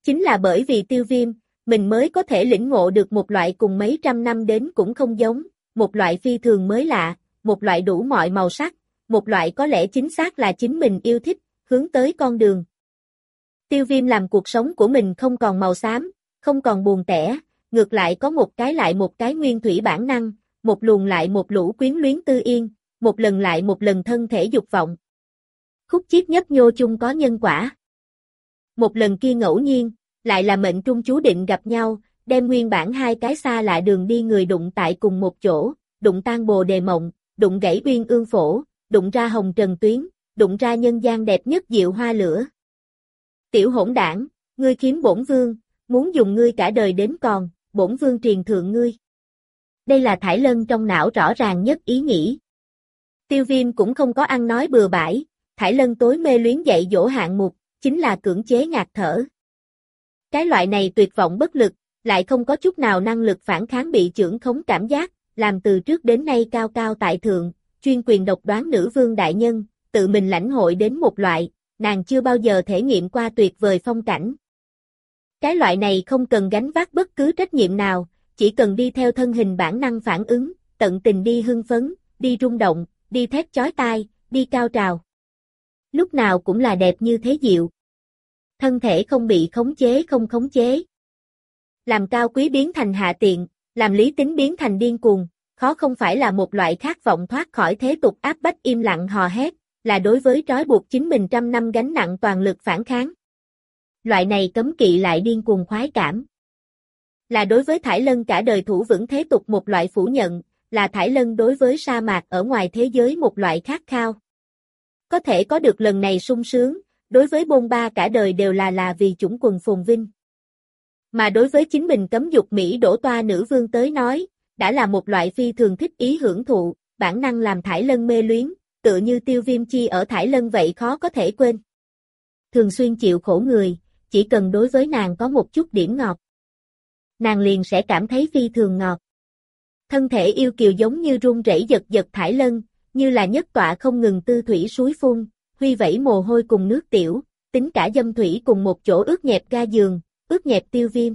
Chính là bởi vì Tiêu Viêm, mình mới có thể lĩnh ngộ được một loại cùng mấy trăm năm đến cũng không giống, một loại phi thường mới lạ, một loại đủ mọi màu sắc, một loại có lẽ chính xác là chính mình yêu thích, hướng tới con đường. Tiêu Viêm làm cuộc sống của mình không còn màu xám, không còn buồn tẻ, ngược lại có một cái lại một cái nguyên thủy bản năng, một luồng lại một lũ quyến luyến tư yên, một lần lại một lần thân thể dục vọng. Khúc chiết nhấp nhô chung có nhân quả. Một lần kia ngẫu nhiên, lại là mệnh trung chú định gặp nhau, đem nguyên bản hai cái xa lạ đường đi người đụng tại cùng một chỗ, đụng tan bồ đề mộng, đụng gãy uyên ương phổ, đụng ra hồng trần tuyến, đụng ra nhân gian đẹp nhất diệu hoa lửa. Tiểu hỗn đảng, ngươi khiếm bổn vương, muốn dùng ngươi cả đời đến còn, bổn vương triền thượng ngươi. Đây là Thải Lân trong não rõ ràng nhất ý nghĩ. Tiêu Viêm cũng không có ăn nói bừa bãi, Thải Lân tối mê luyến dạy dỗ hạng mục, chính là cưỡng chế ngạt thở. Cái loại này tuyệt vọng bất lực, lại không có chút nào năng lực phản kháng bị chưởng khống cảm giác, làm từ trước đến nay cao cao tại thượng, chuyên quyền độc đoán nữ vương đại nhân, tự mình lãnh hội đến một loại, nàng chưa bao giờ thể nghiệm qua tuyệt vời phong cảnh. Cái loại này không cần gánh vác bất cứ trách nhiệm nào, chỉ cần đi theo thân hình bản năng phản ứng, tận tình đi hưng phấn, đi rung động, đi thét chói tai, đi cao trào. Lúc nào cũng là đẹp như thế diệu. Thân thể không bị khống chế không khống chế. Làm cao quý biến thành hạ tiện, làm lý tính biến thành điên cuồng, khó không phải là một loại khát vọng thoát khỏi thế tục áp bách im lặng hò hét, là đối với trói buộc chính mình trăm năm gánh nặng toàn lực phản kháng. Loại này cấm kỵ lại điên cuồng khoái cảm. Là đối với Thải Lân cả đời thủ vững thế tục một loại phủ nhận, là Thải Lân đối với sa mạc ở ngoài thế giới một loại khát khao. Có thể có được lần này sung sướng, đối với bôn ba cả đời đều là vì chủng quần phồn vinh. Mà đối với chính mình cấm dục Mỹ đổ toa nữ vương tới nói, đã là một loại phi thường thích ý hưởng thụ, bản năng làm Thải Lân mê luyến, tựa như Tiêu Viêm chi ở Thải Lân vậy khó có thể quên. Thường xuyên chịu khổ người, chỉ cần đối với nàng có một chút điểm ngọt, nàng liền sẽ cảm thấy phi thường ngọt. Thân thể yêu kiều giống như run rẩy giật giật Thải Lân, như là nhất tọa không ngừng tư thủy suối phun, huy vẩy mồ hôi cùng nước tiểu, tính cả dâm thủy cùng một chỗ ướt nhẹp ga giường, ướt nhẹp Tiêu Viêm.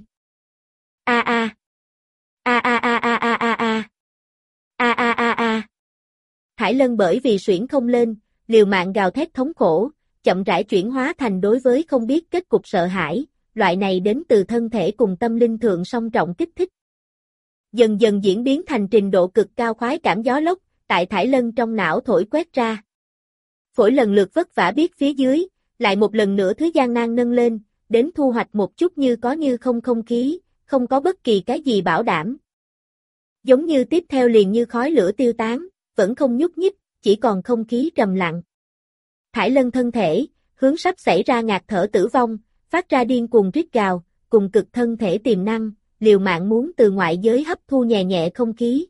A a a a a a a a a a a a a. Thải Lân bởi vì suyễn không lên, liều mạng gào thét thống khổ, chậm rãi chuyển hóa thành đối với không biết kết cục sợ hãi, loại này đến từ thân thể cùng tâm linh thượng song trọng kích thích. Dần dần diễn biến thành trình độ cực cao khoái cảm gió lốc, tại Thải Lân trong não thổi quét ra. Phổi lần lượt vất vả biết phía dưới, lại một lần nữa thứ gian nan nâng lên, đến thu hoạch một chút như có như không không khí, không có bất kỳ cái gì bảo đảm. Giống như tiếp theo liền như khói lửa tiêu tán, vẫn không nhúc nhích, chỉ còn không khí trầm lặng. Thải Lân thân thể, hướng sắp xảy ra ngạt thở tử vong, phát ra điên cuồng rít gào, cùng cực thân thể tiềm năng, liều mạng muốn từ ngoại giới hấp thu nhẹ nhẹ không khí.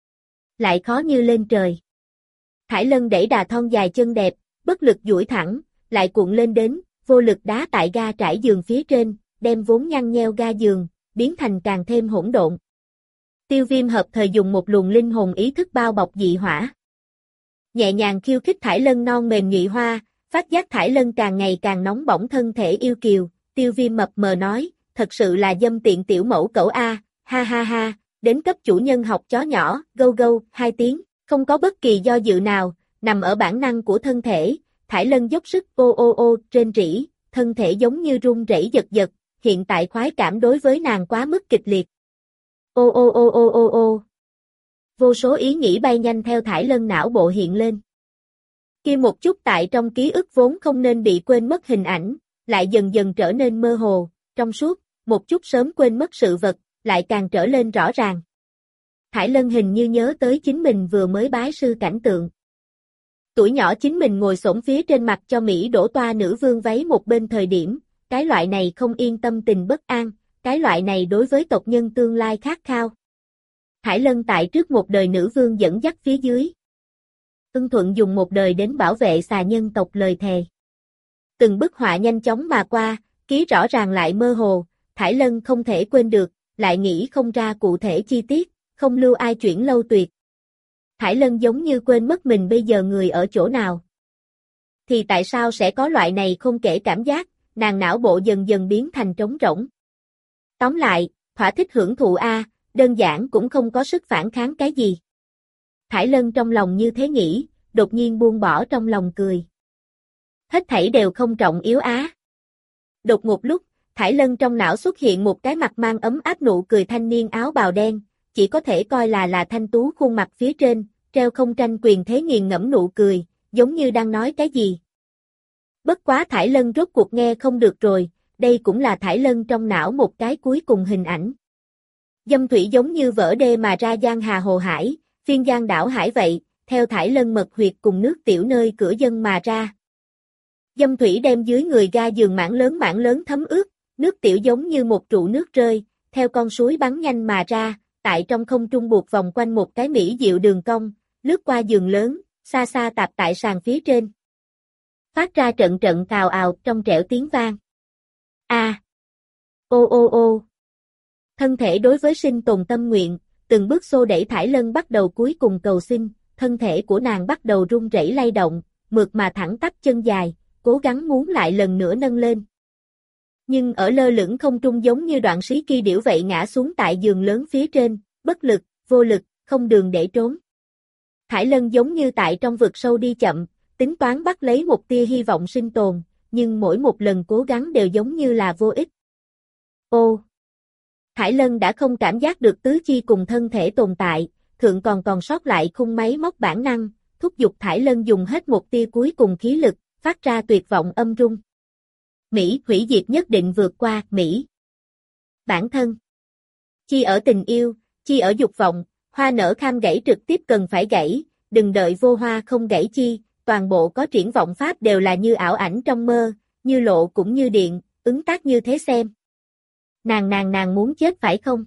Lại khó như lên trời. Thải Lân đẩy đà thon dài chân đẹp, bất lực duỗi thẳng, lại cuộn lên đến, vô lực đá tại ga trải giường phía trên, đem vốn nhăn nheo ga giường, biến thành càng thêm hỗn độn. Tiêu Viêm hợp thời dùng một luồng linh hồn ý thức bao bọc dị hỏa. Nhẹ nhàng khiêu khích Thải Lân non mềm nhụy hoa, phát giác Thải Lân càng ngày càng nóng bỏng thân thể yêu kiều, Tiêu Viêm mập mờ nói, thật sự là dâm tiện tiểu mẫu cẩu a, ha ha ha, đến cấp chủ nhân học chó nhỏ, gâu gâu, 2 tiếng, không có bất kỳ do dự nào, nằm ở bản năng của thân thể, Thải Lân dốc sức ô ô ô trên rỉ, thân thể giống như run rẩy giật giật, hiện tại khoái cảm đối với nàng quá mức kịch liệt. Ô ô ô ô ô ô. Vô số ý nghĩ bay nhanh theo Thải Lân não bộ hiện lên. Kia một chút tại trong ký ức vốn không nên bị quên mất hình ảnh, lại dần dần trở nên mơ hồ, trong suốt, một chút sớm quên mất sự vật, lại càng trở lên rõ ràng. Thải Lân hình như nhớ tới chính mình vừa mới bái sư cảnh tượng. Tuổi nhỏ chính mình ngồi xổm phía trên mặt cho Mỹ đổ toa nữ vương váy một bên thời điểm, cái loại này không yên tâm tình bất an, cái loại này đối với tộc nhân tương lai khát khao. Thải Lân tại trước một đời nữ vương dẫn dắt phía dưới. Ưng Thuận dùng một đời đến bảo vệ xà nhân tộc lời thề. Từng bức họa nhanh chóng mà qua, ký rõ ràng lại mơ hồ, Thải Lân không thể quên được, lại nghĩ không ra cụ thể chi tiết, không lưu ai chuyển lâu tuyệt. Thải Lân giống như quên mất mình bây giờ người ở chỗ nào. Thì tại sao sẽ có loại này không kể cảm giác, nàng não bộ dần dần biến thành trống rỗng. Tóm lại, thỏa thích hưởng thụ a, đơn giản cũng không có sức phản kháng cái gì. Thải Lân trong lòng như thế nghĩ, đột nhiên buông bỏ trong lòng cười. Hết thảy đều không trọng yếu á. Đột ngột lúc, Thải Lân trong não xuất hiện một cái mặt mang ấm áp nụ cười thanh niên áo bào đen, chỉ có thể coi là thanh tú khuôn mặt phía trên, treo không tranh quyền thế nghiền ngẫm nụ cười, giống như đang nói cái gì. Bất quá Thải Lân rốt cuộc nghe không được rồi, đây cũng là Thải Lân trong não một cái cuối cùng hình ảnh. Dâm thủy giống như vỡ đê mà ra giang hà hồ hải, phiên giang đảo hải vậy, theo Thải Lân mật huyệt cùng nước tiểu nơi cửa dân mà ra. Dâm thủy đem dưới người ga giường mảng lớn thấm ướt, nước tiểu giống như một trụ nước rơi, theo con suối bắn nhanh mà ra, tại trong không trung buộc vòng quanh một cái mỹ diệu đường cong, lướt qua giường lớn, xa xa tạp tại sàn phía trên. Phát ra trận trận cào ào trong trẻo tiếng vang. A. Ô ô ô. Thân thể đối với sinh tồn tâm nguyện, từng bước xô đẩy Thải Lân bắt đầu cuối cùng cầu xin, thân thể của nàng bắt đầu run rẩy lay động, mượt mà thẳng tắp chân dài, cố gắng muốn lại lần nữa nâng lên. Nhưng ở lơ lửng không trung giống như đoạn sĩ kỳ điểu vậy ngã xuống tại giường lớn phía trên, bất lực, vô lực, không đường để trốn. Thải Lân giống như tại trong vực sâu đi chậm, tính toán bắt lấy một tia hy vọng sinh tồn, nhưng mỗi một lần cố gắng đều giống như là vô ích. Ô! Thải Lân đã không cảm giác được tứ chi cùng thân thể tồn tại, thượng còn sót lại khung máy móc bản năng, thúc giục Thải Lân dùng hết một tia cuối cùng khí lực, phát ra tuyệt vọng âm rung. Mỹ, hủy diệt nhất định vượt qua, Mỹ. Bản thân. Chi ở tình yêu, chi ở dục vọng, hoa nở kham gãy trực tiếp cần phải gãy, đừng đợi vô hoa không gãy chi, toàn bộ có triển vọng pháp đều là như ảo ảnh trong mơ, như lộ cũng như điện, ứng tác như thế xem. Nàng muốn chết phải không?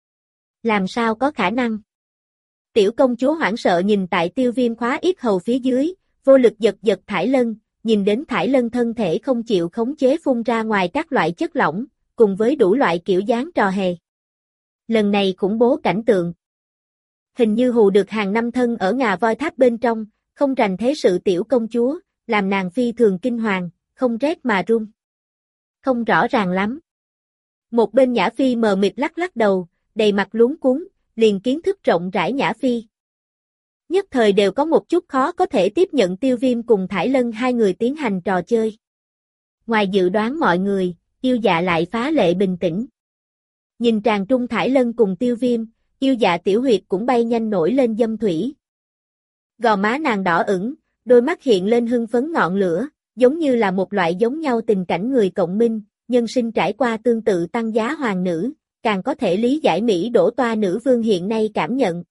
Làm sao có khả năng? Tiểu công chúa hoảng sợ nhìn tại Tiêu Viêm khóa yết hầu phía dưới, vô lực giật Thải Lân, nhìn đến Thải Lân thân thể không chịu khống chế phun ra ngoài các loại chất lỏng, cùng với đủ loại kiểu dáng trò hề. Lần này khủng bố cảnh tượng. Hình như hù được hàng năm thân ở ngà voi tháp bên trong, không rành thế sự tiểu công chúa, làm nàng phi thường kinh hoàng, không rét mà run. Không rõ ràng lắm. Một bên Nhã Phi mờ mịt lắc đầu, đầy mặt luống cuống, liền kiến thức rộng rãi Nhã Phi. Nhất thời đều có một chút khó có thể tiếp nhận Tiêu Viêm cùng Thải Lân hai người tiến hành trò chơi. Ngoài dự đoán mọi người, Yêu Dạ lại phá lệ bình tĩnh. Nhìn tràn trung Thải Lân cùng Tiêu Viêm, Yêu Dạ tiểu huyệt cũng bay nhanh nổi lên dâm thủy. Gò má nàng đỏ ửng, đôi mắt hiện lên hưng phấn ngọn lửa, giống như là một loại giống nhau tình cảnh người cộng minh, nhân sinh trải qua tương tự tăng giá hoàng nữ, càng có thể lý giải Mỹ đổ toa nữ vương hiện nay cảm nhận.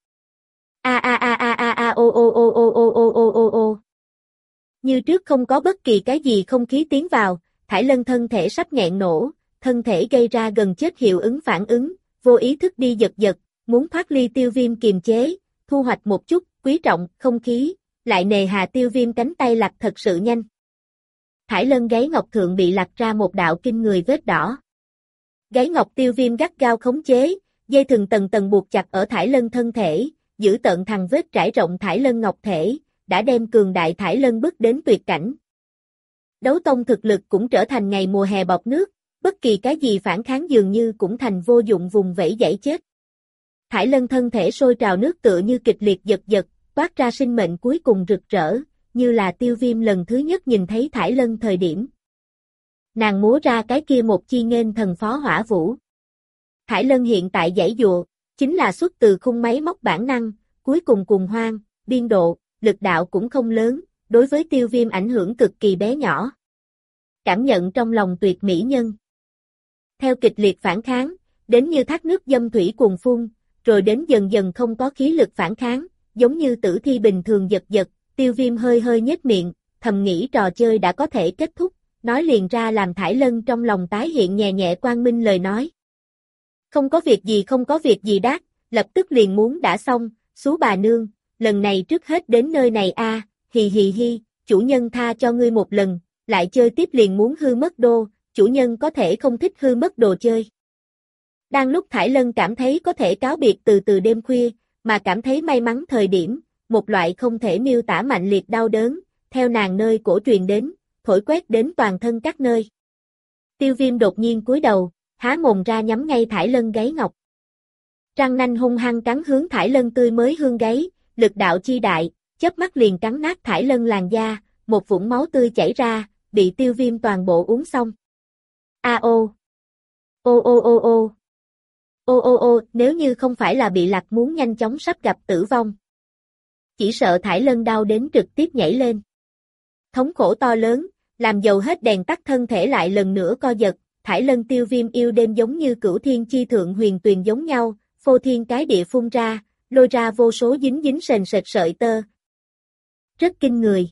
Ô ô ô ô ô ô ô ô ô. Như trước không có bất kỳ cái gì không khí tiến vào, Thải Lân thân thể sắp nghẹn nổ, thân thể gây ra gần chết hiệu ứng phản ứng, vô ý thức đi giật, muốn thoát ly Tiêu Viêm kiềm chế, thu hoạch một chút, quý trọng, không khí, lại nề hà Tiêu Viêm cánh tay lặt thật sự nhanh. Thải Lân gáy ngọc thượng bị lặt ra một đạo kinh người vết đỏ. Gáy ngọc Tiêu Viêm gắt gao khống chế, dây thừng tầng buộc chặt ở Thải Lân thân thể, giữ tận thằng vết trải rộng Thải Lân ngọc thể, đã đem cường đại Thải Lân bước đến tuyệt cảnh. Đấu tông thực lực cũng trở thành ngày mùa hè bọt nước, bất kỳ cái gì phản kháng dường như cũng thành vô dụng vùng vẫy dãy chết. Thải Lân thân thể sôi trào nước tựa như kịch liệt giật, toát ra sinh mệnh cuối cùng rực rỡ, như là Tiêu Viêm lần thứ nhất nhìn thấy Thải Lân thời điểm. Nàng múa ra cái kia một chi nghênh thần phó hỏa vũ. Thải Lân hiện tại giãy giụa, chính là xuất từ khung máy móc bản năng, cuối cùng cuồng hoang, biên độ, lực đạo cũng không lớn, đối với Tiêu Viêm ảnh hưởng cực kỳ bé nhỏ. Cảm nhận trong lòng tuyệt mỹ nhân. Theo kịch liệt phản kháng, đến như thác nước dâm thủy cuồng phun, rồi đến dần dần không có khí lực phản kháng, giống như tử thi bình thường giật, Tiêu Viêm hơi nhếch miệng, thầm nghĩ trò chơi đã có thể kết thúc, nói liền ra làm Thải Lân trong lòng tái hiện nhẹ quang minh lời nói. Không có việc gì đát, lập tức liền muốn đã xong, xú bà nương, lần này trước hết đến nơi này a, hi, chủ nhân tha cho ngươi một lần, lại chơi tiếp liền muốn hư mất đô, chủ nhân có thể không thích hư mất đồ chơi. Đang lúc Thải Lân cảm thấy có thể cáo biệt từ đêm khuya, mà cảm thấy may mắn thời điểm, một loại không thể miêu tả mạnh liệt đau đớn, theo nàng nơi cổ truyền đến, thổi quét đến toàn thân các nơi. Tiêu Viêm đột nhiên cúi đầu, há mồm ra nhắm ngay Thải Lân gáy ngọc. Răng nanh hung hăng cắn hướng Thải Lân tươi mới hương gáy, lực đạo chi đại, chớp mắt liền cắn nát Thải Lân làn da, một vũng máu tươi chảy ra, bị Tiêu Viêm toàn bộ uống xong. A ô. Ô ô ô ô. Ô ô ô, nếu như không phải là bị lạc muốn nhanh chóng sắp gặp tử vong. Chỉ sợ Thải Lân đau đến trực tiếp nhảy lên. Thống khổ to lớn, làm dầu hết đèn tắt thân thể lại lần nữa co giật, Thải Lân Tiêu Viêm yêu đêm giống như cửu thiên chi thượng huyền tuyền giống nhau, phô thiên cái địa phun ra, lôi ra vô số dính dính sền sệt sợi tơ. Rất kinh người.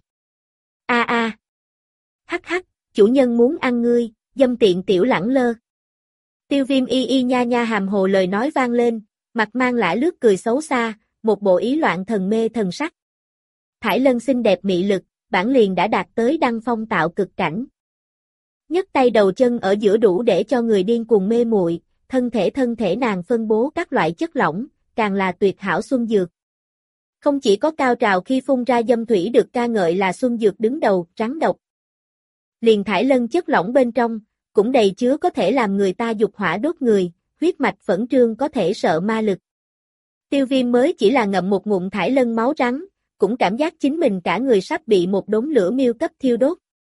A a. Hắc hắc, chủ nhân muốn ăn ngươi, dâm tiện tiểu lẳng lơ. Tiêu Viêm y y nha nha hàm hồ lời nói vang lên, mặt mang lả lướt cười xấu xa, một bộ ý loạn thần mê thần sắc. Thải Lân xinh đẹp mị lực, bản liền đã đạt tới đăng phong tạo cực cảnh. Nhấc tay đầu chân ở giữa đủ để cho người điên cuồng mê muội, thân thể nàng phân bố các loại chất lỏng, càng là tuyệt hảo xuân dược. Không chỉ có cao trào khi phun ra dâm thủy được ca ngợi là xuân dược đứng đầu, rắn độc. Liền Thải Lân chất lỏng bên trong, cũng đầy chứa có thể làm người ta dục hỏa đốt người, huyết mạch phẫn trương có thể sợ ma lực. Tiêu Viêm mới chỉ là ngậm một ngụm Thải Lân máu rắn, cũng cảm giác chính mình cả người sắp bị một đống lửa miêu cấp thiêu đốt.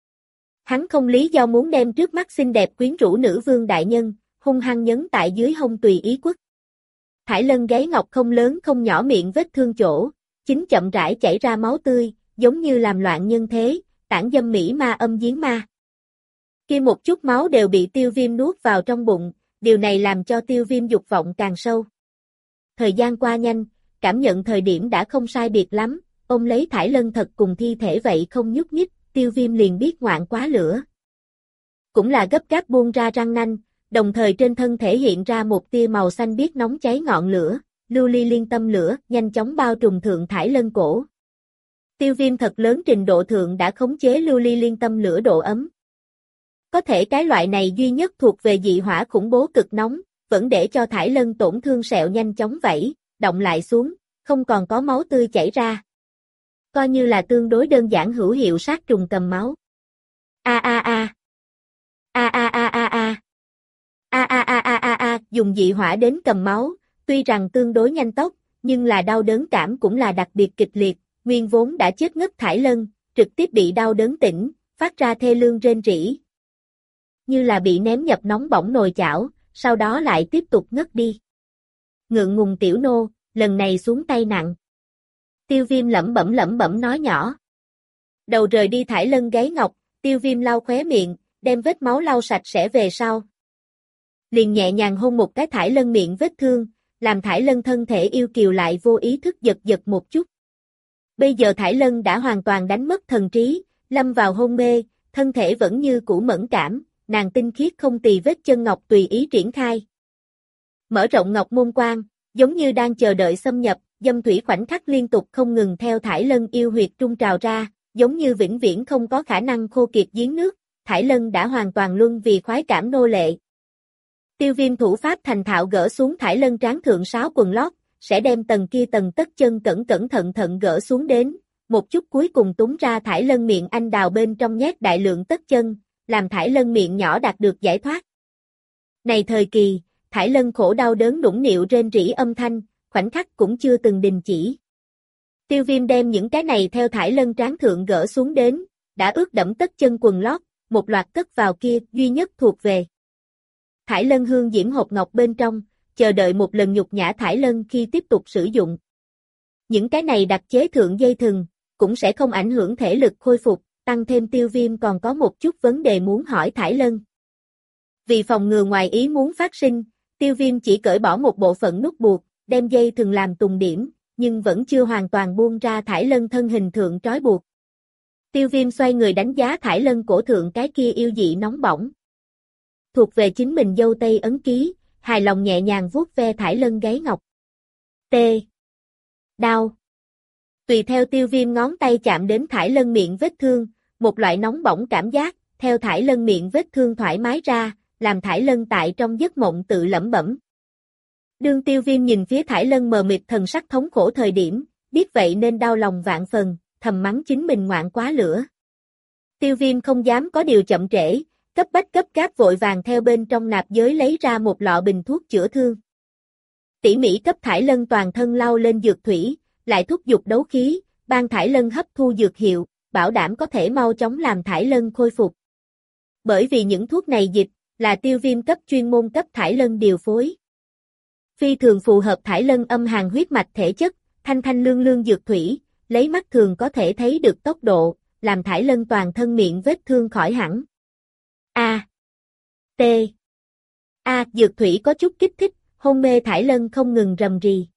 Hắn không lý do muốn đem trước mắt xinh đẹp quyến rũ nữ vương đại nhân, hung hăng nhấn tại dưới hông tùy ý quất. Thải Lân gáy ngọc không lớn không nhỏ miệng vết thương chỗ, chính chậm rãi chảy ra máu tươi, giống như làm loạn nhân thế, tản dâm mỹ ma âm giếng ma. Kia một chút máu đều bị Tiêu Viêm nuốt vào trong bụng, điều này làm cho Tiêu Viêm dục vọng càng sâu. Thời gian qua nhanh, cảm nhận thời điểm đã không sai biệt lắm, ôm lấy Thải Lân thật cùng thi thể vậy không nhúc nhích, Tiêu Viêm liền biết ngoạn quá lửa. Cũng là gấp gáp buông ra răng nanh, đồng thời trên thân thể hiện ra một tia màu xanh biếc nóng cháy ngọn lửa, lưu ly liên tâm lửa, nhanh chóng bao trùm thượng Thải Lân cổ. Tiêu Viêm thật lớn trình độ thượng đã khống chế lưu ly liên tâm lửa độ ấm. Có thể cái loại này duy nhất thuộc về dị hỏa khủng bố cực nóng, vẫn để cho Thải Lân tổn thương sẹo nhanh chóng vẫy, động lại xuống, không còn có máu tươi chảy ra. Coi như là tương đối đơn giản hữu hiệu sát trùng cầm máu. A a a. A a a a a. A a a a a a, dùng dị hỏa đến cầm máu, tuy rằng tương đối nhanh tốc, nhưng là đau đớn cảm cũng là đặc biệt kịch liệt, nguyên vốn đã chết ngất Thải Lân, trực tiếp bị đau đớn tỉnh, phát ra thê lương rên rỉ. Như là bị ném nhập nóng bỏng nồi chảo, sau đó lại tiếp tục ngất đi. Ngượng ngùng tiểu nô, lần này xuống tay nặng. Tiêu Viêm lẩm bẩm nói nhỏ. Đầu rời đi Thải Lân gáy ngọc, Tiêu Viêm lau khóe miệng, đem vết máu lau sạch sẽ về sau. Liền nhẹ nhàng hôn một cái Thải Lân miệng vết thương, làm Thải Lân thân thể yêu kiều lại vô ý thức giật giật một chút. Bây giờ Thải Lân đã hoàn toàn đánh mất thần trí, lâm vào hôn mê, thân thể vẫn như cũ mẫn cảm, nàng tinh khiết không tì vết chân ngọc tùy ý triển khai. Mở rộng ngọc môn quan, giống như đang chờ đợi xâm nhập, dâm thủy khoảnh khắc liên tục không ngừng theo Thải Lân yêu huyệt trung trào ra, giống như vĩnh viễn không có khả năng khô kiệt giếng nước, Thải Lân đã hoàn toàn luân vì khoái cảm nô lệ. Tiêu Viêm thủ pháp thành thạo gỡ xuống Thải Lân trán thượng sáo quần lót, sẽ đem tầng kia tầng tất chân cẩn thận gỡ xuống đến, một chút cuối cùng túng ra Thải Lân miệng anh đào bên trong nhét đại lượng tất chân, làm Thải Lân miệng nhỏ đạt được giải thoát. Này thời kỳ, Thải Lân khổ đau đớn nũng nịu rên rỉ âm thanh, khoảnh khắc cũng chưa từng đình chỉ. Tiêu Viêm đem những cái này theo Thải Lân trán thượng gỡ xuống đến, đã ướt đẫm tất chân quần lót, một loạt cất vào kia duy nhất thuộc về. Thải Lân hương diễm hộp ngọc bên trong, chờ đợi một lần nhục nhã Thải Lân khi tiếp tục sử dụng. Những cái này đặc chế thượng dây thừng, cũng sẽ không ảnh hưởng thể lực khôi phục, tăng thêm Tiêu Viêm còn có một chút vấn đề muốn hỏi Thải Lân. Vì phòng ngừa ngoài ý muốn phát sinh, Tiêu Viêm chỉ cởi bỏ một bộ phận nút buộc, đem dây thừng làm tùng điểm, nhưng vẫn chưa hoàn toàn buông ra Thải Lân thân hình thượng trói buộc. Tiêu Viêm xoay người đánh giá Thải Lân cổ thượng cái kia yêu dị nóng bỏng. Thuộc về chính mình dâu tây ấn ký, hài lòng nhẹ nhàng vuốt ve Thải Lân gáy ngọc. T. Đau. Tùy theo Tiêu Viêm ngón tay chạm đến Thải Lân miệng vết thương, một loại nóng bỏng cảm giác, theo Thải Lân miệng vết thương thoải mái ra, làm Thải Lân tại trong giấc mộng tự lẩm bẩm. Đương Tiêu Viêm nhìn phía Thải Lân mờ mịt thần sắc thống khổ thời điểm, biết vậy nên đau lòng vạn phần, thầm mắng chính mình ngoạn quá lửa. Tiêu Viêm không dám có điều chậm trễ, cấp bách cấp gáp vội vàng theo bên trong nạp giới lấy ra một lọ bình thuốc chữa thương. Tỉ mỉ cấp Thải Lân toàn thân lau lên dược thủy, lại thúc giục đấu khí, ban Thải Lân hấp thu dược hiệu, bảo đảm có thể mau chóng làm Thải Lân khôi phục. Bởi vì những thuốc này dịch, là Tiêu Viêm cấp chuyên môn cấp Thải Lân điều phối. Phi thường phù hợp Thải Lân âm hàn huyết mạch thể chất, thanh thanh lương lương dược thủy, lấy mắt thường có thể thấy được tốc độ, làm Thải Lân toàn thân miệng vết thương khỏi hẳn. A. T. A. Dược thủy có chút kích thích, hôn mê Thải Lân không ngừng rầm rì.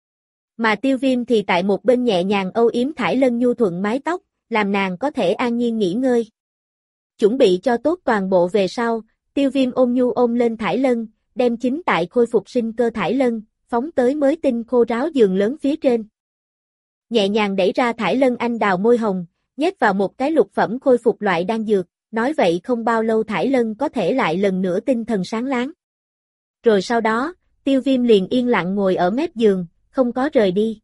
Mà Tiêu Viêm thì tại một bên nhẹ nhàng âu yếm Thải Lân nhu thuận mái tóc, làm nàng có thể an nhiên nghỉ ngơi. Chuẩn bị cho tốt toàn bộ về sau, Tiêu Viêm ôm nhu ôm lên Thải Lân, đem chính tại khôi phục sinh cơ Thải Lân, phóng tới mới tinh khô ráo giường lớn phía trên. Nhẹ nhàng đẩy ra Thải Lân anh đào môi hồng, nhét vào một cái lục phẩm khôi phục loại đan dược, nói vậy không bao lâu Thải Lân có thể lại lần nữa tinh thần sáng láng. Rồi sau đó, Tiêu Viêm liền yên lặng ngồi ở mép giường, không có rời đi.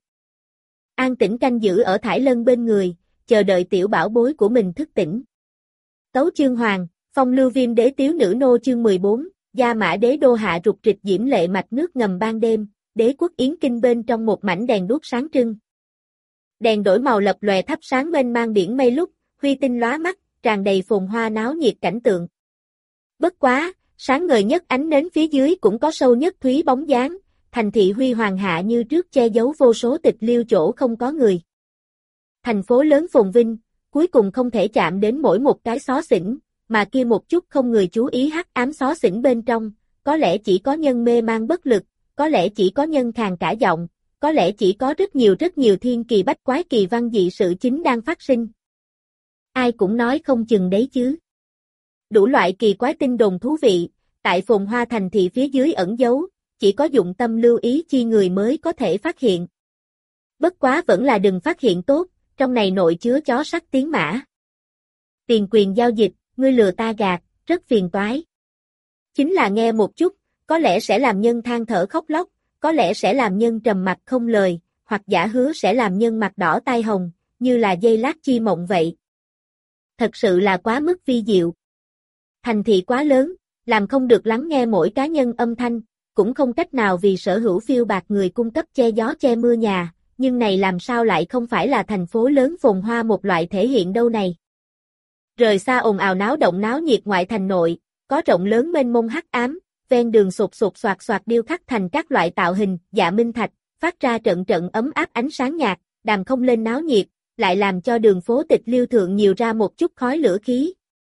An tĩnh canh giữ ở Thải Lân bên người, chờ đợi tiểu bảo bối của mình thức tỉnh. Tấu chương hoàng, phong lưu viêm đế tiếu nữ nô chương 14, Gia Mã đế đô hạ rục trịch diễm lệ mạch nước ngầm ban đêm, đế quốc Yến Kinh bên trong một mảnh đèn đuốc sáng trưng. Đèn đổi màu lập lòe thắp sáng mênh mang biển mây lúc, huy tinh lóa mắt, tràn đầy phồn hoa náo nhiệt cảnh tượng. Bất quá, sáng ngời nhất ánh nến phía dưới cũng có sâu nhất thúy bóng dáng, thành thị huy hoàng hạ như trước che giấu vô số tịch liêu chỗ không có người. Thành phố lớn phồn vinh, cuối cùng không thể chạm đến mỗi một cái xó xỉnh, mà kia một chút không người chú ý hắc ám xó xỉnh bên trong, có lẽ chỉ có nhân mê man bất lực, có lẽ chỉ có nhân khàn cả giọng, có lẽ chỉ có rất nhiều thiên kỳ bách quái kỳ văn dị sự chính đang phát sinh. Ai cũng nói không chừng đấy chứ. Đủ loại kỳ quái tin đồn thú vị, tại phồn hoa thành thị phía dưới ẩn giấu, chỉ có dụng tâm lưu ý chi người mới có thể phát hiện. Bất quá vẫn là đừng phát hiện tốt, trong này nội chứa chó sắt tiếng mã. Tiền quyền giao dịch, ngươi lừa ta gạt, rất phiền toái. Chính là nghe một chút, có lẽ sẽ làm nhân than thở khóc lóc, có lẽ sẽ làm nhân trầm mặc không lời, hoặc giả hứa sẽ làm nhân mặt đỏ tai hồng, như là dây lát chi mộng vậy. Thật sự là quá mức vi diệu. Thành thị quá lớn, làm không được lắng nghe mỗi cá nhân âm thanh, cũng không cách nào vì sở hữu phiêu bạc người cung cấp che gió che mưa nhà, nhưng này làm sao lại không phải là thành phố lớn phồn hoa một loại thể hiện đâu này. Rời xa ồn ào náo động náo nhiệt ngoại thành nội, có rộng lớn mênh mông hắc ám, ven đường sụt sụt soạt soạt điêu khắc thành các loại tạo hình, dạ minh thạch, phát ra trận trận ấm áp ánh sáng nhạt, đàm không lên náo nhiệt, lại làm cho đường phố tịch liêu thượng nhiều ra một chút khói lửa khí.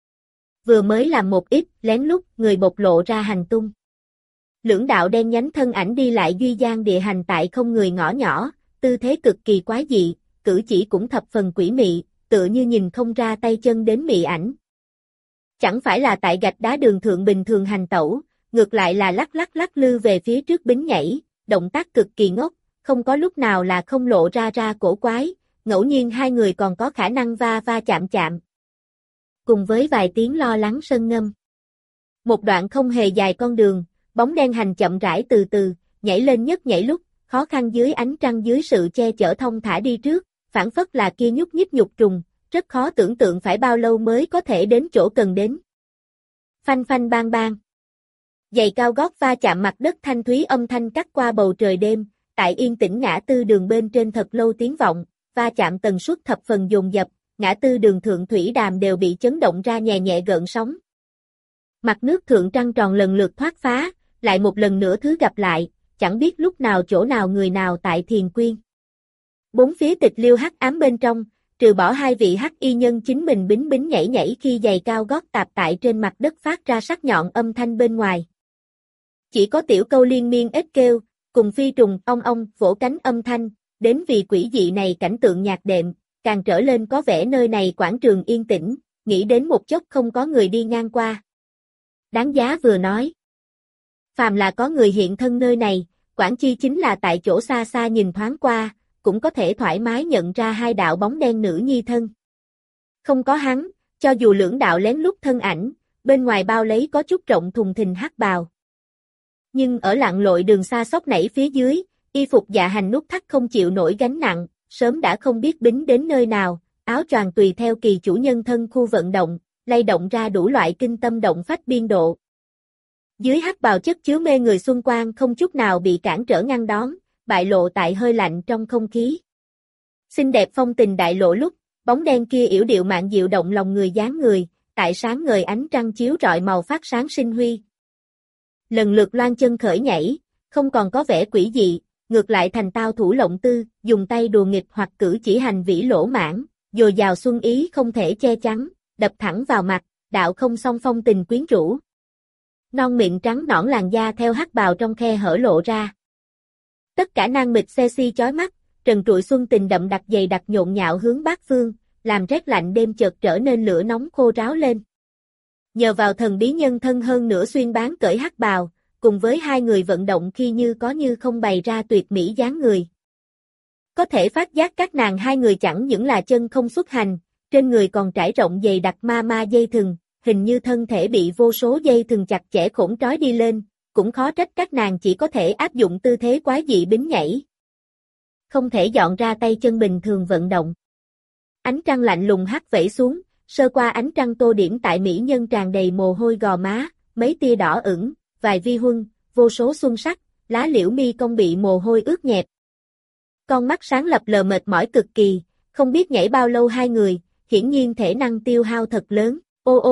Vừa mới làm một ít, lén lút, người bộc lộ ra hành tung. Lưỡng đạo đen nhánh thân ảnh đi lại duy gian địa hành tại không người ngõ nhỏ, tư thế cực kỳ quái dị, cử chỉ cũng thập phần quỷ mị, tựa như nhìn không ra tay chân đến mị ảnh. Chẳng phải là tại gạch đá đường thượng bình thường hành tẩu, ngược lại là lắc lư về phía trước bính nhảy, động tác cực kỳ ngốc, không có lúc nào là không lộ ra cổ quái, ngẫu nhiên hai người còn có khả năng va chạm. Cùng với vài tiếng lo lắng sân ngâm. Một đoạn không hề dài con đường, bóng đen hành chậm rãi từ từ, nhảy lên nhất nhảy lúc, khó khăn dưới ánh trăng dưới sự che chở thông thả đi trước, phản phất là kia nhúc nhích nhục trùng, rất khó tưởng tượng phải bao lâu mới có thể đến chỗ cần đến. Phanh phanh bang bang. Giày cao gót va chạm mặt đất thanh thúy âm thanh cắt qua bầu trời đêm, tại yên tĩnh ngã tư đường bên trên thật lâu tiếng vọng, va chạm tần suất thập phần dồn dập, ngã tư đường thượng thủy đàm đều bị chấn động ra nhẹ nhẹ gợn sóng. Mặt nước thượng trăng tròn lần lượt thoát phá, lại một lần nữa thứ gặp lại, chẳng biết lúc nào chỗ nào người nào tại thiền quyên. Bốn phía tịch liêu hắc ám bên trong, trừ bỏ hai vị hắc y nhân chính mình bính nhảy khi giày cao gót tạp tại trên mặt đất phát ra sắc nhọn âm thanh bên ngoài. Chỉ có tiểu câu liên miên ếch kêu, cùng phi trùng ong vỗ cánh âm thanh, đến vì quỷ dị này cảnh tượng nhạc đệm, càng trở lên có vẻ nơi này quảng trường yên tĩnh, nghĩ đến một chốc không có người đi ngang qua. Đáng giá vừa nói. Phàm là có người hiện thân nơi này, Quảng Chi chính là tại chỗ xa xa nhìn thoáng qua, cũng có thể thoải mái nhận ra hai đạo bóng đen nữ nhi thân. Không có hắn, cho dù lưỡng đạo lén lút thân ảnh, bên ngoài bao lấy có chút rộng thùng thình hắc bào. Nhưng ở lặn lội đường xa xốc nảy phía dưới, y phục dạ hành nút thắt không chịu nổi gánh nặng, sớm đã không biết bính đến nơi nào, áo choàng tùy theo kỳ chủ nhân thân khu vận động, lay động ra đủ loại kinh tâm động phách biên độ. Dưới hắc bào chất chứa mê người xuân quang không chút nào bị cản trở ngăn đón, bại lộ tại hơi lạnh trong không khí. Xinh đẹp phong tình đại lộ lúc, bóng đen kia yểu điệu mạn diệu động lòng người dáng người, tại sáng ngời ánh trăng chiếu rọi màu phát sáng sinh huy. Lần lượt loan chân khởi nhảy, không còn có vẻ quỷ dị, ngược lại thành tao thủ lộng tư, dùng tay đùa nghịch hoặc cử chỉ hành vĩ lỗ mãn, dồi dào xuân ý không thể che chắn, đập thẳng vào mặt, đạo không song phong tình quyến rũ. Non miệng trắng nõn làn da theo hắc bào trong khe hở lộ ra. Tất cả nang mịch sexy chói mắt, trần trụi xuân tình đậm đặc dày đặc nhộn nhạo hướng bát phương, làm rét lạnh đêm chợt trở nên lửa nóng khô ráo lên. Nhờ vào thần bí nhân thân hơn nửa xuyên bán cởi hắc bào, cùng với hai người vận động khi như có như không bày ra tuyệt mỹ dáng người. Có thể phát giác các nàng hai người chẳng những là chân không xuất hành, trên người còn trải rộng dày đặc ma dây thừng, hình như thân thể bị vô số dây thừng chặt chẽ khổn trói đi lên, cũng khó trách các nàng chỉ có thể áp dụng tư thế quái dị bính nhảy. Không thể dọn ra tay chân bình thường vận động. Ánh trăng lạnh lùng hắt vẩy xuống, sơ qua ánh trăng tô điểm tại mỹ nhân tràn đầy mồ hôi gò má, mấy tia đỏ ửng, vài vi huân, vô số xuân sắc, lá liễu mi cong bị mồ hôi ướt nhẹp. Con mắt sáng lập lờ mệt mỏi cực kỳ, không biết nhảy bao lâu hai người, hiển nhiên thể năng tiêu hao thật lớn.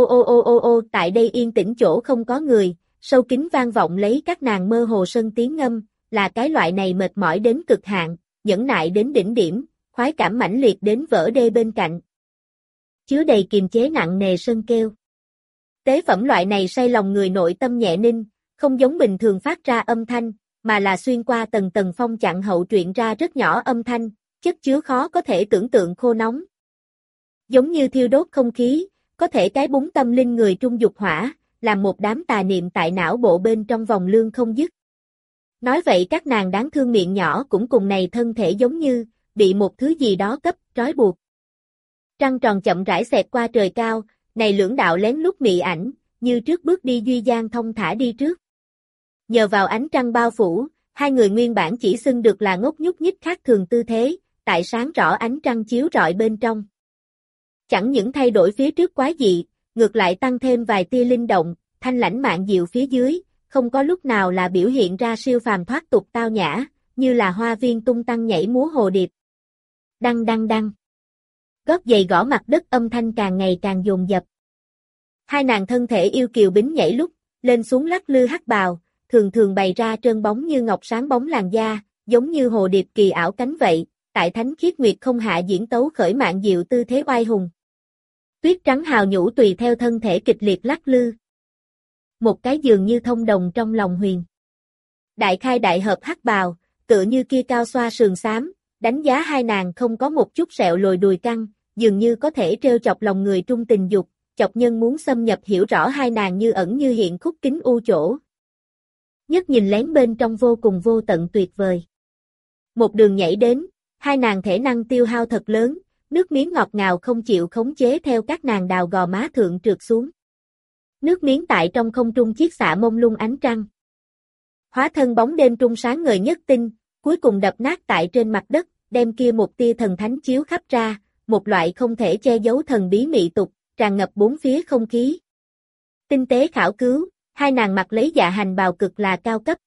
Ô, tại đây yên tĩnh chỗ không có người, sâu kín vang vọng lấy các nàng mơ hồ sân tiếng ngâm, là cái loại này mệt mỏi đến cực hạn, nhẫn nại đến đỉnh điểm, khoái cảm mãnh liệt đến vỡ đê bên cạnh. Chứa đầy kiềm chế nặng nề sân kêu. Tế phẩm loại này say lòng người nội tâm nhẹ ninh, không giống bình thường phát ra âm thanh, mà là xuyên qua tầng tầng phong chặn hậu truyện ra rất nhỏ âm thanh, chất chứa khó có thể tưởng tượng khô nóng. Giống như thiêu đốt không khí, có thể cái búng tâm linh người trung dục hỏa, làm một đám tà niệm tại não bộ bên trong vòng lương không dứt. Nói vậy các nàng đáng thương miệng nhỏ cũng cùng này thân thể giống như, bị một thứ gì đó cấp, trói buộc. Trăng tròn chậm rãi xẹt qua trời cao, này lưỡng đạo lén lút mị ảnh, như trước bước đi duy gian thông thả đi trước. Nhờ vào ánh trăng bao phủ, hai người nguyên bản chỉ xưng được là ngốc nhúc nhích khác thường tư thế, tại sáng rõ ánh trăng chiếu rọi bên trong. Chẳng những thay đổi phía trước quái dị, ngược lại tăng thêm vài tia linh động, thanh lãnh mạn diệu phía dưới, không có lúc nào là biểu hiện ra siêu phàm thoát tục tao nhã, như là hoa viên tung tăng nhảy múa hồ điệp. Đăng đăng đăng. Gót giày gõ mặt đất âm thanh càng ngày càng dồn dập. Hai nàng thân thể yêu kiều bính nhảy lúc, lên xuống lắc lư hắc bào, thường thường bày ra trơn bóng như ngọc sáng bóng làn da, giống như hồ điệp kỳ ảo cánh vậy, tại thánh khiết nguyệt không hạ diễn tấu khởi mạn diệu tư thế oai hùng. Tuyết trắng hào nhũ tùy theo thân thể kịch liệt lắc lư. Một cái dường như thông đồng trong lòng huyền. Đại khai đại hợp hắc bào, tựa như kia cao xoa sườn xám, đánh giá hai nàng không có một chút sẹo lồi đùi căng, dường như có thể trêu chọc lòng người trung tình dục, chọc nhân muốn xâm nhập hiểu rõ hai nàng như ẩn như hiện khúc kính u chỗ. Nhất nhìn lén bên trong vô cùng vô tận tuyệt vời. Một đường nhảy đến, hai nàng thể năng tiêu hao thật lớn, nước miếng ngọt ngào không chịu khống chế theo các nàng đào gò má thượng trượt xuống. Nước miếng tại trong không trung chiết xạ mông lung ánh trăng. Hóa thân bóng đêm trung sáng ngời nhất tinh, cuối cùng đập nát tại trên mặt đất, đem kia một tia thần thánh chiếu khắp ra, một loại không thể che giấu thần bí mị tục, tràn ngập bốn phía không khí. Tinh tế khảo cứu, hai nàng mặc lấy dạ hành bào cực là cao cấp.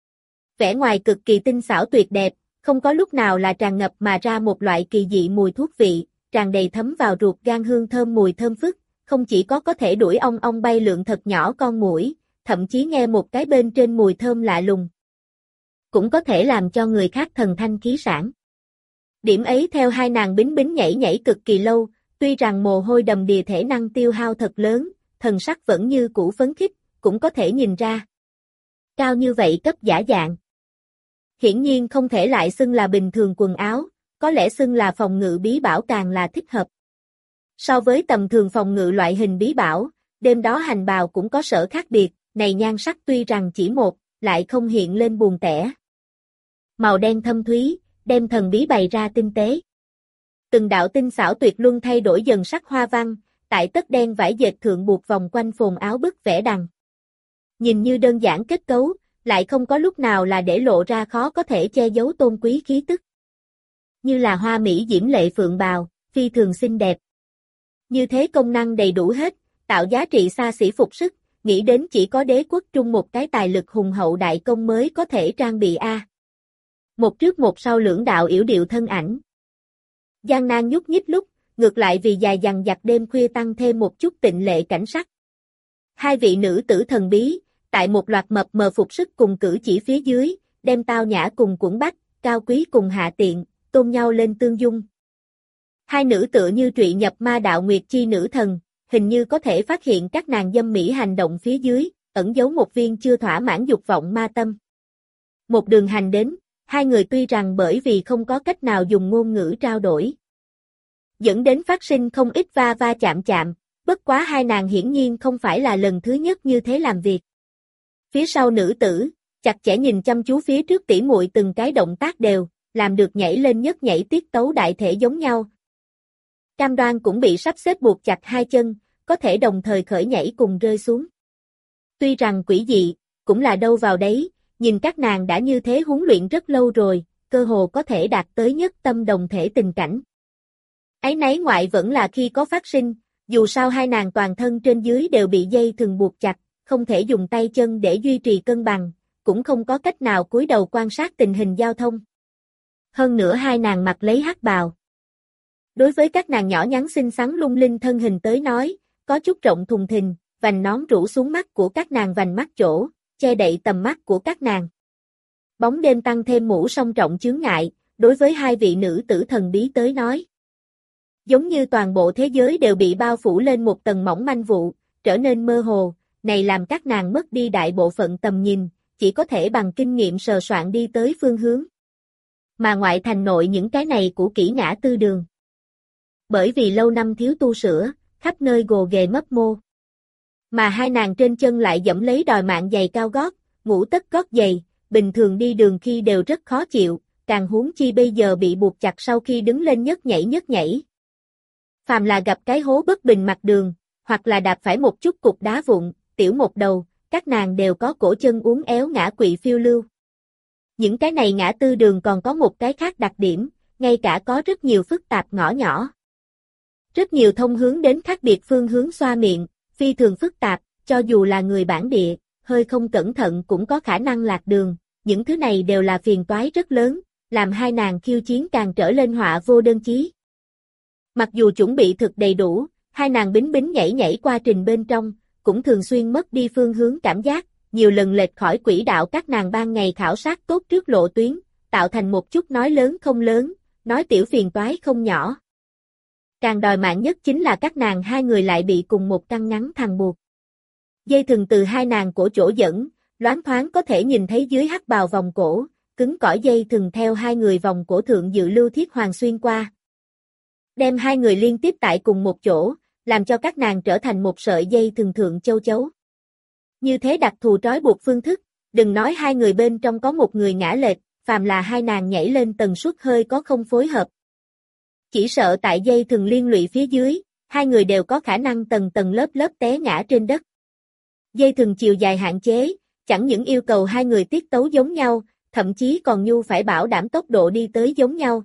Vẻ ngoài cực kỳ tinh xảo tuyệt đẹp, không có lúc nào là tràn ngập mà ra một loại kỳ dị mùi thuốc vị, tràn đầy thấm vào ruột gan hương thơm mùi thơm phức, không chỉ có thể đuổi ong ong bay lượn thật nhỏ con muỗi, thậm chí nghe một cái bên trên mùi thơm lạ lùng. Cũng có thể làm cho người khác thần thanh khí sảng. Điểm ấy theo hai nàng bính bính nhảy nhảy cực kỳ lâu, tuy rằng mồ hôi đầm đìa thể năng tiêu hao thật lớn, thần sắc vẫn như cũ phấn khích, cũng có thể nhìn ra. Cao như vậy cấp giả dạng. Hiển nhiên không thể lại xưng là bình thường quần áo, có lẽ xưng là phòng ngự bí bảo càng là thích hợp. So với tầm thường phòng ngự loại hình bí bảo, đêm đó hành bào cũng có sở khác biệt, này nhan sắc tuy rằng chỉ một, lại không hiện lên buồn tẻ. Màu đen thâm thúy, đem thần bí bày ra tinh tế. Từng đạo tinh xảo tuyệt luân thay đổi dần sắc hoa văn, tại tất đen vải dệt thượng buộc vòng quanh phồn áo bức vẽ đằng. Nhìn như đơn giản kết cấu, lại không có lúc nào là để lộ ra khó có thể che giấu tôn quý khí tức. Như là hoa mỹ diễm lệ phượng bào, phi thường xinh đẹp. Như thế công năng đầy đủ hết, tạo giá trị xa xỉ phục sức, nghĩ đến chỉ có đế quốc Trung một cái tài lực hùng hậu đại công mới có thể trang bị a. Một trước một sau lưỡng đạo yểu điệu thân ảnh. Gian nan nhúc nhích lúc, ngược lại vì dài dằng dặc đêm khuya tăng thêm một chút tịnh lệ cảnh sắc. Hai vị nữ tử thần bí, tại một loạt mập mờ phục sức cùng cử chỉ phía dưới, đem tao nhã cùng quẫn bách, cao quý cùng hạ tiện, tôn nhau lên tương dung. Hai nữ tựa như trụy nhập ma đạo nguyệt chi nữ thần, hình như có thể phát hiện các nàng dâm mỹ hành động phía dưới, ẩn giấu một viên chưa thỏa mãn dục vọng ma tâm. Một đường hành đến, hai người tuy rằng bởi vì không có cách nào dùng ngôn ngữ trao đổi, dẫn đến phát sinh không ít va va chạm chạm, bất quá hai nàng hiển nhiên không phải là lần thứ nhất như thế làm việc. Phía sau nữ tử, chặt chẽ nhìn chăm chú phía trước tỉ muội từng cái động tác đều, làm được nhảy lên nhất nhảy tiết tấu đại thể giống nhau. Cam đoan cũng bị sắp xếp buộc chặt hai chân, có thể đồng thời khởi nhảy cùng rơi xuống. Tuy rằng quỷ dị, cũng là đâu vào đấy, nhìn các nàng đã như thế huấn luyện rất lâu rồi, cơ hồ có thể đạt tới nhất tâm đồng thể tình cảnh. Áy náy ngoại vẫn là khi có phát sinh, dù sao hai nàng toàn thân trên dưới đều bị dây thừng buộc chặt, không thể dùng tay chân để duy trì cân bằng, cũng không có cách nào cúi đầu quan sát tình hình giao thông. Hơn nữa hai nàng mặc lấy hắc bào. Đối với các nàng nhỏ nhắn xinh xắn lung linh thân hình tới nói, có chút rộng thùng thình, vành nón rủ xuống mắt của các nàng vành mắt chỗ, che đậy tầm mắt của các nàng. Bóng đêm tăng thêm mũ song trọng chướng ngại, đối với hai vị nữ tử thần bí tới nói. Giống như toàn bộ thế giới đều bị bao phủ lên một tầng mỏng manh vụ, trở nên mơ hồ, này làm các nàng mất đi đại bộ phận tầm nhìn, chỉ có thể bằng kinh nghiệm sờ soạn đi tới phương hướng. Mà ngoại thành nội những cái này của kỹ ngã tư đường. Bởi vì lâu năm thiếu tu sửa, khắp nơi gồ ghề mấp mô. Mà hai nàng trên chân lại dẫm lấy đòi mạng giày cao gót, ngũ tất gót giày, bình thường đi đường khi đều rất khó chịu, càng huống chi bây giờ bị buộc chặt sau khi đứng lên nhất nhảy. Phàm là gặp cái hố bất bình mặt đường, hoặc là đạp phải một chút cục đá vụn, tiểu một đầu, các nàng đều có cổ chân uốn éo ngã quỵ phiêu lưu. Những cái này ngã tư đường còn có một cái khác đặc điểm, ngay cả có rất nhiều phức tạp ngõ nhỏ. Rất nhiều thông hướng đến khác biệt phương hướng xoa miệng, phi thường phức tạp, cho dù là người bản địa, hơi không cẩn thận cũng có khả năng lạc đường, những thứ này đều là phiền toái rất lớn, làm hai nàng khiêu chiến càng trở lên họa vô đơn chí. Mặc dù chuẩn bị thực đầy đủ, hai nàng bính bính nhảy qua trình bên trong, cũng thường xuyên mất đi phương hướng cảm giác, nhiều lần lệch khỏi quỹ đạo các nàng ban ngày khảo sát tốt trước lộ tuyến, tạo thành một chút nói lớn không lớn, nói tiểu phiền toái không nhỏ. Càng đòi mạng nhất chính là các nàng hai người lại bị cùng một căng ngắn thằng buộc. Dây thừng từ hai nàng cổ chỗ dẫn, loáng thoáng có thể nhìn thấy dưới hắc bào vòng cổ, cứng cỏi dây thừng theo hai người vòng cổ thượng dự lưu thiết hoàng xuyên qua. Đem hai người liên tiếp tại cùng một chỗ, làm cho các nàng trở thành một sợi dây thừng thượng châu chấu. Như thế đặc thù trói buộc phương thức, đừng nói hai người bên trong có một người ngã lệch, phàm là hai nàng nhảy lên tần suất hơi có không phối hợp. Chỉ sợ tại dây thừng liên lụy phía dưới, hai người đều có khả năng tầng tầng lớp té ngã trên đất. Dây thừng chiều dài hạn chế, chẳng những yêu cầu hai người tiết tấu giống nhau, thậm chí còn nhu phải bảo đảm tốc độ đi tới giống nhau,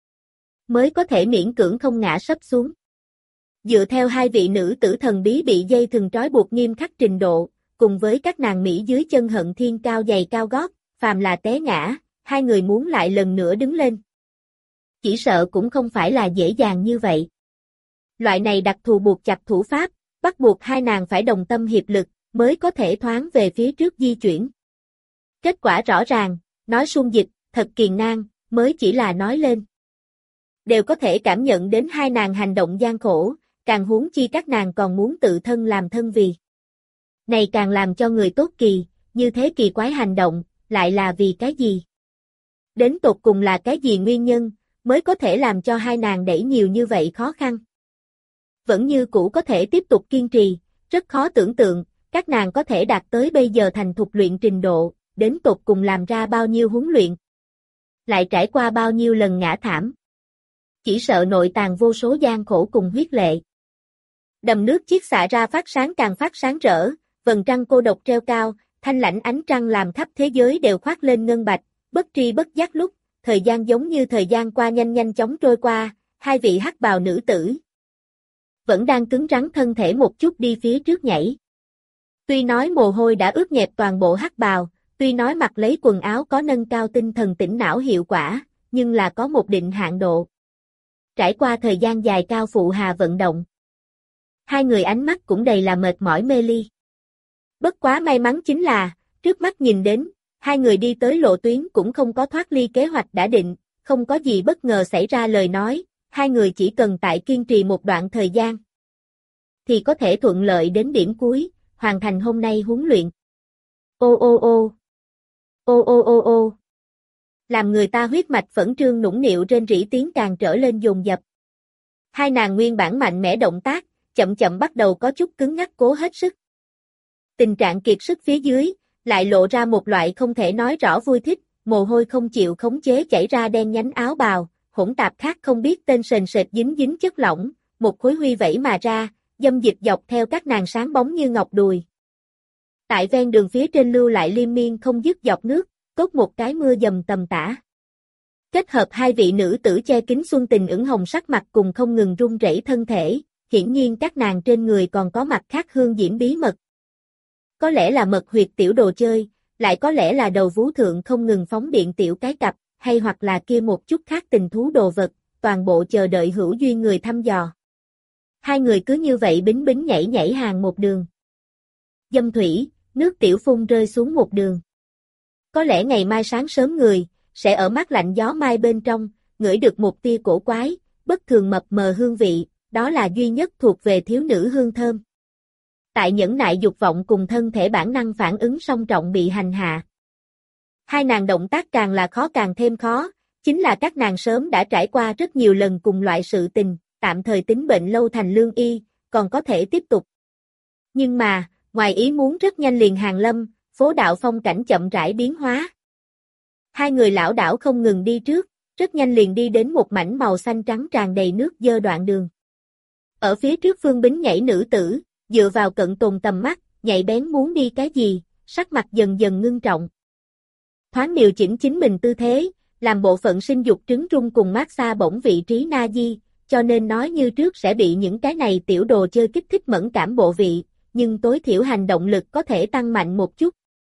mới có thể miễn cưỡng không ngã sấp xuống. Dựa theo hai vị nữ tử thần bí bị dây thừng trói buộc nghiêm khắc trình độ, cùng với các nàng Mỹ dưới chân hận thiên cao giày cao gót, phàm là té ngã, hai người muốn lại lần nữa đứng lên. Chỉ sợ cũng không phải là dễ dàng như vậy. Loại này đặc thù buộc chặt thủ pháp, bắt buộc hai nàng phải đồng tâm hiệp lực, mới có thể thoáng về phía trước di chuyển. Kết quả rõ ràng, nói suông dịch, thật kiền nan, mới chỉ là nói lên. Đều có thể cảm nhận đến hai nàng hành động gian khổ, càng huống chi các nàng còn muốn tự thân làm thân vì. Này càng làm cho người tốt kỳ, như thế kỳ quái hành động, lại là vì cái gì? Đến tột cùng là cái gì nguyên nhân, mới có thể làm cho hai nàng đẩy nhiều như vậy khó khăn? Vẫn như cũ có thể tiếp tục kiên trì, rất khó tưởng tượng, các nàng có thể đạt tới bây giờ thành thục luyện trình độ, đến tột cùng làm ra bao nhiêu huấn luyện. Lại trải qua bao nhiêu lần ngã thảm. Chỉ sợ nội tàng vô số gian khổ cùng huyết lệ. Đầm nước chiết xạ ra phát sáng càng phát sáng rỡ, vầng trăng cô độc treo cao, thanh lãnh ánh trăng làm khắp thế giới đều khoác lên ngân bạch, bất tri bất giác lúc, thời gian giống như thời gian qua nhanh chóng trôi qua, hai vị hắc bào nữ tử. vẫn đang cứng rắn thân thể một chút đi phía trước nhảy. Tuy nói mồ hôi đã ướt nhẹp toàn bộ hắc bào, tuy nói mặc lấy quần áo có nâng cao tinh thần tỉnh não hiệu quả, nhưng là có một định hạn độ. Trải qua thời gian dài cao phụ hà vận động, hai người ánh mắt cũng đầy là mệt mỏi mê ly. Bất quá may mắn chính là, trước mắt nhìn đến, hai người đi tới lộ tuyến cũng không có thoát ly kế hoạch đã định, không có gì bất ngờ xảy ra lời nói, hai người chỉ cần tại kiên trì một đoạn thời gian, thì có thể thuận lợi đến điểm cuối, hoàn thành hôm nay huấn luyện. Ô ô ô, ô ô ô ô, làm người ta huyết mạch phẫn trương nũng nịu rên rỉ tiếng càng trở lên dồn dập. Hai nàng nguyên bản mạnh mẽ động tác, chậm chậm bắt đầu có chút cứng ngắc cố hết sức. Tình trạng kiệt sức phía dưới, lại lộ ra một loại không thể nói rõ vui thích, mồ hôi không chịu khống chế chảy ra đen nhánh áo bào, hỗn tạp khác không biết tên sền sệt dính dính chất lỏng, một khối huy vẩy mà ra, dâm dịch dọc theo các nàng sáng bóng như ngọc đùi. Tại ven đường phía trên lưu lại liên miên không dứt giọt nước, cốt một cái mưa dầm tầm tã. Kết hợp hai vị nữ tử che kín xuân tình ửng hồng sắc mặt cùng không ngừng run rẩy thân thể, hiển nhiên các nàng trên người còn có mặt khác hương diễm bí mật. Có lẽ là mật huyệt tiểu đồ chơi, lại có lẽ là đầu vú thượng không ngừng phóng điện tiểu cái cặp, hay hoặc là kia một chút khác tình thú đồ vật, toàn bộ chờ đợi hữu duyên người thăm dò. Hai người cứ như vậy bính bính nhảy nhảy hàng một đường. Dâm thủy, nước tiểu phun rơi xuống một đường. Có lẽ ngày mai sáng sớm người, sẽ ở mát lạnh gió mai bên trong, ngửi được một tia cổ quái, bất thường mập mờ hương vị, đó là duy nhất thuộc về thiếu nữ hương thơm. Tại nhẫn nại dục vọng cùng thân thể bản năng phản ứng song trọng bị hành hạ. Hai nàng động tác càng là khó càng thêm khó, chính là các nàng sớm đã trải qua rất nhiều lần cùng loại sự tình, tạm thời tính bệnh lâu thành lương y, còn có thể tiếp tục. Nhưng mà, ngoài ý muốn rất nhanh liền hàng lâm, phố đạo phong cảnh chậm rãi biến hóa. Hai người lảo đảo không ngừng đi trước, rất nhanh liền đi đến một mảnh màu xanh trắng tràn đầy nước dơ đoạn đường. Ở phía trước Phương Bính nhảy nữ tử, dựa vào cận tồn tầm mắt, nhạy bén muốn đi cái gì, sắc mặt dần dần ngưng trọng. Thoáng điều chỉnh chính mình tư thế, làm bộ phận sinh dục trứng trung cùng mát xa bổng vị trí na di, cho nên nói như trước sẽ bị những cái này tiểu đồ chơi kích thích mẫn cảm bộ vị, nhưng tối thiểu hành động lực có thể tăng mạnh một chút.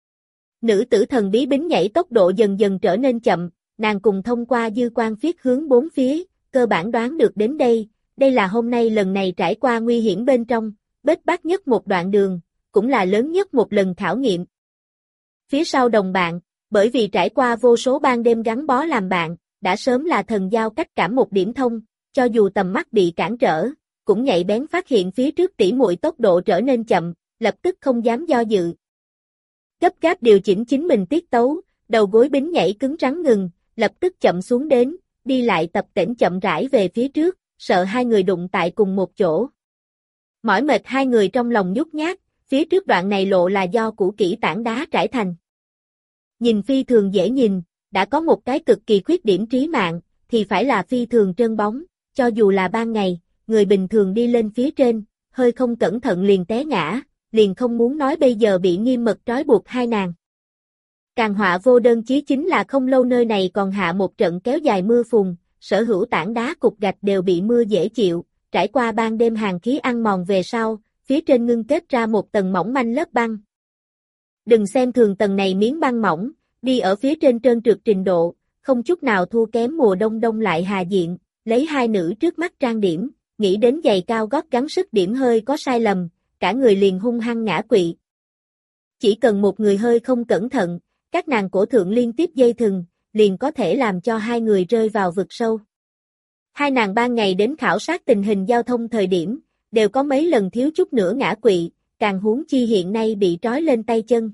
Nữ tử thần bí Bính nhảy tốc độ dần dần trở nên chậm, nàng cùng thông qua dư quan phiết hướng bốn phía, cơ bản đoán được đến đây là hôm nay lần này trải qua nguy hiểm bên trong, bết bát nhất một đoạn đường, cũng là lớn nhất một lần khảo nghiệm. Phía sau đồng bạn, bởi vì trải qua vô số ban đêm gắn bó làm bạn, đã sớm là thần giao cách cảm một điểm thông, cho dù tầm mắt bị cản trở, cũng nhạy bén phát hiện phía trước tỉ muội tốc độ trở nên chậm, lập tức không dám do dự. Gấp gáp điều chỉnh chính mình tiết tấu, đầu gối Bính nhảy cứng rắn ngừng, lập tức chậm xuống đến, đi lại tập tễnh chậm rãi về phía trước, sợ hai người đụng tại cùng một chỗ. Mỏi mệt hai người trong lòng nhút nhát, phía trước đoạn này lộ là do củ kỹ tảng đá trải thành. Nhìn phi thường dễ nhìn, đã có một cái cực kỳ khuyết điểm trí mạng, thì phải là phi thường trơn bóng, cho dù là ban ngày, người bình thường đi lên phía trên, hơi không cẩn thận liền té ngã, liền không muốn nói bây giờ bị nghiêm mật trói buộc hai nàng. Càng họa vô đơn chí chính là không lâu nơi này còn hạ một trận kéo dài mưa phùn, sở hữu tảng đá cục gạch đều bị mưa dễ chịu, trải qua ban đêm hàn khí ăn mòn về sau, phía trên ngưng kết ra một tầng mỏng manh lớp băng. Đừng xem thường tầng này miếng băng mỏng, đi ở phía trên trơn trượt trình độ, không chút nào thua kém mùa đông đông lại hà diện, lấy hai nữ trước mắt trang điểm, nghĩ đến giày cao gót gắng sức điểm hơi có sai lầm, cả người liền hung hăng ngã quỵ. Chỉ cần một người hơi không cẩn thận, các nàng cổ thượng liên tiếp dây thừng, liền có thể làm cho hai người rơi vào vực sâu. Hai nàng ban ngày đến khảo sát tình hình giao thông thời điểm, đều có mấy lần thiếu chút nữa ngã quỵ, càng huống chi hiện nay bị trói lên tay chân.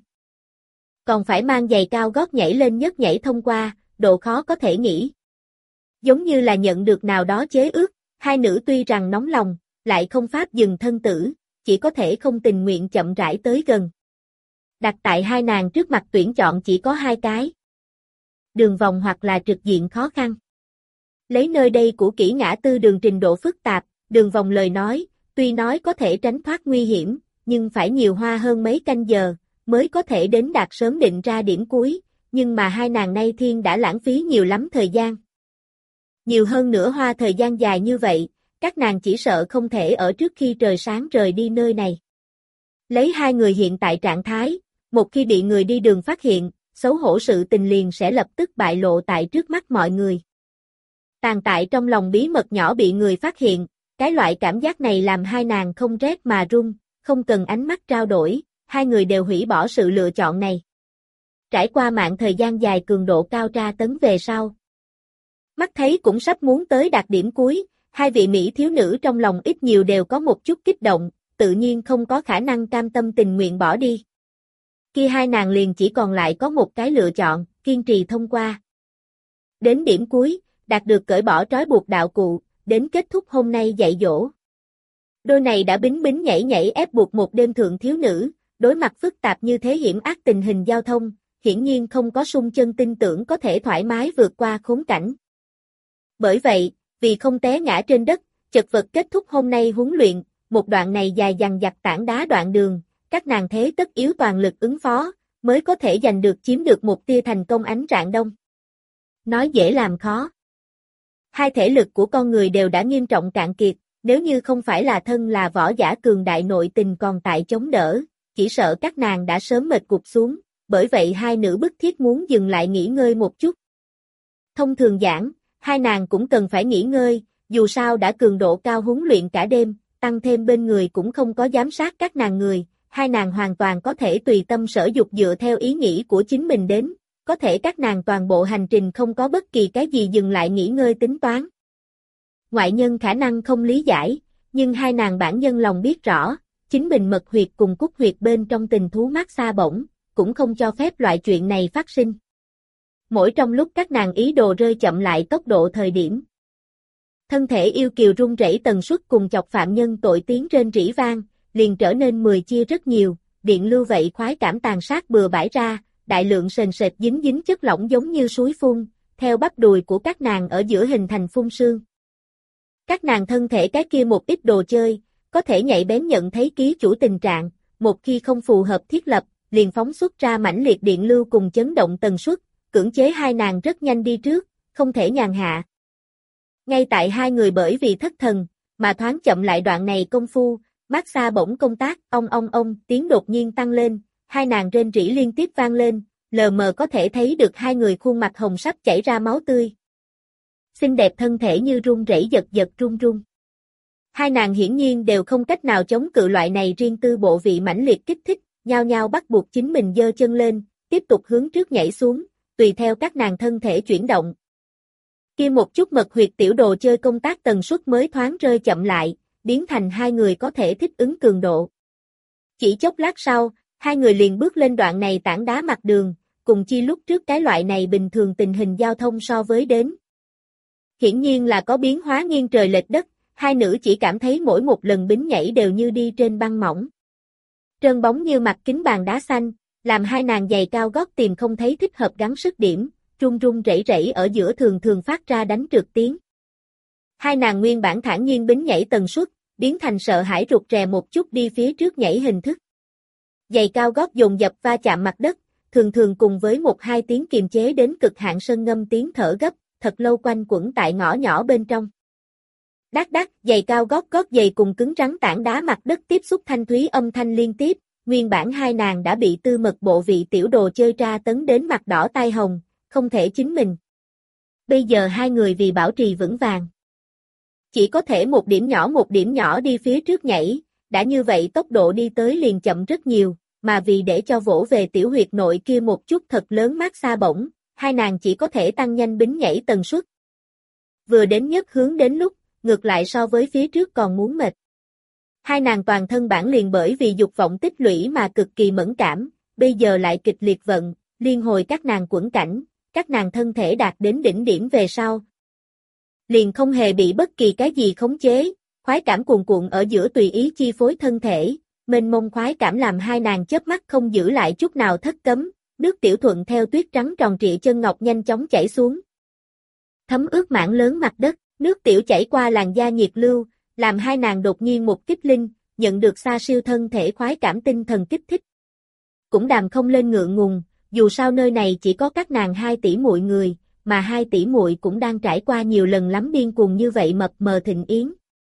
Còn phải mang giày cao gót nhảy lên nhất nhảy thông qua, độ khó có thể nghĩ. Giống như là nhận được nào đó chế ước, hai nữ tuy rằng nóng lòng, lại không pháp dừng thân tử, chỉ có thể không tình nguyện chậm rãi tới gần. Đặt tại hai nàng trước mặt tuyển chọn chỉ có hai cái. Đường vòng hoặc là trực diện khó khăn. Lấy nơi đây của kỹ ngã tư đường trình độ phức tạp, đường vòng lời nói, tuy nói có thể tránh thoát nguy hiểm, nhưng phải nhiều hoa hơn mấy canh giờ, mới có thể đến đạt sớm định ra điểm cuối, nhưng mà hai nàng nay thiên đã lãng phí nhiều lắm thời gian. Nhiều hơn nữa hoa thời gian dài như vậy, các nàng chỉ sợ không thể ở trước khi trời sáng rời đi nơi này. Lấy hai người hiện tại trạng thái, một khi bị người đi đường phát hiện, xấu hổ sự tình liền sẽ lập tức bại lộ tại trước mắt mọi người. Tàn tại trong lòng bí mật nhỏ bị người phát hiện, cái loại cảm giác này làm hai nàng không rét mà run, không cần ánh mắt trao đổi, hai người đều hủy bỏ sự lựa chọn này. Trải qua mạng thời gian dài cường độ cao tra tấn về sau. Mắt thấy cũng sắp muốn tới đạt điểm cuối, hai vị Mỹ thiếu nữ trong lòng ít nhiều đều có một chút kích động, tự nhiên không có khả năng cam tâm tình nguyện bỏ đi. Khi hai nàng liền chỉ còn lại có một cái lựa chọn, kiên trì thông qua. Đến điểm cuối, đạt được cởi bỏ trói buộc đạo cụ, đến kết thúc hôm nay dạy dỗ. Đôi này đã bính bính nhảy nhảy ép buộc một đêm thượng thiếu nữ, đối mặt phức tạp như thế hiểm ác tình hình giao thông, hiển nhiên không có sung chân tin tưởng có thể thoải mái vượt qua khốn cảnh. Bởi vậy, vì không té ngã trên đất, chật vật kết thúc hôm nay huấn luyện, một đoạn này dài dằng dặc tảng đá đoạn đường, các nàng thế tất yếu toàn lực ứng phó, mới có thể giành được chiếm được một tia thành công ánh rạng đông. Nói dễ làm khó. Hai thể lực của con người đều đã nghiêm trọng cạn kiệt, nếu như không phải là thân là võ giả cường đại nội tình còn tại chống đỡ, chỉ sợ các nàng đã sớm mệt gục xuống, bởi vậy hai nữ bức thiết muốn dừng lại nghỉ ngơi một chút. Thông thường giảng, hai nàng cũng cần phải nghỉ ngơi, dù sao đã cường độ cao huấn luyện cả đêm, tăng thêm bên người cũng không có giám sát các nàng người, hai nàng hoàn toàn có thể tùy tâm sở dục dựa theo ý nghĩ của chính mình đến, có thể các nàng toàn bộ hành trình không có bất kỳ cái gì dừng lại nghỉ ngơi tính toán. Ngoại nhân khả năng không lý giải, nhưng hai nàng bản nhân lòng biết rõ, chính mình mật huyệt cùng cúc huyệt bên trong tình thú mát xa bổng, cũng không cho phép loại chuyện này phát sinh. Mỗi trong lúc các nàng ý đồ rơi chậm lại tốc độ thời điểm. Thân thể yêu kiều run rẩy tần suất cùng chọc phạm nhân tội tiếng rên rỉ vang, liền trở nên 10 chia rất nhiều, điện lưu vậy khoái cảm tàn sát bừa bãi ra, đại lượng sền sệt dính dính chất lỏng giống như suối phun, theo bắp đùi của các nàng ở giữa hình thành phun sương. Các nàng thân thể cái kia một ít đồ chơi, có thể nhạy bén nhận thấy ký chủ tình trạng, một khi không phù hợp thiết lập, liền phóng xuất ra mãnh liệt điện lưu cùng chấn động tần suất, cưỡng chế hai nàng rất nhanh đi trước, không thể nhàn hạ. Ngay tại hai người bởi vì thất thần, mà thoáng chậm lại đoạn này công phu, massage bỗng công tác, ông, tiếng đột nhiên tăng lên, hai nàng rên rỉ liên tiếp vang lên, lờ mờ có thể thấy được hai người khuôn mặt hồng sắp chảy ra máu tươi. Xinh đẹp thân thể như run rẩy giật giật run run. Hai nàng hiển nhiên đều không cách nào chống cự loại này riêng tư bộ vị mãnh liệt kích thích, nhao nhao bắt buộc chính mình giơ chân lên, tiếp tục hướng trước nhảy xuống, tùy theo các nàng thân thể chuyển động. Kia một chút mật huyệt tiểu đồ chơi công tác tần suất mới thoáng rơi chậm lại, biến thành hai người có thể thích ứng cường độ. Chỉ chốc lát sau, hai người liền bước lên đoạn này tảng đá mặt đường, cùng chi lúc trước cái loại này bình thường tình hình giao thông so với đến. Hiển nhiên là có biến hóa nghiêng trời lệch đất, hai nữ chỉ cảm thấy mỗi một lần bính nhảy đều như đi trên băng mỏng. Trơn bóng như mặt kính bàn đá xanh, làm hai nàng giày cao gót tìm không thấy thích hợp gắn sức điểm, run run rẩy rẩy ở giữa thường thường phát ra đánh trượt tiếng. Hai nàng nguyên bản thản nhiên bính nhảy tần suất, biến thành sợ hãi rụt rè một chút đi phía trước nhảy hình thức. Giày cao gót dồn dập va chạm mặt đất, thường thường cùng với một hai tiếng kiềm chế đến cực hạn sơn ngâm tiếng thở gấp, thật lâu quanh quẩn tại ngõ nhỏ bên trong. Đát đát, giày cao gót giày cùng cứng rắn tảng đá mặt đất tiếp xúc thanh thúy âm thanh liên tiếp, nguyên bản hai nàng đã bị tư mật bộ vị tiểu đồ chơi tra tấn đến mặt đỏ tai hồng, không thể chính mình. Bây giờ hai người vì bảo trì vững vàng, chỉ có thể một điểm nhỏ đi phía trước nhảy, đã như vậy tốc độ đi tới liền chậm rất nhiều, mà vì để cho vỗ về tiểu huyệt nội kia một chút thật lớn mát xa bổng, hai nàng chỉ có thể tăng nhanh bính nhảy tần suất. Vừa đến nhất hướng đến lúc, ngược lại so với phía trước còn muốn mệt. Hai nàng toàn thân bản liền bởi vì dục vọng tích lũy mà cực kỳ mẫn cảm, bây giờ lại kịch liệt vận, liên hồi các nàng quẫn cảnh, các nàng thân thể đạt đến đỉnh điểm về sau. Liền không hề bị bất kỳ cái gì khống chế, khoái cảm cuồn cuộn ở giữa tùy ý chi phối thân thể, mênh mông khoái cảm làm hai nàng chớp mắt không giữ lại chút nào thất cấm, nước tiểu thuận theo tuyết trắng tròn trịa chân ngọc nhanh chóng chảy xuống. Thấm ướt mảng lớn mặt đất, nước tiểu chảy qua làn da nhiệt lưu, làm hai nàng đột nhiên một kích linh, nhận được xa siêu thân thể khoái cảm tinh thần kích thích. Cũng đàm không lên ngượng ngùng, dù sao nơi này chỉ có các nàng 2 tỷ muội người, mà 2 tỷ muội cũng đang trải qua nhiều lần lắm điên cuồng như vậy mập mờ thịnh yến.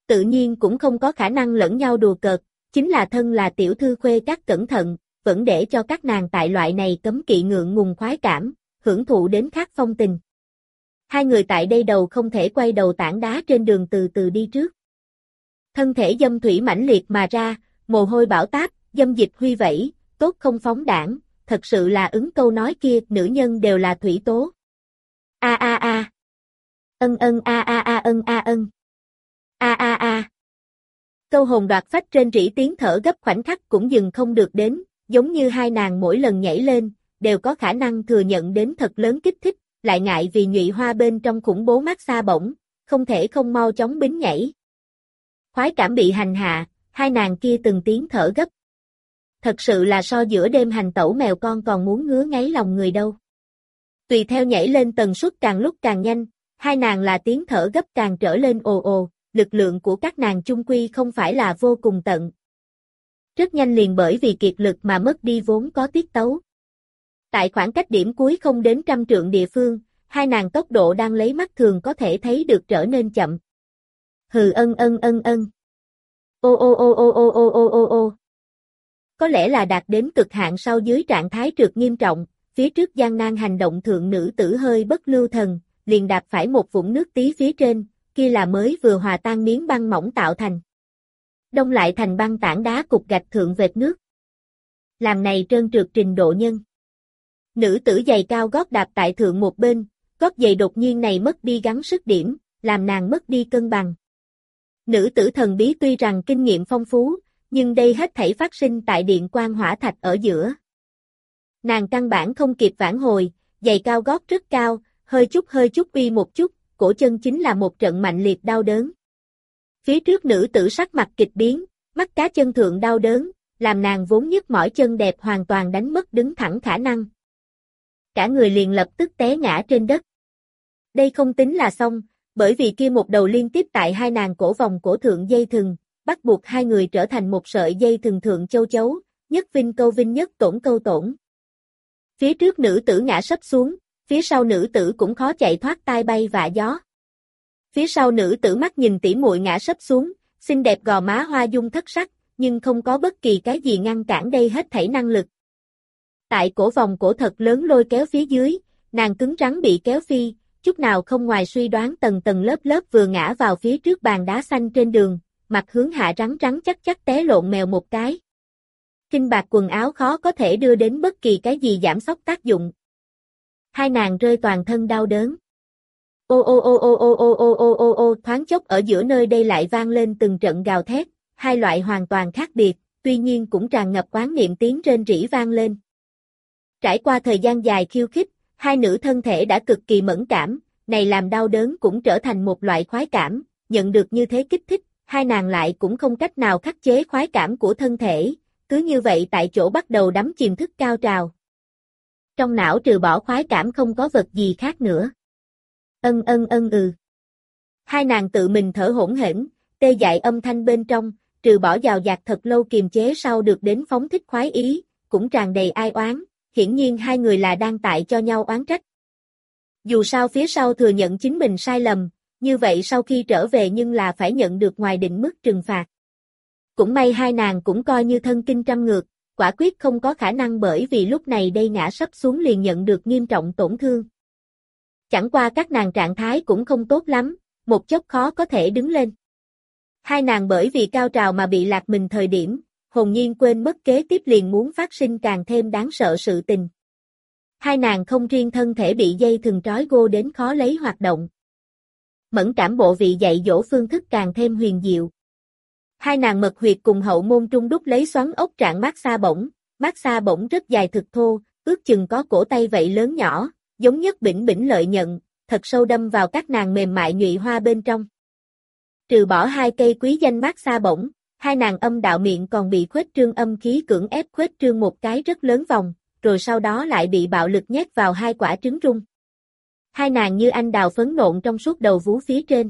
Tự nhiên cũng không có khả năng lẫn nhau đùa cợt, chính là thân là tiểu thư khuê các cẩn thận, vẫn để cho các nàng tại loại này cấm kỵ ngượng ngùng khoái cảm, hưởng thụ đến khác phong tình. Hai người tại đây đầu không thể quay đầu tảng đá trên đường từ từ đi trước. Thân thể dâm thủy mãnh liệt mà ra, mồ hôi bão táp, dâm dịch huy vẩy, tốt không phóng đảng, thật sự là ứng câu nói kia, nữ nhân đều là thủy tố. A a a. Ân ân a a a ân a ân. A a a. Câu hồn đoạt phách trên rỉ tiếng thở gấp khoảnh khắc cũng dừng không được đến, giống như hai nàng mỗi lần nhảy lên, đều có khả năng thừa nhận đến thật lớn kích thích, lại ngại vì nhụy hoa bên trong khủng bố mát xa bổng, không thể không mau chóng bính nhảy. Khoái cảm bị hành hạ, hai nàng kia từng tiếng thở gấp. Thật sự là so giữa đêm hành tẩu mèo con còn muốn ngứa ngáy lòng người đâu. Tùy theo nhảy lên tần suất càng lúc càng nhanh, hai nàng là tiếng thở gấp càng trở lên ồ ồ, lực lượng của các nàng chung quy không phải là vô cùng tận. Rất nhanh liền bởi vì kiệt lực mà mất đi vốn có tiết tấu. Tại khoảng cách điểm cuối không đến 100 trượng địa phương, hai nàng tốc độ đang lấy mắt thường có thể thấy được trở nên chậm. Hừ ân ân ân ân. Ô ô ô ô ô ô ô ô ô. Có lẽ là đạt đến cực hạn sau dưới trạng thái trượt nghiêm trọng, phía trước gian nan hành động thượng nữ tử hơi bất lưu thần, liền đạp phải một vũng nước tí phía trên, kia là mới vừa hòa tan miếng băng mỏng tạo thành. Đông lại thành băng tảng đá cục gạch thượng vệt nước. Làm này trơn trượt trình độ nhân. Nữ tử giày cao gót đạp tại thượng một bên, gót giày đột nhiên này mất đi gắng sức điểm, làm nàng mất đi cân bằng. Nữ tử thần bí tuy rằng kinh nghiệm phong phú, nhưng đây hết thảy phát sinh tại điện quan hỏa thạch ở giữa. Nàng căn bản không kịp vãn hồi, giày cao gót rất cao, hơi chút uy một chút, cổ chân chính là một trận mạnh liệt đau đớn. Phía trước nữ tử sắc mặt kịch biến, mắt cá chân thượng đau đớn, làm nàng vốn nhức mỏi chân đẹp hoàn toàn đánh mất đứng thẳng khả năng. Cả người liền lập tức té ngã trên đất. Đây không tính là xong, bởi vì kia một đầu liên tiếp tại hai nàng cổ vòng cổ thượng dây thừng, bắt buộc hai người trở thành một sợi dây thừng thượng châu chấu, nhất vinh câu vinh nhất tổn câu tổn. Phía trước nữ tử ngã sấp xuống, phía sau nữ tử cũng khó chạy thoát tai bay vạ gió. Phía sau nữ tử mắt nhìn tỉ muội ngã sấp xuống, xinh đẹp gò má hoa dung thất sắc, nhưng không có bất kỳ cái gì ngăn cản đây hết thảy năng lực. Tại cổ vòng cổ thật lớn lôi kéo phía dưới, nàng cứng rắn bị kéo phi, chút nào không ngoài suy đoán tầng tầng lớp lớp vừa ngã vào phía trước bàn đá xanh trên đường, mặt hướng hạ rắn rắn chắc chắc té lộn mèo một cái. Kinh bạc quần áo khó có thể đưa đến bất kỳ cái gì giảm sóc tác dụng. Hai nàng rơi toàn thân đau đớn. Ô ô ô ô ô ô ô ô ô ô thoáng chốc ở giữa nơi đây lại vang lên từng trận gào thét, hai loại hoàn toàn khác biệt, tuy nhiên cũng tràn ngập oán niệm tiếng rên rỉ vang lên. Trải qua thời gian dài khiêu khích, hai nữ thân thể đã cực kỳ mẫn cảm, này làm đau đớn cũng trở thành một loại khoái cảm, nhận được như thế kích thích, hai nàng lại cũng không cách nào khắc chế khoái cảm của thân thể, cứ như vậy tại chỗ bắt đầu đắm chìm thức cao trào. Trong não trừ bỏ khoái cảm không có vật gì khác nữa. Ân ân ân ừ. Hai nàng tự mình thở hổn hển, tê dại âm thanh bên trong, trừ bỏ dào dạt thật lâu kiềm chế sau được đến phóng thích khoái ý, cũng tràn đầy ai oán, hiển nhiên hai người là đang tại cho nhau oán trách. Dù sao phía sau thừa nhận chính mình sai lầm, như vậy sau khi trở về nhưng là phải nhận được ngoài định mức trừng phạt. Cũng may hai nàng cũng coi như thân kinh trăm ngược, quả quyết không có khả năng bởi vì lúc này đây ngã sấp xuống liền nhận được nghiêm trọng tổn thương. Chẳng qua các nàng trạng thái cũng không tốt lắm, một chốc khó có thể đứng lên. Hai nàng bởi vì cao trào mà bị lạc mình thời điểm, hồn nhiên quên mất kế tiếp liền muốn phát sinh càng thêm đáng sợ sự tình. Hai nàng không riêng thân thể bị dây thừng trói gô đến khó lấy hoạt động. Mẫn cảm bộ vị dạy dỗ phương thức càng thêm huyền diệu. Hai nàng mật huyệt cùng hậu môn trung đúc lấy xoắn ốc trạng mát xa bổng rất dài thực thô, ước chừng có cổ tay vậy lớn nhỏ, giống nhất bỉnh lợi nhận, thật sâu đâm vào các nàng mềm mại nhụy hoa bên trong. Trừ bỏ hai cây quý danh mát xa bổng, hai nàng âm đạo miệng còn bị khuếch trương âm khí cưỡng ép khuếch trương một cái rất lớn vòng, rồi sau đó lại bị bạo lực nhét vào hai quả trứng rung. Hai nàng như anh đào phấn nộn trong suốt đầu vú phía trên.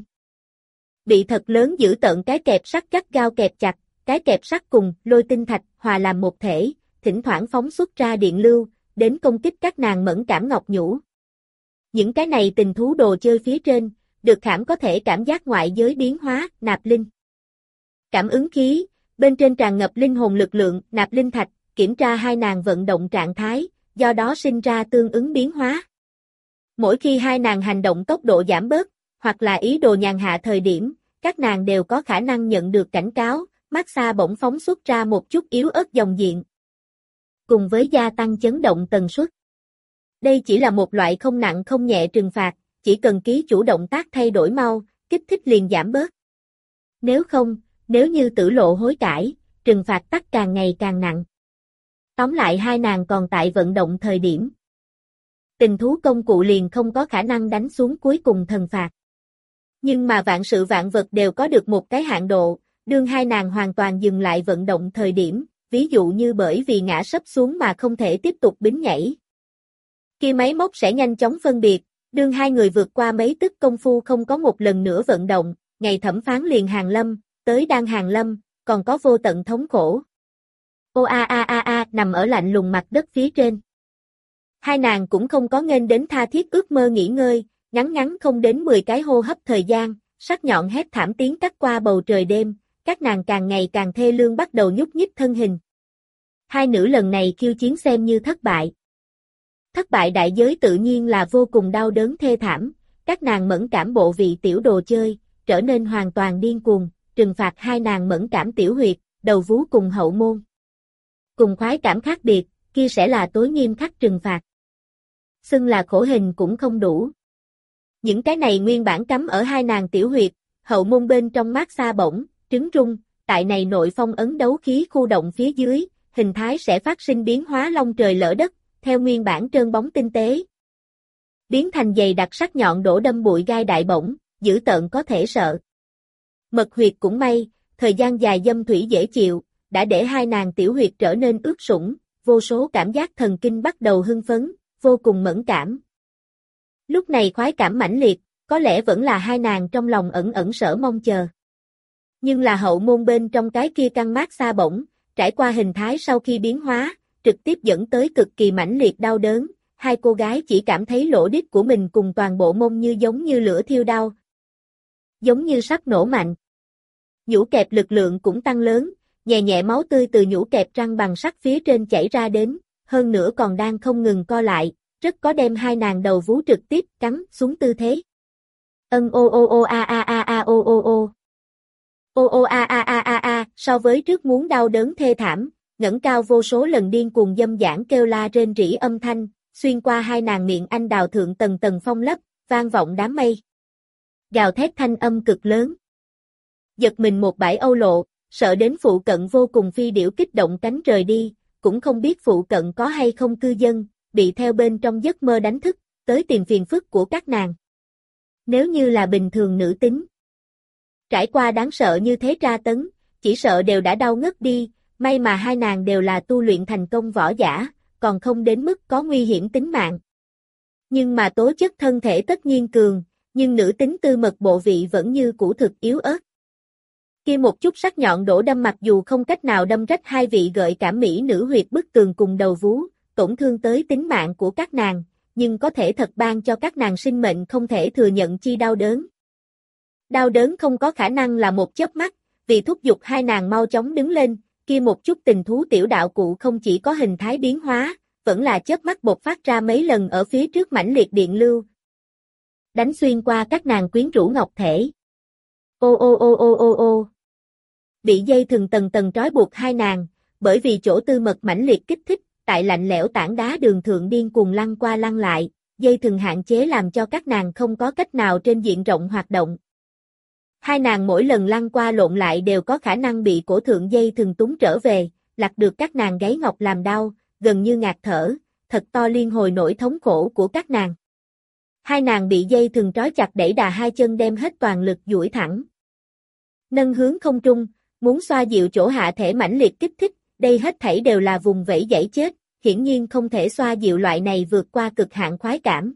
Bị thật lớn giữ tợn cái kẹp sắt gắt gao kẹp chặt, cái kẹp sắt cùng lôi tinh thạch hòa làm một thể, thỉnh thoảng phóng xuất ra điện lưu, đến công kích các nàng mẫn cảm ngọc nhũ. Những cái này tình thú đồ chơi phía trên, được khảm có thể cảm giác ngoại giới biến hóa, nạp linh. Cảm ứng khí, bên trên tràn ngập linh hồn lực lượng, nạp linh thạch, kiểm tra hai nàng vận động trạng thái, do đó sinh ra tương ứng biến hóa. Mỗi khi hai nàng hành động tốc độ giảm bớt, hoặc là ý đồ nhàn hạ thời điểm, các nàng đều có khả năng nhận được cảnh cáo, massage bỗng phóng xuất ra một chút yếu ớt dòng điện. Cùng với gia tăng chấn động tần suất. Đây chỉ là một loại không nặng không nhẹ trừng phạt, chỉ cần ký chủ động tác thay đổi mau, kích thích liền giảm bớt. Nếu không, nếu như tử lộ hối cải, trừng phạt tắc càng ngày càng nặng. Tóm lại hai nàng còn tại vận động thời điểm. Tình thú công cụ liền không có khả năng đánh xuống cuối cùng thần phạt. Nhưng mà vạn sự vạn vật đều có được một cái hạn độ, đương hai nàng hoàn toàn dừng lại vận động thời điểm, ví dụ như bởi vì ngã sấp xuống mà không thể tiếp tục bính nhảy. Khi máy móc sẽ nhanh chóng phân biệt, đương hai người vượt qua mấy tức công phu không có một lần nữa vận động, ngày thẩm phán liền hàng lâm, tới đang hàng lâm, còn có vô tận thống khổ. Ô a a a a nằm ở lạnh lùng mặt đất phía trên. Hai nàng cũng không có nghênh đến tha thiết ước mơ nghỉ ngơi, ngắn ngắn không đến 10 cái hô hấp thời gian, sắc nhọn hét thảm tiếng cắt qua bầu trời đêm, các nàng càng ngày càng thê lương bắt đầu nhúc nhích thân hình. Hai nữ lần này khiêu chiến xem như thất bại. Thất bại đại giới tự nhiên là vô cùng đau đớn thê thảm, các nàng mẫn cảm bộ vị tiểu đồ chơi, trở nên hoàn toàn điên cuồng, trừng phạt hai nàng mẫn cảm tiểu huyệt, đầu vú cùng hậu môn. Cùng khoái cảm khác biệt, kia sẽ là tối nghiêm khắc trừng phạt. Xưng là khổ hình cũng không đủ. Những cái này nguyên bản cắm ở hai nàng tiểu huyệt, hậu môn bên trong mát xa bổng, trứng rung, tại này nội phong ấn đấu khí khu động phía dưới, hình thái sẽ phát sinh biến hóa long trời lỡ đất, theo nguyên bản trơn bóng tinh tế. Biến thành dày đặc sắc nhọn đổ đâm bụi gai đại bổng, dữ tợn có thể sợ. Mật huyệt cũng may, thời gian dài dâm thủy dễ chịu, đã để hai nàng tiểu huyệt trở nên ướt sũng, vô số cảm giác thần kinh bắt đầu hưng phấn, vô cùng mẫn cảm. Lúc này khoái cảm mãnh liệt, có lẽ vẫn là hai nàng trong lòng ẩn ẩn sở mong chờ. Nhưng là hậu môn bên trong cái kia căng mát xa bổng, trải qua hình thái sau khi biến hóa, trực tiếp dẫn tới cực kỳ mãnh liệt đau đớn, hai cô gái chỉ cảm thấy lỗ đít của mình cùng toàn bộ mông như giống như lửa thiêu đau. Giống như sắp nổ mạnh. Nhũ kẹp lực lượng cũng tăng lớn, nhẹ nhẹ máu tươi từ nhũ kẹp răng bằng sắt phía trên chảy ra đến, hơn nữa còn đang không ngừng co lại, rất có đem hai nàng đầu vú trực tiếp cắn xuống tư thế. Ân ô ô ô a a a a ô ô ô. Ô ô a a a a a, so với trước muốn đau đớn thê thảm, ngẩng cao vô số lần điên cuồng dâm dãn kêu la rên rỉ âm thanh, xuyên qua hai nàng miệng anh đào thượng tầng tầng phong lấp, vang vọng đám mây. Gào thét thanh âm cực lớn. Giật mình một bãi âu lộ, sợ đến phụ cận vô cùng phi điểu kích động cánh rời đi, cũng không biết phụ cận có hay không cư dân, bị theo bên trong giấc mơ đánh thức, tới tìm phiền phức của các nàng. Nếu như là bình thường nữ tính, trải qua đáng sợ như thế tra tấn, chỉ sợ đều đã đau ngất đi, may mà hai nàng đều là tu luyện thành công võ giả, còn không đến mức có nguy hiểm tính mạng. Nhưng mà tố chất thân thể tất nhiên cường, nhưng nữ tính tư mật bộ vị vẫn như cũ thực yếu ớt. Kia một chút sắc nhọn đổ đâm mặc dù không cách nào đâm rách hai vị gợi cảm mỹ nữ huyệt bức tường cùng đầu vú, tổn thương tới tính mạng của các nàng, nhưng có thể thật ban cho các nàng sinh mệnh không thể thừa nhận chi đau đớn. Đau đớn không có khả năng là một chớp mắt, vì thúc giục hai nàng mau chóng đứng lên, kia một chút tình thú tiểu đạo cụ không chỉ có hình thái biến hóa, vẫn là chớp mắt bộc phát ra mấy lần ở phía trước mãnh liệt điện lưu. Đánh xuyên qua các nàng quyến rũ ngọc thể. Ô ô ô ô ô ô. Bị dây thừng tầng tầng trói buộc hai nàng, bởi vì chỗ tư mật mãnh liệt kích thích, tại lạnh lẽo tảng đá đường thượng điên cuồng lăn qua lăn lại, dây thừng hạn chế làm cho các nàng không có cách nào trên diện rộng hoạt động. Hai nàng mỗi lần lăn qua lộn lại đều có khả năng bị cổ thượng dây thừng túng trở về, lặt được các nàng gáy ngọc làm đau, gần như ngạt thở, thật to liên hồi nỗi thống khổ của các nàng. Hai nàng bị dây thừng trói chặt đẩy đà hai chân đem hết toàn lực duỗi thẳng. Nâng hướng không trung, muốn xoa dịu chỗ hạ thể mãnh liệt kích thích, đây hết thảy đều là vùng vẫy dãy chết, hiển nhiên không thể xoa dịu loại này vượt qua cực hạn khoái cảm.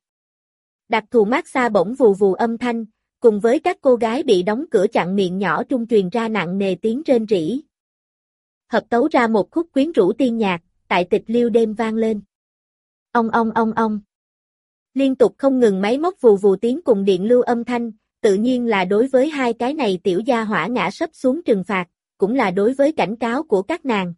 Đặc thù mát xa bỗng vù vù âm thanh, cùng với các cô gái bị đóng cửa chặn miệng nhỏ trung truyền ra nặng nề tiếng rên rỉ. Hợp tấu ra một khúc quyến rũ tiên nhạc, tại tịch liêu đêm vang lên. Ong. Liên tục không ngừng máy móc vù vù tiếng cùng điện lưu âm thanh, tự nhiên là đối với hai cái này tiểu gia hỏa ngã sấp xuống trừng phạt, cũng là đối với cảnh cáo của các nàng.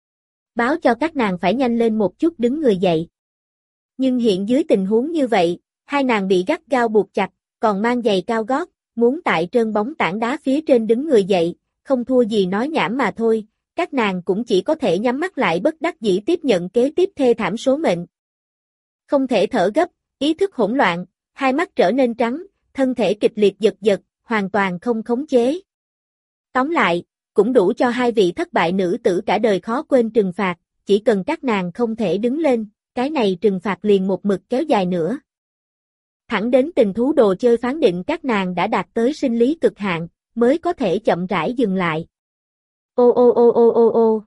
Báo cho các nàng phải nhanh lên một chút đứng người dậy. Nhưng hiện dưới tình huống như vậy, hai nàng bị gắt gao buộc chặt, còn mang giày cao gót, muốn tại trơn bóng tảng đá phía trên đứng người dậy, không thua gì nói nhảm mà thôi, các nàng cũng chỉ có thể nhắm mắt lại bất đắc dĩ tiếp nhận kế tiếp thê thảm số mệnh. Không thể thở gấp, ý thức hỗn loạn, hai mắt trở nên trắng, thân thể kịch liệt giật giật, hoàn toàn không khống chế. Tóm lại, cũng đủ cho hai vị thất bại nữ tử cả đời khó quên trừng phạt, chỉ cần các nàng không thể đứng lên, cái này trừng phạt liền một mực kéo dài nữa. Thẳng đến tình thú đồ chơi phán định các nàng đã đạt tới sinh lý cực hạn, mới có thể chậm rãi dừng lại. Ô ô ô ô ô ô.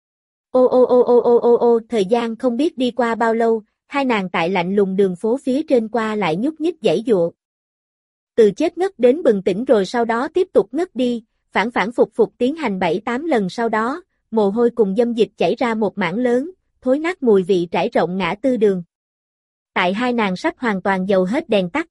Ô ô ô ô ô ô ô, thời gian không biết đi qua bao lâu, hai nàng tại lạnh lùng đường phố phía trên qua lại nhúc nhích giãy giụa. Từ chết ngất đến bừng tỉnh rồi sau đó tiếp tục ngất đi, phản phản phục phục tiến hành 7-8 lần sau đó, mồ hôi cùng dâm dịch chảy ra một mảng lớn, thối nát mùi vị trải rộng ngã tư đường. Tại hai nàng sắp hoàn toàn dầu hết đèn tắt.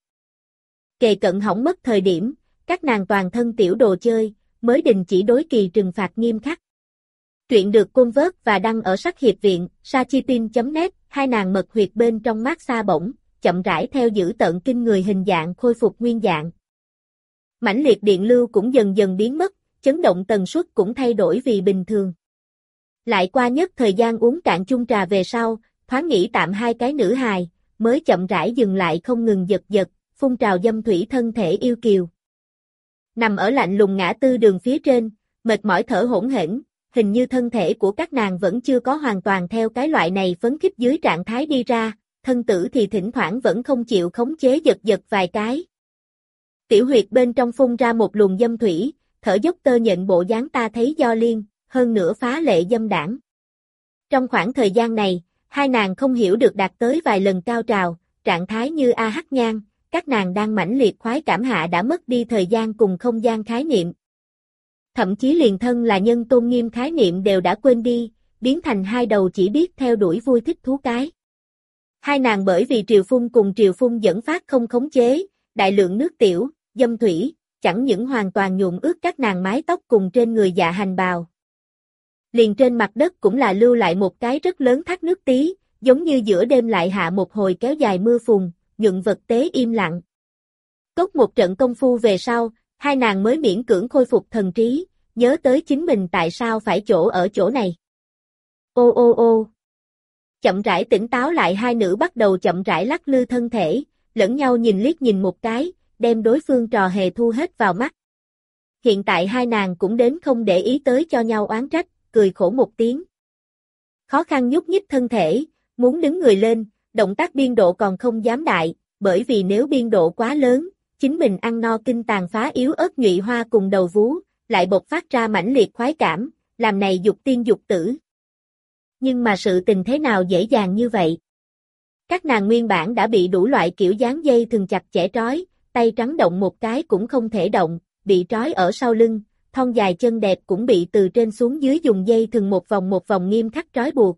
Kề cận hỏng mất thời điểm, các nàng toàn thân tiểu đồ chơi, mới đình chỉ đối kỳ trừng phạt nghiêm khắc. Truyện được cung vớt và đăng ở Sắc Hiệp Viện, sachitin.net, hai nàng mật huyệt bên trong mát xa bổng, chậm rãi theo giữ tợn kinh người hình dạng khôi phục nguyên dạng. Mãnh liệt điện lưu cũng dần dần biến mất, chấn động tần suất cũng thay đổi vì bình thường. Lại qua nhất thời gian uống cạn chung trà về sau, thoáng nghĩ tạm hai cái nữ hài, mới chậm rãi dừng lại không ngừng giật giật, phun trào dâm thủy thân thể yêu kiều. Nằm ở lạnh lùng ngã tư đường phía trên, mệt mỏi thở hổn hển, hình như thân thể của các nàng vẫn chưa có hoàn toàn theo cái loại này phấn khích dưới trạng thái đi ra, thân tử thì thỉnh thoảng vẫn không chịu khống chế giật giật vài cái. Tiểu huyệt bên trong phun ra một luồng dâm thủy, thở dốc tơ nhện bộ dáng ta thấy do liên, hơn nữa phá lệ dâm đảng. Trong khoảng thời gian này, hai nàng không hiểu được đạt tới vài lần cao trào, trạng thái như A Hắc Nhan, các nàng đang mãnh liệt khoái cảm hạ đã mất đi thời gian cùng không gian khái niệm. Thậm chí liền thân là nhân tôn nghiêm khái niệm đều đã quên đi, biến thành hai đầu chỉ biết theo đuổi vui thích thú cái. Hai nàng bởi vì triều phun cùng triều phun dẫn phát không khống chế, đại lượng nước tiểu, dâm thủy, chẳng những hoàn toàn nhuộm ướt các nàng mái tóc cùng trên người dạ hành bào. Liền trên mặt đất cũng là lưu lại một cái rất lớn thác nước tí, giống như giữa đêm lại hạ một hồi kéo dài mưa phùn, nhuận vật tế im lặng. Cốt một trận công phu về sau, hai nàng mới miễn cưỡng khôi phục thần trí, nhớ tới chính mình tại sao phải chỗ ở chỗ này. Ô ô ô. Chậm rãi tỉnh táo lại hai nữ bắt đầu chậm rãi lắc lư thân thể, lẫn nhau nhìn liếc nhìn một cái, đem đối phương trò hề thu hết vào mắt. Hiện tại hai nàng cũng đến không để ý tới cho nhau oán trách, cười khổ một tiếng. Khó khăn nhúc nhích thân thể, muốn đứng người lên, động tác biên độ còn không dám đại, bởi vì nếu biên độ quá lớn, chính mình ăn no kinh tàn phá yếu ớt nhụy hoa cùng đầu vú, lại bộc phát ra mãnh liệt khoái cảm, làm này dục tiên dục tử. Nhưng mà sự tình thế nào dễ dàng như vậy? Các nàng nguyên bản đã bị đủ loại kiểu dáng dây thường chặt chẽ trói, tay trắng động một cái cũng không thể động, bị trói ở sau lưng, thon dài chân đẹp cũng bị từ trên xuống dưới dùng dây thừng một vòng nghiêm khắc trói buộc.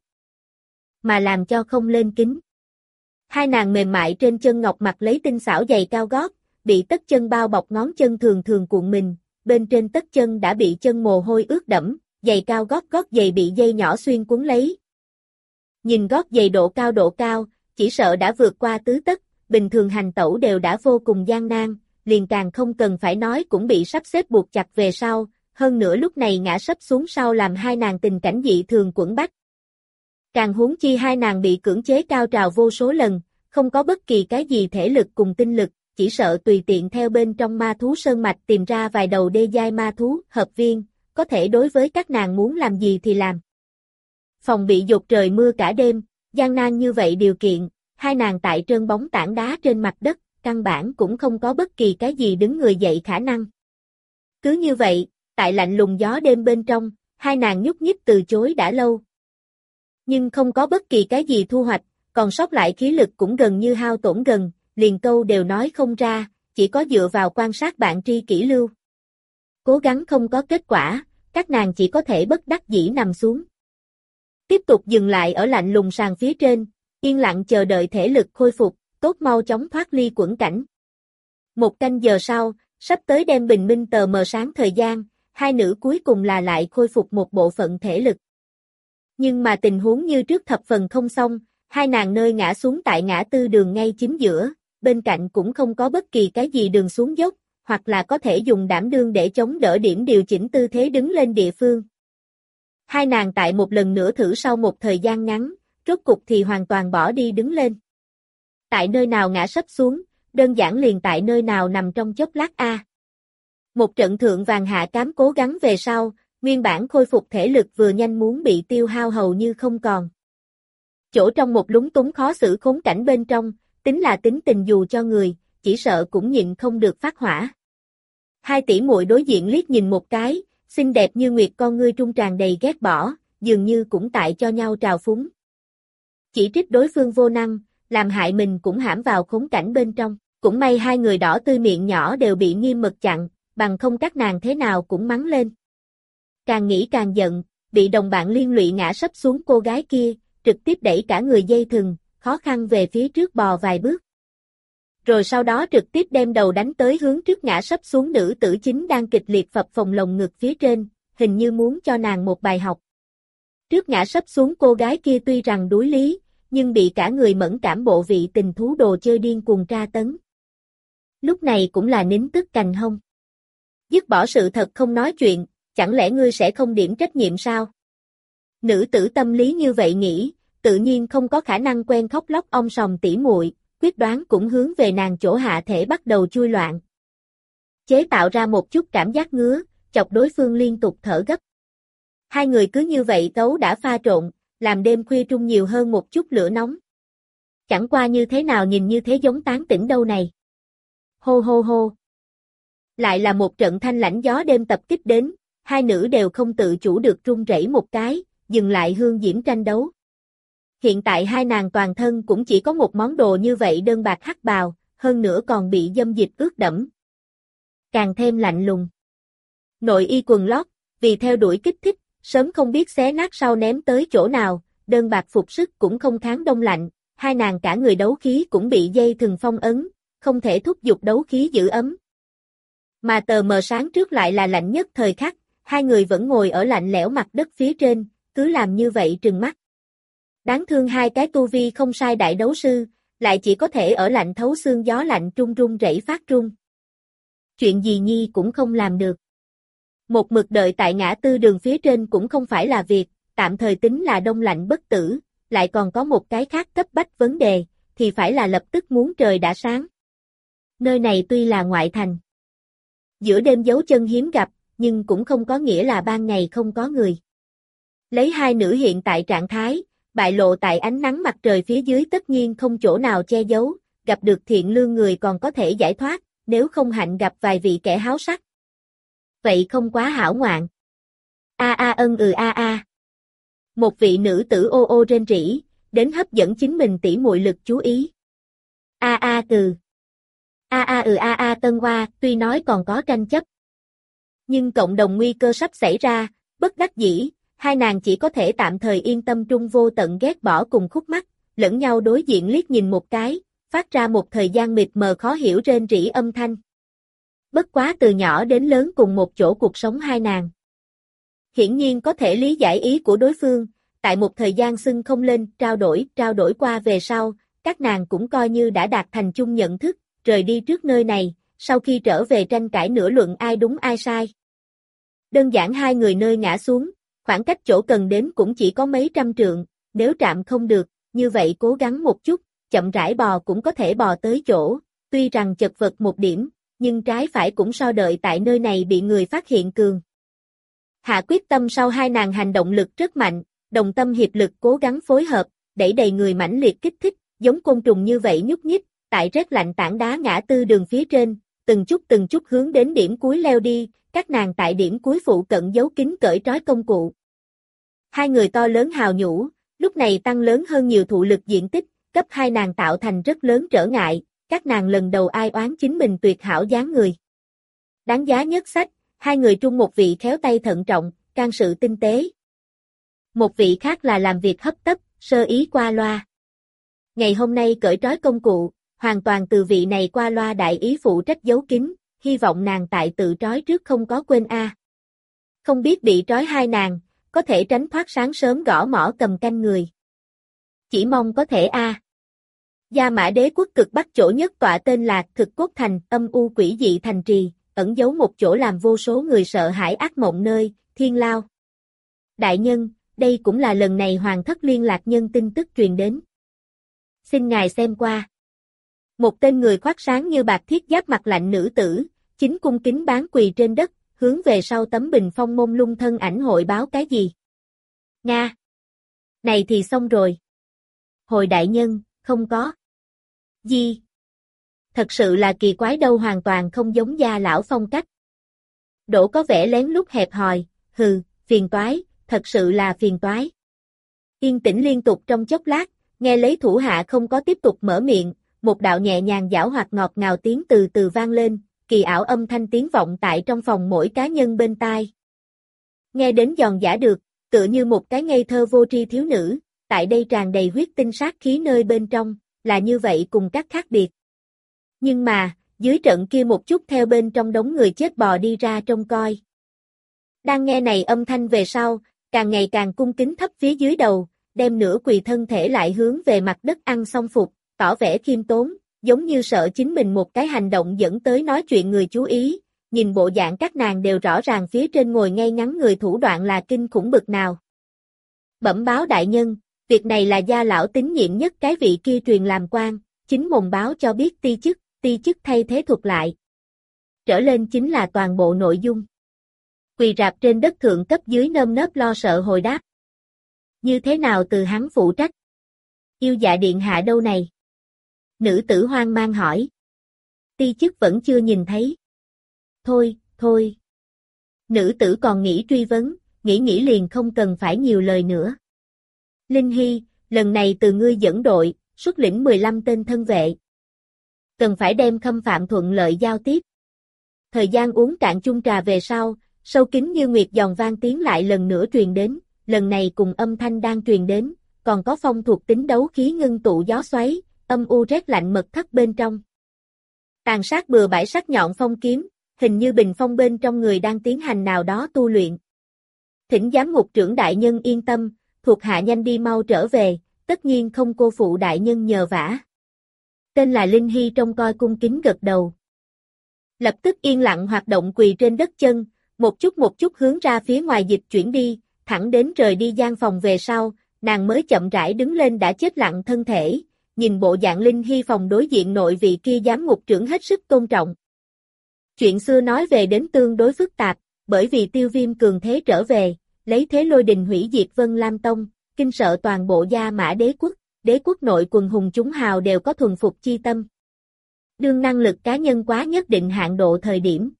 Mà làm cho không lên kính. Hai nàng mềm mại trên chân ngọc mặc lấy tinh xảo giày cao gót, bị tất chân bao bọc ngón chân thường thường cuộn mình, bên trên tất chân đã bị chân mồ hôi ướt đẫm, giày cao gót giày bị dây nhỏ xuyên cuốn lấy. Nhìn gót giày độ cao, chỉ sợ đã vượt qua tứ tấc, bình thường hành tẩu đều đã vô cùng gian nan, liền càng không cần phải nói cũng bị sắp xếp buộc chặt về sau, hơn nữa lúc này ngã sấp xuống sau làm hai nàng tình cảnh dị thường quẫn bách. Càng huống chi hai nàng bị cưỡng chế cao trào vô số lần, không có bất kỳ cái gì thể lực cùng tinh lực, chỉ sợ tùy tiện theo bên trong ma thú sơn mạch tìm ra vài đầu đê giai ma thú, hợp viên, có thể đối với các nàng muốn làm gì thì làm. Phòng bị dột trời mưa cả đêm, gian nan như vậy điều kiện, hai nàng tại trơn bóng tảng đá trên mặt đất, căn bản cũng không có bất kỳ cái gì đứng người dậy khả năng. Cứ như vậy, tại lạnh lùng gió đêm bên trong, hai nàng nhúc nhích từ chối đã lâu. Nhưng không có bất kỳ cái gì thu hoạch, còn sót lại khí lực cũng gần như hao tổn gần, liền câu đều nói không ra, chỉ có dựa vào quan sát bạn tri kỷ lưu. Cố gắng không có kết quả, các nàng chỉ có thể bất đắc dĩ nằm xuống. Tiếp tục dừng lại ở lạnh lùng sàn phía trên, yên lặng chờ đợi thể lực khôi phục, tốt mau chóng thoát ly quẫn cảnh. Một canh giờ sau, sắp tới đêm bình minh tờ mờ sáng thời gian, hai nữ cuối cùng là lại khôi phục một bộ phận thể lực. Nhưng mà tình huống như trước thập phần không xong, hai nàng nơi ngã xuống tại ngã tư đường ngay chính giữa, bên cạnh cũng không có bất kỳ cái gì đường xuống dốc, hoặc là có thể dùng đảm đương để chống đỡ điểm điều chỉnh tư thế đứng lên địa phương. Hai nàng tại một lần nữa thử sau một thời gian ngắn, rốt cục thì hoàn toàn bỏ đi đứng lên. Tại nơi nào ngã sấp xuống, đơn giản liền tại nơi nào nằm trong chốc lát a. Một trận thượng vàng hạ cám cố gắng về sau, nguyên bản khôi phục thể lực vừa nhanh muốn bị tiêu hao hầu như không còn. Chỗ trong một lúng túng khó xử khốn cảnh bên trong, tính là tính tình dù cho người, chỉ sợ cũng nhịn không được phát hỏa. Hai tỷ muội đối diện liếc nhìn một cái, xinh đẹp như nguyệt con ngươi trung tràn đầy ghét bỏ, dường như cũng tại cho nhau trào phúng. Chỉ trích đối phương vô năng, làm hại mình cũng hãm vào khốn cảnh bên trong, cũng may hai người đỏ tươi miệng nhỏ đều bị nghiêm mật chặn, bằng không các nàng thế nào cũng mắng lên. Càng nghĩ càng giận, bị đồng bạn liên lụy ngã sấp xuống cô gái kia, trực tiếp đẩy cả người dây thừng, khó khăn về phía trước bò vài bước. Rồi sau đó trực tiếp đem đầu đánh tới hướng trước ngã sấp xuống nữ tử chính đang kịch liệt phập phồng lồng ngực phía trên, hình như muốn cho nàng một bài học. Trước ngã sấp xuống cô gái kia tuy rằng đuối lý, nhưng bị cả người mẫn cảm bộ vị tình thú đồ chơi điên cuồng tra tấn. Lúc này cũng là nín tức cành hông. Dứt bỏ sự thật không nói chuyện, chẳng lẽ ngươi sẽ không điểm trách nhiệm sao? Nữ tử tâm lý như vậy nghĩ, tự nhiên không có khả năng quen khóc lóc ong sòm tỉ muội, quyết đoán cũng hướng về nàng chỗ hạ thể bắt đầu chui loạn. Chế tạo ra một chút cảm giác ngứa, chọc đối phương liên tục thở gấp. Hai người cứ như vậy tấu đã pha trộn, làm đêm khuya trung nhiều hơn một chút lửa nóng. Chẳng qua như thế nào nhìn như thế giống tán tỉnh đâu này. Hô hô hô. Lại là một trận thanh lãnh gió đêm tập kích đến, hai nữ đều không tự chủ được run rẩy một cái, dừng lại hương diễm tranh đấu. Hiện tại hai nàng toàn thân cũng chỉ có một món đồ như vậy đơn bạc hắc bào, hơn nữa còn bị dâm dịch ướt đẫm. Càng thêm lạnh lùng. Nội y quần lót, vì theo đuổi kích thích, sớm không biết xé nát sau ném tới chỗ nào, đơn bạc phục sức cũng không kháng đông lạnh, hai nàng cả người đấu khí cũng bị dây thừng phong ấn, không thể thúc giục đấu khí giữ ấm. Mà tờ mờ sáng trước lại là lạnh nhất thời khắc, hai người vẫn ngồi ở lạnh lẽo mặt đất phía trên, cứ làm như vậy trừng mắt. Đáng thương hai cái tu vi không sai đại đấu sư, lại chỉ có thể ở lạnh thấu xương gió lạnh trung run rẩy phát run. Chuyện gì nhi cũng không làm được. Một mực đợi tại ngã tư đường phía trên cũng không phải là việc, tạm thời tính là đông lạnh bất tử, lại còn có một cái khác cấp bách vấn đề, thì phải là lập tức muốn trời đã sáng. Nơi này tuy là ngoại thành, giữa đêm dấu chân hiếm gặp, nhưng cũng không có nghĩa là ban ngày không có người. Lấy hai nữ hiện tại trạng thái, bại lộ tại ánh nắng mặt trời phía dưới tất nhiên không chỗ nào che giấu, gặp được thiện lương người còn có thể giải thoát, nếu không hạnh gặp vài vị kẻ háo sắc. Vậy không quá hảo ngoạn. A a ân ừ a a. Một vị nữ tử ô ô rên rỉ, đến hấp dẫn chính mình tỉ muội lực chú ý. A a từ. A a ừ a a tân hoa, tuy nói còn có tranh chấp. Nhưng cộng đồng nguy cơ sắp xảy ra, bất đắc dĩ, hai nàng chỉ có thể tạm thời yên tâm trung vô tận ghét bỏ cùng khúc mắc, lẫn nhau đối diện liếc nhìn một cái, phát ra một thời gian mịt mờ khó hiểu rên rỉ âm thanh. Bất quá từ nhỏ đến lớn cùng một chỗ cuộc sống hai nàng. Hiển nhiên có thể lý giải ý của đối phương, tại một thời gian xưng không lên, trao đổi qua về sau, các nàng cũng coi như đã đạt thành chung nhận thức, rời đi trước nơi này, sau khi trở về tranh cãi nửa luận ai đúng ai sai. Đơn giản hai người nơi ngã xuống, khoảng cách chỗ cần đến cũng chỉ có mấy trăm trượng, nếu trạm không được, như vậy cố gắng một chút, chậm rãi bò cũng có thể bò tới chỗ, tuy rằng chật vật một điểm, nhưng trái phải cũng so đợi tại nơi này bị người phát hiện cường. Hạ quyết tâm sau hai nàng hành động lực rất mạnh, đồng tâm hiệp lực cố gắng phối hợp, đẩy đầy người mãnh liệt kích thích, giống côn trùng như vậy nhúc nhích, tại rét lạnh tảng đá ngã tư đường phía trên, từng chút hướng đến điểm cuối leo đi, các nàng tại điểm cuối phụ cận giấu kín cởi trói công cụ. Hai người to lớn hào nhũ, lúc này tăng lớn hơn nhiều thụ lực diện tích, cấp hai nàng tạo thành rất lớn trở ngại, các nàng lần đầu ai oán chính mình tuyệt hảo dáng người. Đáng giá nhất sách, hai người trung một vị khéo tay thận trọng, can sự tinh tế. Một vị khác là làm việc hấp tấp, sơ ý qua loa. Ngày hôm nay cởi trói công cụ, hoàn toàn từ vị này qua loa đại ý phụ trách giấu kín, hy vọng nàng tại tự trói trước không có quên a. Không biết bị trói hai nàng, có thể tránh thoát sáng sớm gõ mõ cầm canh người. Chỉ mong có thể a. Gia Mã Đế quốc cực bắc chỗ nhất tọa tên là Thực Cốt Thành, âm u quỷ dị thành trì, ẩn giấu một chỗ làm vô số người sợ hãi ác mộng nơi, Thiên Lao. Đại nhân, đây cũng là lần này hoàng thất liên lạc nhân tin tức truyền đến. Xin ngài xem qua. Một tên người khoác sáng như bạc thiết giáp mặt lạnh nữ tử, chính cung kính bán quỳ trên đất, hướng về sau tấm bình phong mông lung thân ảnh hội báo cái gì? Nga. Này thì xong rồi. Hồi đại nhân, không có. Gì? Thật sự là kỳ quái đâu, hoàn toàn không giống Gia lão phong cách. Đỗ có vẻ lén lút hẹp hòi, hừ, phiền toái, thật sự là phiền toái. Yên tĩnh liên tục trong chốc lát, nghe lấy thủ hạ không có tiếp tục mở miệng, một đạo nhẹ nhàng giảo hoạt ngọt ngào tiếng từ từ vang lên, kỳ ảo âm thanh tiếng vọng tại trong phòng mỗi cá nhân bên tai. Nghe đến giòn giã được, tựa như một cái ngây thơ vô tri thiếu nữ, tại đây tràn đầy huyết tinh sát khí nơi bên trong, là như vậy cùng các khác biệt. Nhưng mà, dưới trận kia một chút theo bên trong đống người chết bò đi ra trông coi. Đang nghe này âm thanh về sau, càng ngày càng cung kính thấp phía dưới đầu, đem nửa quỳ thân thể lại hướng về mặt đất ăn xong phục, tỏ vẻ khiêm tốn, giống như sợ chính mình một cái hành động dẫn tới nói chuyện người chú ý, nhìn bộ dạng các nàng đều rõ ràng phía trên ngồi ngay ngắn người thủ đoạn là kinh khủng bực nào. Bẩm báo đại nhân, việc này là Gia lão tín nhiệm nhất cái vị kia truyền làm quan, chính mồm báo cho biết ti chức thay thế thuật lại. Trở lên chính là toàn bộ nội dung. Quỳ rạp trên đất thượng cấp dưới nơm nớp lo sợ hồi đáp. Như thế nào từ hắn phụ trách? Yêu dạ điện hạ đâu này? Nữ tử hoang mang hỏi. Ti chức vẫn chưa nhìn thấy. Thôi. Nữ tử còn nghĩ truy vấn, nghĩ liền không cần phải nhiều lời nữa. Linh Hy, lần này từ ngươi dẫn đội, xuất lĩnh 15 tên thân vệ. Cần phải đem khâm phạm thuận lợi giao tiếp. Thời gian uống cạn chung trà về sau, sâu kín như nguyệt giòn vang tiếng lại lần nữa truyền đến, lần này cùng âm thanh đang truyền đến, còn có phong thuộc tính đấu khí ngưng tụ gió xoáy, âm u rét lạnh mật thất bên trong. Tàn sát bừa bãi sắc nhọn phong kiếm, hình như bình phong bên trong người đang tiến hành nào đó tu luyện. Thỉnh giám ngục trưởng đại nhân yên tâm, thuộc hạ nhanh đi mau trở về, tất nhiên không cô phụ đại nhân nhờ vả. Tên là Linh Hy trông coi cung kính gật đầu. Lập tức yên lặng hoạt động quỳ trên đất chân, một chút hướng ra phía ngoài dịch chuyển đi, thẳng đến rời đi gian phòng về sau, nàng mới chậm rãi đứng lên đã chết lặng thân thể, nhìn bộ dạng Linh Hy phòng đối diện nội vị kia giám ngục trưởng hết sức tôn trọng. Chuyện xưa nói về đến tương đối phức tạp, bởi vì Tiêu Viêm cường thế trở về, lấy thế lôi đình hủy diệt Vân Lam Tông, kinh sợ toàn bộ Gia Mã đế quốc nội quần hùng chúng hào đều có thuần phục chi tâm. Đương năng lực cá nhân quá nhất định hạn độ thời điểm.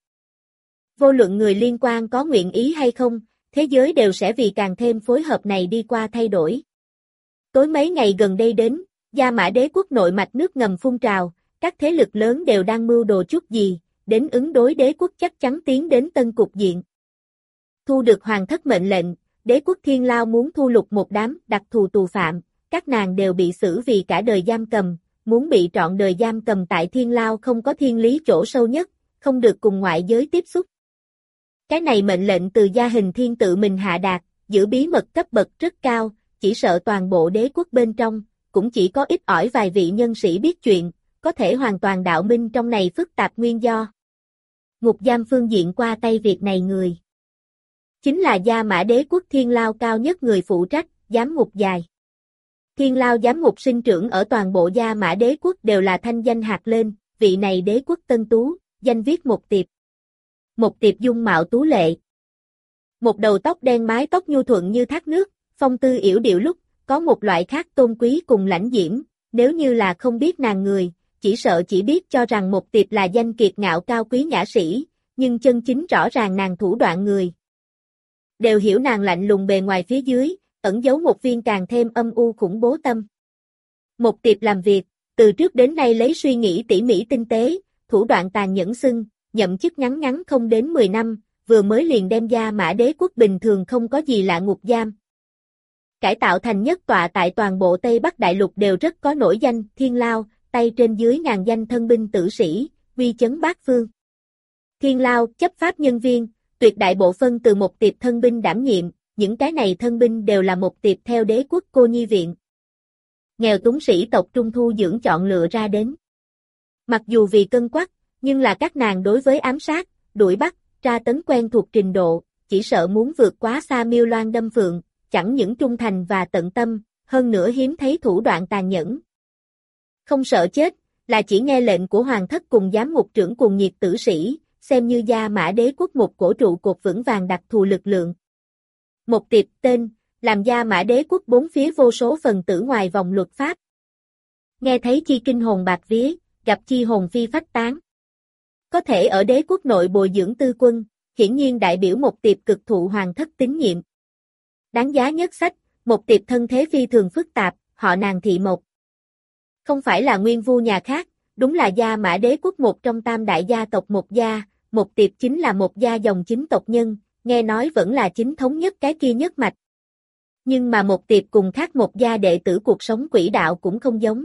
Vô luận người liên quan có nguyện ý hay không, thế giới đều sẽ vì càng thêm phối hợp này đi qua thay đổi. Tối mấy ngày gần đây đến, Gia Mã đế quốc nội mạch nước ngầm phun trào, các thế lực lớn đều đang mưu đồ chút gì, đến ứng đối đế quốc chắc chắn tiến đến tân cục diện. Thu được hoàng thất mệnh lệnh, đế quốc Thiên Lao muốn thu lục một đám đặc thù tù phạm, các nàng đều bị xử vì cả đời giam cầm, muốn bị trọn đời giam cầm tại Thiên Lao không có thiên lý chỗ sâu nhất, không được cùng ngoại giới tiếp xúc. Cái này mệnh lệnh từ Gia Hình Thiên tự mình hạ đạt, giữ bí mật cấp bậc rất cao, chỉ sợ toàn bộ đế quốc bên trong, cũng chỉ có ít ỏi vài vị nhân sĩ biết chuyện, có thể hoàn toàn đạo minh trong này phức tạp nguyên do. Ngục giam phương diện qua tay việc này người. Chính là Gia Mã đế quốc Thiên Lao cao nhất người phụ trách, giám ngục dài. Thiên Lao giám ngục sinh trưởng ở toàn bộ Gia Mã đế quốc đều là thanh danh hạt lên, vị này đế quốc tân tú, danh viết Một Tiệp. Một Tiệp dung mạo tú lệ. Một đầu tóc đen mái tóc nhu thuận như thác nước, phong tư yểu điệu lúc, có một loại khác tôn quý cùng lãnh diễm, nếu như là không biết nàng người, chỉ sợ chỉ biết cho rằng Một Tiệp là danh kiệt ngạo cao quý nhã sĩ, nhưng chân chính rõ ràng nàng thủ đoạn người. Đều hiểu nàng lạnh lùng bề ngoài phía dưới, ẩn giấu một viên càng thêm âm u khủng bố tâm. Một Tiệp làm việc, từ trước đến nay lấy suy nghĩ tỉ mỉ tinh tế, thủ đoạn tàn nhẫn xưng, nhậm chức ngắn không đến 10 năm, vừa mới liền đem Gia Mã đế quốc bình thường không có gì lạ ngục giam. Cải tạo thành nhất tọa tại toàn bộ Tây Bắc Đại Lục đều rất có nổi danh, Thiên Lao, tay trên dưới ngàn danh thân binh tử sĩ, uy chấn bát phương. Thiên Lao, chấp pháp nhân viên, Tuyệt đại bộ phân từ một tiệp thân binh đảm nhiệm, những cái này thân binh đều là một tiệp theo đế quốc cô nhi viện. Nghèo túng sĩ tộc trung thu dưỡng chọn lựa ra đến. Mặc dù vì cân quắc, nhưng là các nàng đối với ám sát, đuổi bắt, tra tấn quen thuộc trình độ, chỉ sợ muốn vượt quá xa miêu loan đâm phượng, chẳng những trung thành và tận tâm, hơn nữa hiếm thấy thủ đoạn tàn nhẫn. Không sợ chết, là chỉ nghe lệnh của hoàng thất cùng giám ngục trưởng cùng nhiệt tử sĩ, xem như Gia Mã Đế quốc một cổ trụ cột vững vàng đặc thù lực lượng. Một tiệp tên, làm Gia Mã Đế quốc bốn phía vô số phần tử ngoài vòng luật pháp. Nghe thấy chi kinh hồn bạc vía, gặp chi hồn phi phách tán. Có thể ở đế quốc nội bồi dưỡng tư quân, hiển nhiên đại biểu một tiệp cực thụ hoàng thất tín nhiệm. Đáng giá nhất sách, một tiệp thân thế phi thường phức tạp, họ nàng thị Mộc. Không phải là nguyên vu nhà khác, đúng là Gia Mã Đế quốc một trong tam đại gia tộc Một gia, một tiệp chính là một gia dòng chính tộc nhân, nghe nói vẫn là chính thống nhất cái kia nhất mạch. Nhưng mà một tiệp cùng khác một gia đệ tử cuộc sống quỹ đạo cũng không giống.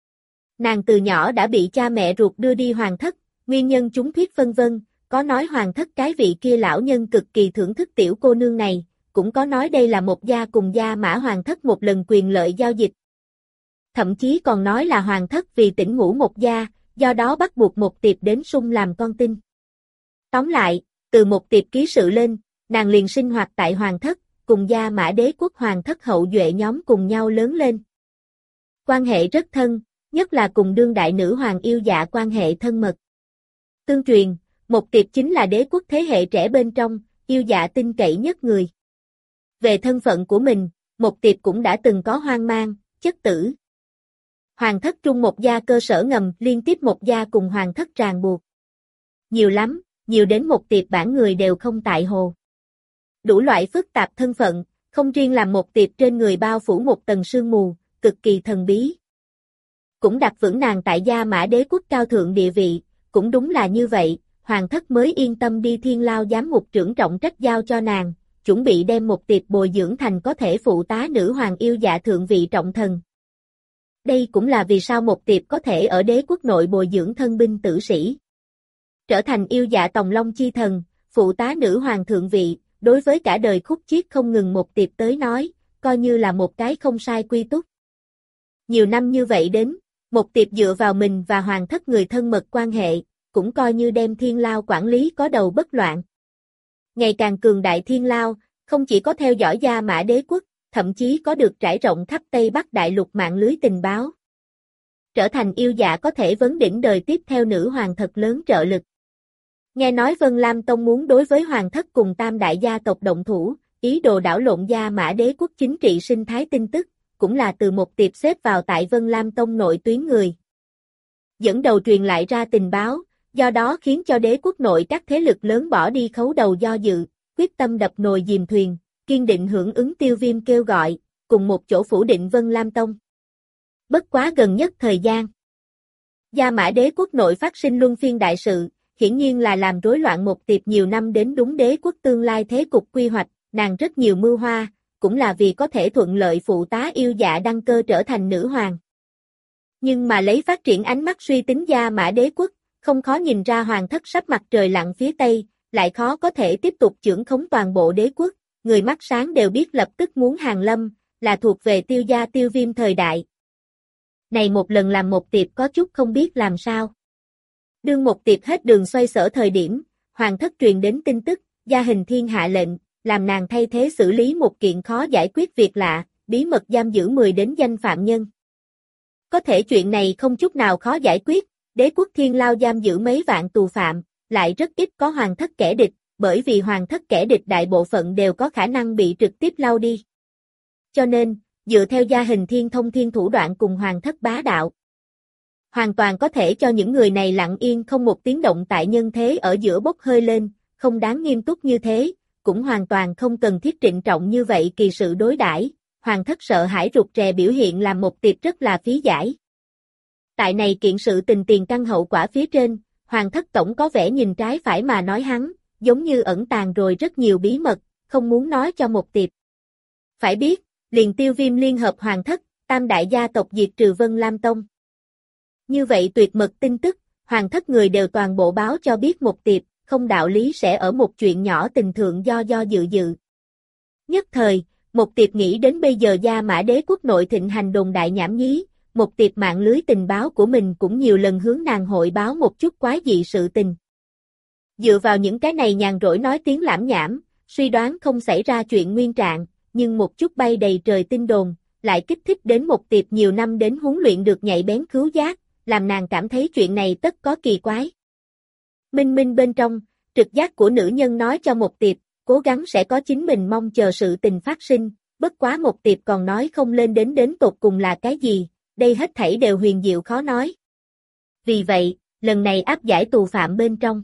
Nàng từ nhỏ đã bị cha mẹ ruột đưa đi hoàng thất, nguyên nhân chúng thuyết vân vân, có nói hoàng thất cái vị kia lão nhân cực kỳ thưởng thức tiểu cô nương này, cũng có nói đây là một gia cùng Gia Mã hoàng thất một lần quyền lợi giao dịch. Thậm chí còn nói là hoàng thất vì tỉnh ngủ một gia, do đó bắt buộc một tiệp đến sung làm con tin. Tóm lại, từ một tiệp ký sự lên, nàng liền sinh hoạt tại hoàng thất, cùng Gia Mã Đế quốc hoàng thất hậu duệ nhóm cùng nhau lớn lên. Quan hệ rất thân, nhất là cùng đương đại nữ hoàng Yêu Dạ quan hệ thân mật. Tương truyền, một tiệp chính là đế quốc thế hệ trẻ bên trong, Yêu Dạ tin cậy nhất người. Về thân phận của mình, một tiệp cũng đã từng có hoang mang, chất tử. Hoàng thất trung một gia cơ sở ngầm liên tiếp một gia cùng hoàng thất ràng buộc. Nhiều lắm, nhiều đến một tiệp bản người đều không tại hồ. Đủ loại phức tạp thân phận, không riêng làm một tiệp trên người bao phủ một tầng sương mù, cực kỳ thần bí. Cũng đặt vững nàng tại Gia Mã Đế quốc cao thượng địa vị, cũng đúng là như vậy, hoàng thất mới yên tâm đi Thiên Lao giám ngục trưởng trọng trách giao cho nàng, chuẩn bị đem một tiệp bồi dưỡng thành có thể phụ tá nữ hoàng Yêu Dạ thượng vị trọng thần. Đây cũng là vì sao một tiệp có thể ở đế quốc nội bồi dưỡng thân binh tử sĩ. Trở thành Yêu Dạ Tòng Long chi thần, phụ tá nữ hoàng thượng vị, đối với cả đời khúc chiết không ngừng một tiệp tới nói, coi như là một cái không sai quy túc. Nhiều năm như vậy đến, một tiệp dựa vào mình và hoàng thất người thân mật quan hệ, cũng coi như đem Thiên Lao quản lý có đầu bất loạn. Ngày càng cường đại Thiên Lao, không chỉ có theo dõi Gia Mã Đế quốc, thậm chí có được trải rộng khắp Tây Bắc đại lục mạng lưới tình báo. Trở thành Yêu Dạ có thể vấn đỉnh đời tiếp theo nữ hoàng thật lớn trợ lực. Nghe nói Vân Lam Tông muốn đối với hoàng thất cùng tam đại gia tộc động thủ, ý đồ đảo lộn Gia Mã Đế quốc chính trị sinh thái tin tức, cũng là từ một tiệp xếp vào tại Vân Lam Tông nội tuyến người. Dẫn đầu truyền lại ra tình báo, do đó khiến cho đế quốc nội các thế lực lớn bỏ đi khấu đầu do dự, quyết tâm đập nồi dìm thuyền, kiên định hưởng ứng Tiêu Viêm kêu gọi, cùng một chỗ phủ định Vân Lam Tông. Bất quá gần nhất thời gian, Gia Mã Đế quốc nội phát sinh luân phiên đại sự, hiển nhiên là làm rối loạn một tiệp nhiều năm đến đúng đế quốc tương lai thế cục quy hoạch, nàng rất nhiều mưu hoa, cũng là vì có thể thuận lợi phụ tá Yêu Dạ đăng cơ trở thành nữ hoàng. Nhưng mà lấy phát triển ánh mắt suy tính Gia Mã Đế quốc, không khó nhìn ra hoàng thất sắp mặt trời lặn phía Tây, lại khó có thể tiếp tục chưởng khống toàn bộ đế quốc, người mắt sáng đều biết lập tức muốn hàng lâm, là thuộc về Tiêu gia Tiêu Viêm thời đại. Này một lần làm một tiệp có chút không biết làm sao. Đương một tiệp hết đường xoay sở thời điểm, hoàng thất truyền đến tin tức, Gia Hình Thiên hạ lệnh, làm nàng thay thế xử lý một kiện khó giải quyết việc lạ, bí mật giam giữ 10 đến danh phạm nhân. Có thể chuyện này không chút nào khó giải quyết, đế quốc Thiên Lao giam giữ mấy vạn tù phạm, lại rất ít có hoàng thất kẻ địch, bởi vì hoàng thất kẻ địch đại bộ phận đều có khả năng bị trực tiếp lao đi. Cho nên, dựa theo Gia Hình Thiên thông thiên thủ đoạn cùng hoàng thất bá đạo, hoàn toàn có thể cho những người này lặng yên không một tiếng động tại nhân thế ở giữa bốc hơi lên, không đáng nghiêm túc như thế, cũng hoàn toàn không cần thiết trịnh trọng như vậy kỳ sự đối đãi. Hoàng thất sợ hãi rụt rè biểu hiện làm một tiệp rất là phí giải. Tại này kiện sự tình tiền căn hậu quả phía trên, hoàng thất tổng có vẻ nhìn trái phải mà nói hắn, giống như ẩn tàng rồi rất nhiều bí mật, không muốn nói cho một tiệp. Phải biết, liền Tiêu Viêm liên hợp hoàng thất, tam đại gia tộc diệt trừ Vân Lam Tông. Như vậy tuyệt mật tin tức, hoàng thất người đều toàn bộ báo cho biết một tiệp, không đạo lý sẽ ở một chuyện nhỏ tình thượng do dự dự. Nhất thời, một tiệp nghĩ đến bây giờ Gia Mã Đế quốc nội thịnh hành đồn đại nhảm nhí, một tiệp mạng lưới tình báo của mình cũng nhiều lần hướng nàng hội báo một chút quái dị sự tình. Dựa vào những cái này nhàn rỗi nói tiếng lãm nhảm, suy đoán không xảy ra chuyện nguyên trạng, nhưng một chút bay đầy trời tin đồn, lại kích thích đến một tiệp nhiều năm đến huấn luyện được nhạy bén khứu giác, làm nàng cảm thấy chuyện này tất có kỳ quái. Minh minh bên trong, trực giác của nữ nhân nói cho một tiệp, cố gắng sẽ có chính mình mong chờ sự tình phát sinh, bất quá một tiệp còn nói không lên đến tột cùng là cái gì, đây hết thảy đều huyền diệu khó nói. Vì vậy, lần này áp giải tù phạm bên trong.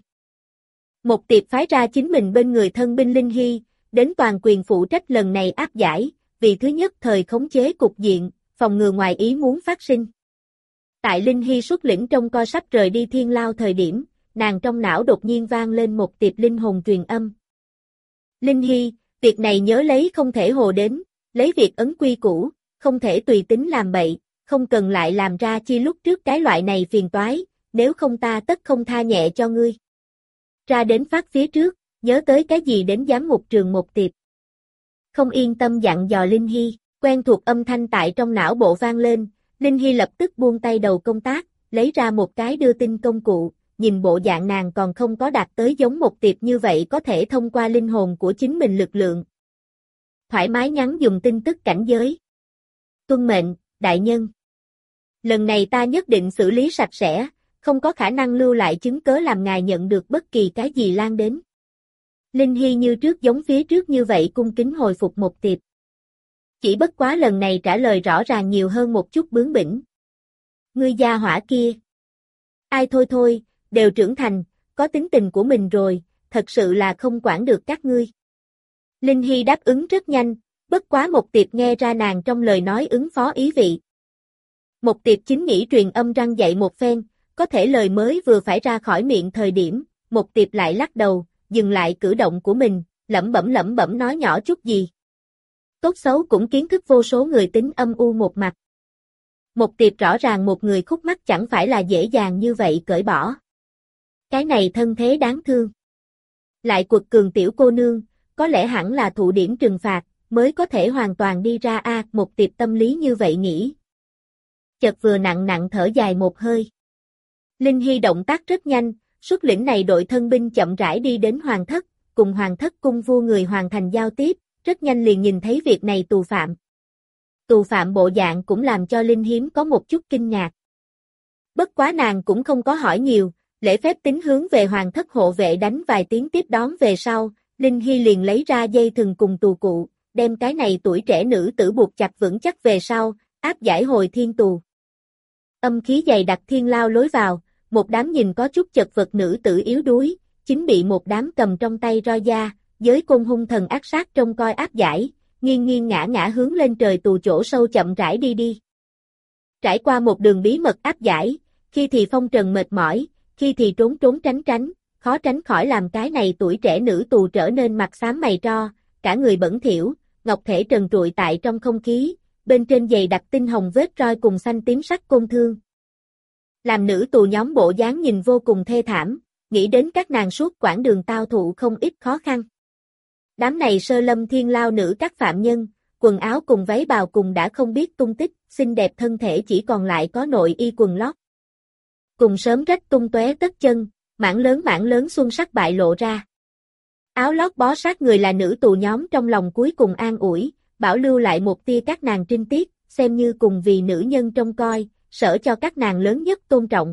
Một tiệp phái ra chính mình bên người thân binh Linh Hy, đến toàn quyền phụ trách lần này áp giải, vì thứ nhất thời khống chế cục diện, phòng ngừa ngoài ý muốn phát sinh. Tại Linh Hy xuất lĩnh trông coi sắp rời đi Thiên Lao thời điểm, nàng trong não đột nhiên vang lên một tiệp linh hồn truyền âm. Linh Hy, việc này nhớ lấy không thể hồ đến, lấy việc ấn quy củ, không thể tùy tính làm bậy, không cần lại làm ra chi lúc trước cái loại này phiền toái, nếu không ta tất không tha nhẹ cho ngươi. Ra đến phát phía trước, nhớ tới cái gì đến giám ngục trường một tiệp. Không yên tâm dặn dò Linh Hy, quen thuộc âm thanh tại trong não bộ vang lên, Linh Hy lập tức buông tay đầu công tác, lấy ra một cái đưa tin công cụ, nhìn bộ dạng nàng còn không có đạt tới giống một tiệp như vậy có thể thông qua linh hồn của chính mình lực lượng. Thoải mái nhắn dùng tin tức cảnh giới. Tuân mệnh, đại nhân. Lần này ta nhất định xử lý sạch sẽ, không có khả năng lưu lại chứng cớ làm ngài nhận được bất kỳ cái gì lan đến. Linh Hy như trước giống phía trước như vậy cung kính hồi phục một tiệp. Chỉ bất quá lần này trả lời rõ ràng nhiều hơn một chút bướng bỉnh. Ngươi gia hỏa kia. Ai thôi, đều trưởng thành, có tính tình của mình rồi, thật sự là không quản được các ngươi. Linh Hy đáp ứng rất nhanh, bất quá một tiệp nghe ra nàng trong lời nói ứng phó ý vị. Một tiệp chính nghĩ truyền âm răng dạy một phen, có thể lời mới vừa phải ra khỏi miệng thời điểm, một tiệp lại lắc đầu, dừng lại cử động của mình, lẩm bẩm nói nhỏ chút gì. Tốt xấu cũng kiến thức vô số người tính âm u một mặt. Một tiệp rõ ràng một người khúc mắc chẳng phải là dễ dàng như vậy cởi bỏ. Cái này thân thế đáng thương. Lại quật cường tiểu cô nương, có lẽ hẳn là thụ điểm trừng phạt, mới có thể hoàn toàn đi ra một tiệp tâm lý như vậy nghĩ. Chợt vừa nặng thở dài một hơi. Linh Hy động tác rất nhanh, xuất lĩnh này đội thân binh chậm rãi đi đến hoàng thất, cùng hoàng thất cung vua người hoàn thành giao tiếp, rất nhanh liền nhìn thấy việc này tù phạm. Tù phạm bộ dạng cũng làm cho Linh Hiếm có một chút kinh ngạc. Bất quá nàng cũng không có hỏi nhiều, lễ phép tính hướng về hoàng thất hộ vệ đánh vài tiếng tiếp đón về sau, Linh Hy liền lấy ra dây thừng cùng tù cụ, đem cái này tuổi trẻ nữ tử buộc chặt vững chắc về sau, áp giải hồi thiên tù. Âm khí dày đặc thiên lao lối vào, một đám nhìn có chút chật vật nữ tử yếu đuối, chính bị một đám cầm trong tay roi da, giới côn hung thần ác sát trông coi áp giải, nghiêng ngã hướng lên trời tù chỗ sâu chậm rãi đi. Trải qua một đường bí mật áp giải, khi thì phong trần mệt mỏi, khi thì trốn tránh, khó tránh khỏi làm cái này tuổi trẻ nữ tù trở nên mặt xám mày tro, cả người bẩn thỉu, ngọc thể trần trụi tại trong không khí, bên trên giày đặc tinh hồng vết roi cùng xanh tím sắc côn thương. Làm nữ tù nhóm bộ dáng nhìn vô cùng thê thảm, nghĩ đến các nàng suốt quãng đường tao thụ không ít khó khăn. Đám này sơ lâm thiên lao nữ các phạm nhân, quần áo cùng váy bào cùng đã không biết tung tích, xinh đẹp thân thể chỉ còn lại có nội y quần lót. Cùng sớm rách tung tóe tất chân, mảng lớn xuân sắc bại lộ ra. Áo lót bó sát người là nữ tù nhóm trong lòng cuối cùng an ủi, bảo lưu lại một tia các nàng trinh tiết, xem như cùng vì nữ nhân trông coi, sở cho các nàng lớn nhất tôn trọng.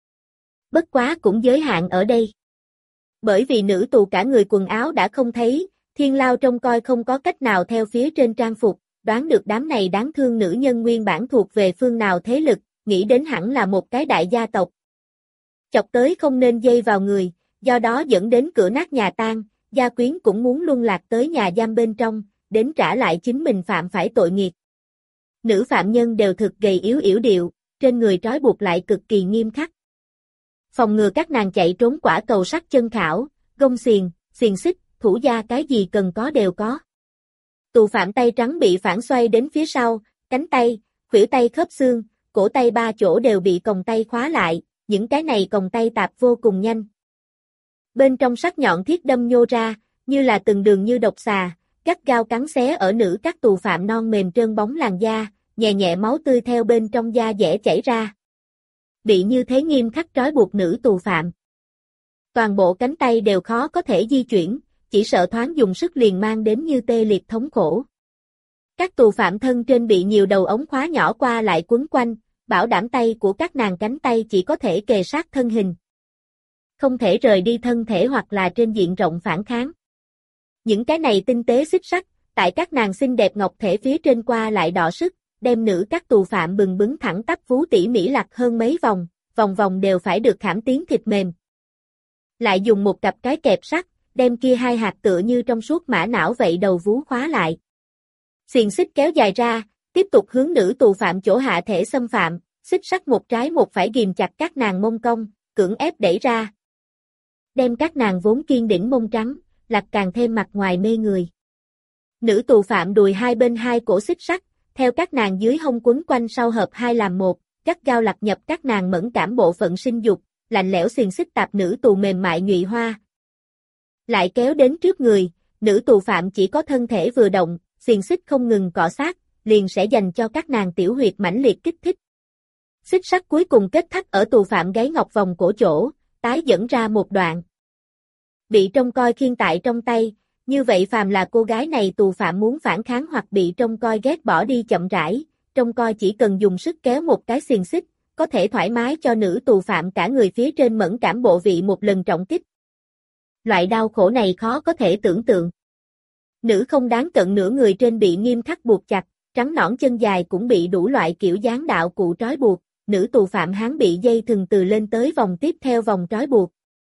Bất quá cũng giới hạn ở đây. Bởi vì nữ tù cả người quần áo đã không thấy, thiên lao trông coi không có cách nào theo phía trên trang phục, đoán được đám này đáng thương nữ nhân nguyên bản thuộc về phương nào thế lực, nghĩ đến hẳn là một cái đại gia tộc. Chọc tới không nên dây vào người, do đó dẫn đến cửa nát nhà tan, gia quyến cũng muốn luân lạc tới nhà giam bên trong, đến trả lại chính mình phạm phải tội nghiệt. Nữ phạm nhân đều thực gầy yếu yểu điệu, trên người trói buộc lại cực kỳ nghiêm khắc. Phòng ngừa các nàng chạy trốn quả cầu sắt chân khảo, gông xiềng, xiềng xích, thủ gia cái gì cần có đều có. Tù phạm tay trắng bị phản xoay đến phía sau, cánh tay, khuỷu tay khớp xương, cổ tay ba chỗ đều bị còng tay khóa lại, những cái này còng tay tạp vô cùng nhanh. Bên trong sắc nhọn thiết đâm nhô ra, như là từng đường như độc xà, gắt gao cắn xé ở nữ các tù phạm non mềm trơn bóng làn da, nhẹ nhẹ máu tươi theo bên trong da dẻ chảy ra. Bị như thế nghiêm khắc trói buộc nữ tù phạm. Toàn bộ cánh tay đều khó có thể di chuyển, chỉ sợ thoáng dùng sức liền mang đến như tê liệt thống khổ. Các tù phạm thân trên bị nhiều đầu ống khóa nhỏ qua lại quấn quanh, bảo đảm tay của các nàng cánh tay chỉ có thể kề sát thân hình. Không thể rời đi thân thể hoặc là trên diện rộng phản kháng. Những cái này tinh tế xích sắt, tại các nàng xinh đẹp ngọc thể phía trên qua lại đọ sức, đem nữ các tù phạm bừng bứng thẳng tắp vú tỉ mỉ lặt hơn mấy vòng, vòng vòng đều phải được khảm tiến thịt mềm. Lại dùng một cặp cái kẹp sắt, đem kia hai hạt tựa như trong suốt mã não vậy đầu vú khóa lại. Xiềng xích kéo dài ra, tiếp tục hướng nữ tù phạm chỗ hạ thể xâm phạm, xích sắt một trái một phải ghìm chặt các nàng mông cong, cưỡng ép đẩy ra. Đem các nàng vốn kiên đĩnh mông trắng, lặt càng thêm mặt ngoài mê người. Nữ tù phạm đùi hai bên hai cổ xích sắt, theo các nàng dưới hông quấn quanh sau hợp hai làm một, gắt gao lặt nhập các nàng mẫn cảm bộ phận sinh dục, lạnh lẽo xiềng xích tạp nữ tù mềm mại nhụy hoa. Lại kéo đến trước người, nữ tù phạm chỉ có thân thể vừa động, xiềng xích không ngừng cọ sát, liền sẽ dành cho các nàng tiểu huyệt mãnh liệt kích thích. Xích sắt cuối cùng kết thắt ở tù phạm gáy ngọc vòng cổ chỗ, tái dẫn ra một đoạn. Bị trông coi khiêng tại trong tay, như vậy phàm là cô gái này tù phạm muốn phản kháng hoặc bị trông coi ghét bỏ đi chậm rãi, trông coi chỉ cần dùng sức kéo một cái xiềng xích, có thể thoải mái cho nữ tù phạm cả người phía trên mẫn cảm bộ vị một lần trọng kích. Loại đau khổ này khó có thể tưởng tượng. Nữ không đáng cận nửa người trên bị nghiêm khắc buộc chặt, trắng nõn chân dài cũng bị đủ loại kiểu dáng đạo cụ trói buộc, nữ tù phạm hán bị dây thừng từ lên tới vòng tiếp theo vòng trói buộc.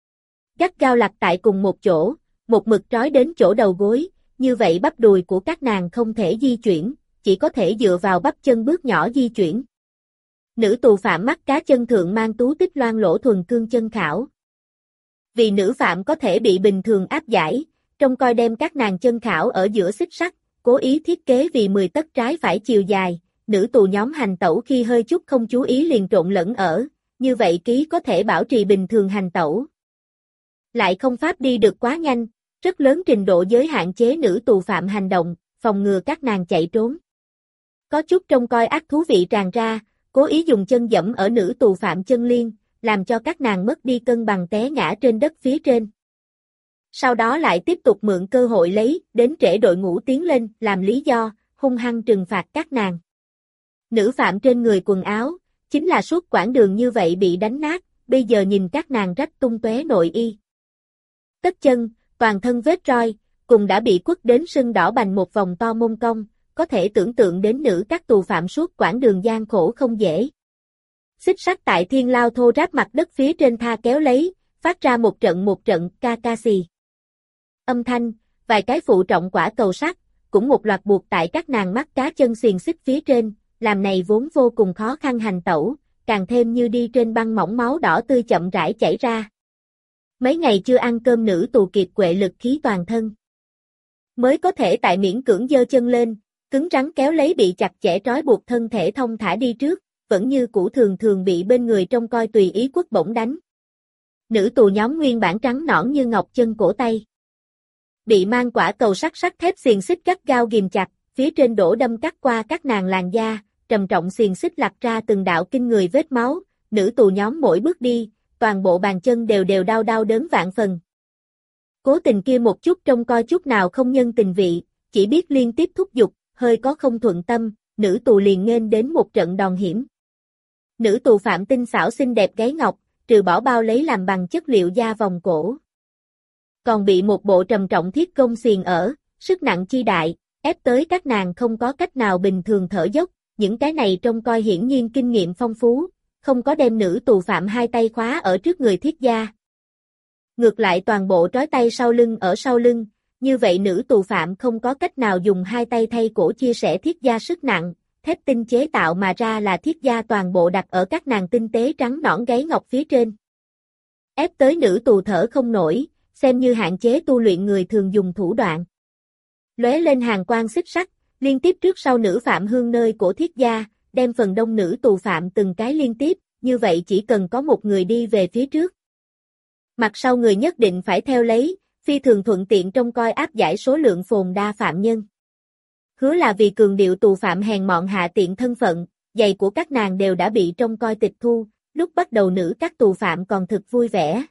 Gắt gao lặt tại cùng một chỗ, một mực trói đến chỗ đầu gối, như vậy bắp đùi của các nàng không thể di chuyển, chỉ có thể dựa vào bắp chân bước nhỏ di chuyển. Nữ tù phạm mắt cá chân thượng mang tú tích loang lỗ thuần cương chân khảo. Vì nữ phạm có thể bị bình thường áp giải, trông coi đem các nàng chân khảo ở giữa xích sắt, cố ý thiết kế vì 10 tấc trái phải chiều dài, nữ tù nhóm hành tẩu khi hơi chút không chú ý liền trộn lẫn ở, như vậy ký có thể bảo trì bình thường hành tẩu. Lại không pháp đi được quá nhanh, rất lớn trình độ giới hạn chế nữ tù phạm hành động, phòng ngừa các nàng chạy trốn. Có chút trông coi ác thú vị tràn ra, cố ý dùng chân dẫm ở nữ tù phạm chân liên, làm cho các nàng mất đi cân bằng té ngã trên đất phía trên. Sau đó lại tiếp tục mượn cơ hội lấy đến trễ đội ngũ tiến lên làm lý do, hung hăng trừng phạt các nàng. Nữ phạm trên người quần áo, chính là suốt quãng đường như vậy bị đánh nát, bây giờ nhìn các nàng rách tung tóe nội y. Tất chân, toàn thân vết roi, cùng đã bị quất đến sưng đỏ bành một vòng to mông cong, có thể tưởng tượng đến nữ các tù phạm suốt quãng đường gian khổ không dễ. Xích sắt tại thiên lao thô ráp mặt đất phía trên tha kéo lấy, phát ra một trận ca ca xì. Âm thanh, vài cái phụ trọng quả cầu sắt, cũng một loạt buộc tại các nàng mắt cá chân xiềng xích phía trên, làm này vốn vô cùng khó khăn hành tẩu, càng thêm như đi trên băng mỏng máu đỏ tươi chậm rãi chảy ra. Mấy ngày chưa ăn cơm nữ tù kiệt quệ lực khí toàn thân. Mới có thể tại miễn cưỡng giơ chân lên, cứng rắn kéo lấy bị chặt chẽ trói buộc thân thể thông thả đi trước, vẫn như cũ thường bị bên người trông coi tùy ý quất bổng đánh. Nữ tù nhóm nguyên bản trắng nõn như ngọc chân cổ tay. Bị mang quả cầu sắt thép xiềng xích gắt gao ghìm chặt, phía trên đổ đâm cắt qua các nàng làn da, trầm trọng xiềng xích lặt ra từng đạo kinh người vết máu, nữ tù nhóm mỗi bước đi, toàn bộ bàn chân đều đau đớn vạn phần. Cố tình kia một chút trông coi chút nào không nhân tình vị, chỉ biết liên tiếp thúc giục, hơi có không thuận tâm, nữ tù liền nghênh đến một trận đòn hiểm. Nữ tù phạm tinh xảo xinh đẹp gáy ngọc, trừ bỏ bao lấy làm bằng chất liệu da vòng cổ. Còn bị một bộ trầm trọng thiết công xiềng ở, sức nặng chi đại, ép tới các nàng không có cách nào bình thường thở dốc, những cái này trông coi hiển nhiên kinh nghiệm phong phú, không có đem nữ tù phạm hai tay khóa ở trước người thiết gia. Ngược lại toàn bộ trói tay ở sau lưng, như vậy nữ tù phạm không có cách nào dùng hai tay thay cổ chia sẻ thiết gia sức nặng, thép tinh chế tạo mà ra là thiết gia toàn bộ đặt ở các nàng tinh tế trắng nõn gáy ngọc phía trên. Ép tới nữ tù thở không nổi, xem như hạn chế tu luyện người thường dùng thủ đoạn. Lóe lên hàng quang xích sắt, liên tiếp trước sau nữ phạm hương nơi cổ thiết gia, đem phần đông nữ tù phạm từng cái liên tiếp, như vậy chỉ cần có một người đi về phía trước. Mặt sau người nhất định phải theo lấy, phi thường thuận tiện trông coi áp giải số lượng phồn đa phạm nhân. Hứa là vì cường điệu tù phạm hèn mọn hạ tiện thân phận, giày của các nàng đều đã bị trông coi tịch thu, lúc bắt đầu nữ các tù phạm còn thực vui vẻ.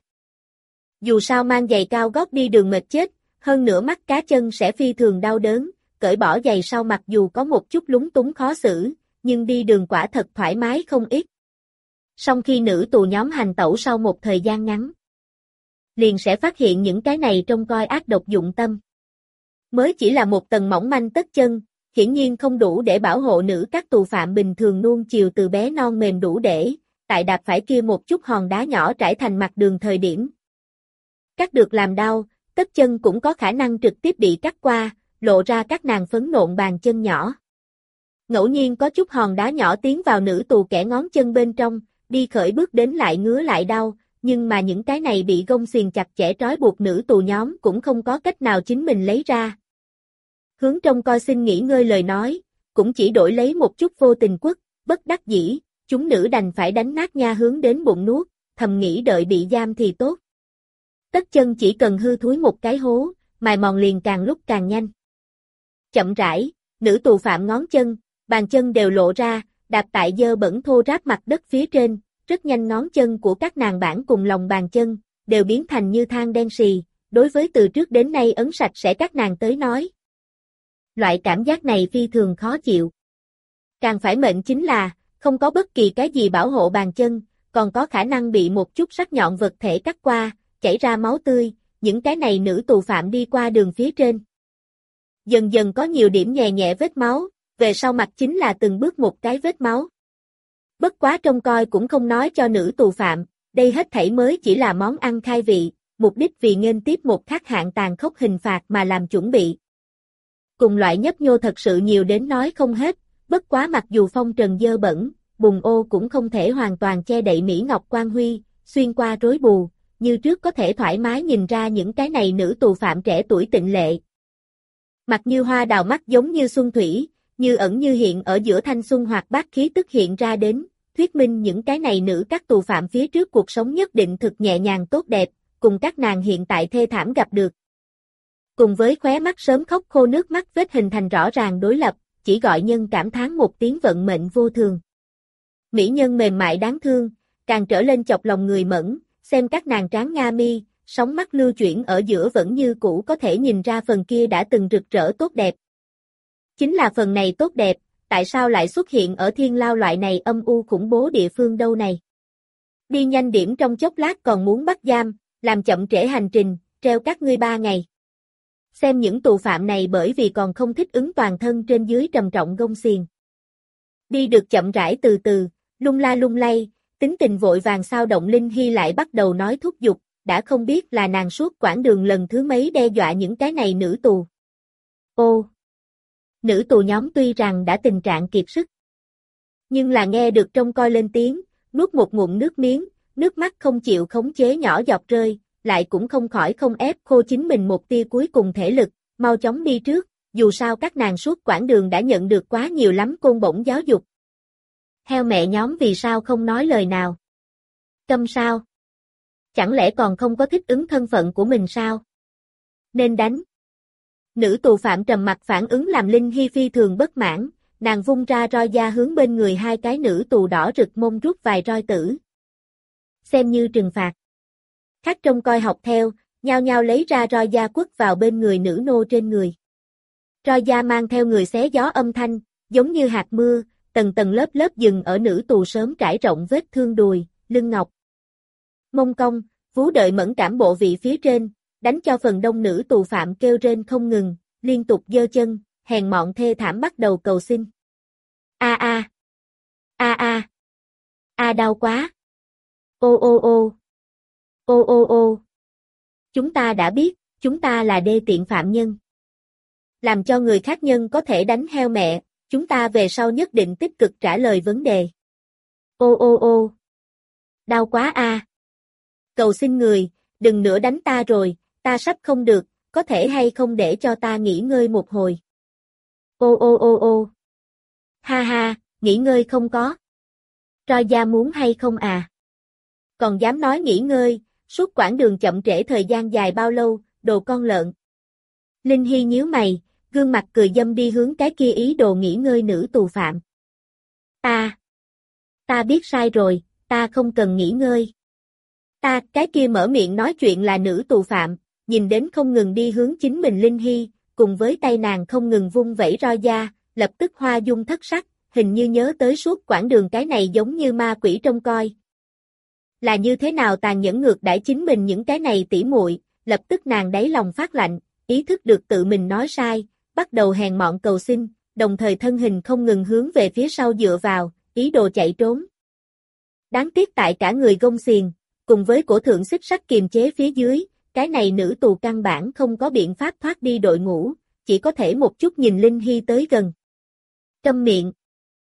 Dù sao mang giày cao gót đi đường mệt chết, hơn nữa mắt cá chân sẽ phi thường đau đớn, cởi bỏ giày sau mặc dù có một chút lúng túng khó xử, nhưng đi đường quả thật thoải mái không ít. Song khi nữ tù nhóm hành tẩu sau một thời gian ngắn, liền sẽ phát hiện những cái này trông coi ác độc dụng tâm. Mới chỉ là một tầng mỏng manh tất chân, hiển nhiên không đủ để bảo hộ nữ các tù phạm bình thường nuông chiều từ bé non mềm đủ để, tại đạp phải kia một chút hòn đá nhỏ trải thành mặt đường thời điểm. Cắt được làm đau, tất chân cũng có khả năng trực tiếp bị cắt qua, lộ ra các nàng phấn nộn bàn chân nhỏ. Ngẫu nhiên có chút hòn đá nhỏ tiến vào nữ tù kẻ ngón chân bên trong, đi khởi bước đến lại ngứa lại đau, nhưng mà những cái này bị gông xiềng chặt chẽ trói buộc nữ tù nhóm cũng không có cách nào chính mình lấy ra. Hướng trông coi xin nghỉ ngơi lời nói, cũng chỉ đổi lấy một chút vô tình quất, bất đắc dĩ, chúng nữ đành phải đánh nát nha hướng đến bụng nuốt, thầm nghĩ đợi bị giam thì tốt. Tất chân chỉ cần hư thúi một cái hố, mài mòn liền càng lúc càng nhanh. Chậm rãi, nữ tù phạm ngón chân, bàn chân đều lộ ra, đạp tại dơ bẩn thô ráp mặt đất phía trên, rất nhanh ngón chân của các nàng bản cùng lòng bàn chân, đều biến thành như than đen xì, đối với từ trước đến nay ấn sạch sẽ các nàng tới nói. Loại cảm giác này phi thường khó chịu. Càng phải mệnh chính là, không có bất kỳ cái gì bảo hộ bàn chân, còn có khả năng bị một chút sắc nhọn vật thể cắt qua, chảy ra máu tươi, những cái này nữ tù phạm đi qua đường phía trên. Dần dần có nhiều điểm nhẹ nhẹ vết máu, về sau mặt chính là từng bước một cái vết máu. Bất quá trông coi cũng không nói cho nữ tù phạm, đây hết thảy mới chỉ là món ăn khai vị, mục đích vì nghênh tiếp một khắc hạn tàn khốc hình phạt mà làm chuẩn bị. Cùng loại nhấp nhô thật sự nhiều đến nói không hết, bất quá mặc dù phong trần dơ bẩn, bùn ô cũng không thể hoàn toàn che đậy Mỹ Ngọc Quang Huy, xuyên qua rối bù, như trước có thể thoải mái nhìn ra những cái này nữ tù phạm trẻ tuổi tịnh lệ. Mặt như hoa đào mắt giống như xuân thủy, như ẩn như hiện ở giữa thanh xuân hoạt bát khí tức hiện ra đến, thuyết minh những cái này nữ các tù phạm phía trước cuộc sống nhất định thực nhẹ nhàng tốt đẹp, cùng các nàng hiện tại thê thảm gặp được. Cùng với khóe mắt sớm khóc khô nước mắt vết hình thành rõ ràng đối lập, chỉ gọi nhân cảm thán một tiếng vận mệnh vô thường. Mỹ nhân mềm mại đáng thương, càng trở lên chọc lòng người mẫn, xem các nàng tráng nga mi, sóng mắt lưu chuyển ở giữa vẫn như cũ có thể nhìn ra phần kia đã từng rực rỡ tốt đẹp. Chính là phần này tốt đẹp, tại sao lại xuất hiện ở thiên lao loại này âm u khủng bố địa phương đâu này? Đi nhanh điểm trong chốc lát còn muốn bắt giam, làm chậm trễ hành trình, treo các ngươi 3 ngày. Xem những tù phạm này bởi vì còn không thích ứng toàn thân trên dưới trầm trọng gông xiềng. Đi được chậm rãi từ từ, lung la lung lay, tính tình vội vàng sao động Linh Hy lại bắt đầu nói thúc giục, đã không biết là nàng suốt quãng đường lần thứ mấy đe dọa những cái này nữ tù. Ô! Nữ tù nhóm tuy rằng đã tình trạng kiệt sức, nhưng là nghe được trông coi lên tiếng, nuốt một ngụm nước miếng, nước mắt không chịu khống chế nhỏ giọt rơi, lại cũng không khỏi không ép khô chính mình một tia cuối cùng thể lực, mau chóng đi trước, dù sao các nàng suốt quãng đường đã nhận được quá nhiều lắm côn bổng giáo dục. Heo mẹ nhóm vì sao không nói lời nào? Câm sao? Chẳng lẽ còn không có thích ứng thân phận của mình sao? Nên đánh. Nữ tù phạm trầm mặc phản ứng làm Linh Hy phi thường bất mãn, nàng vung ra roi da hướng bên người hai cái nữ tù đỏ rực mông rút vài roi tử. Xem như trừng phạt. Khác trông coi học theo, nhao nhao lấy ra roi da quất vào bên người nữ nô trên người. Roi da mang theo người xé gió âm thanh, giống như hạt mưa, tầng tầng lớp lớp dừng ở nữ tù sớm trải rộng vết thương đùi, lưng ngọc, mông cong, vú đợi mẫn cảm bộ vị phía trên, đánh cho phần đông nữ tù phạm kêu rên không ngừng, liên tục giơ chân, hèn mọn thê thảm bắt đầu cầu xin. A a, a a, a đau quá. Ô ô ô, ô ô ô. Chúng ta đã biết, chúng ta là đê tiện phạm nhân. Làm cho người khác nhân có thể đánh heo mẹ, chúng ta về sau nhất định tích cực trả lời vấn đề. Ô ô ô. Đau quá a. Cầu xin người, đừng nữa đánh ta rồi, ta sắp không được, có thể hay không để cho ta nghỉ ngơi một hồi. Ô ô ô ô. Ha ha, nghỉ ngơi không có. Roi da muốn hay không à? Còn dám nói nghỉ ngơi, suốt quãng đường chậm trễ thời gian dài bao lâu, đồ con lợn. Linh Hy nhíu mày, gương mặt cười dâm đi hướng cái kia ý đồ nghỉ ngơi nữ tù phạm. Ta biết sai rồi, ta không cần nghỉ ngơi. Cái kia mở miệng nói chuyện là nữ tù phạm, nhìn đến không ngừng đi hướng chính mình Linh Hy, cùng với tay nàng không ngừng vung vẩy roi da, lập tức hoa dung thất sắc, hình như nhớ tới suốt quãng đường cái này giống như ma quỷ trông coi. Là như thế nào tàn nhẫn ngược đãi chính mình những cái này tỉ muội, lập tức nàng đáy lòng phát lạnh, ý thức được tự mình nói sai, bắt đầu hèn mọn cầu xin, đồng thời thân hình không ngừng hướng về phía sau dựa vào, ý đồ chạy trốn. Đáng tiếc tại cả người gông xiềng, cùng với cổ thượng xích sắt kiềm chế phía dưới, cái này nữ tù căn bản không có biện pháp thoát đi đội ngũ, chỉ có thể một chút nhìn Linh Hy tới gần. Câm miệng.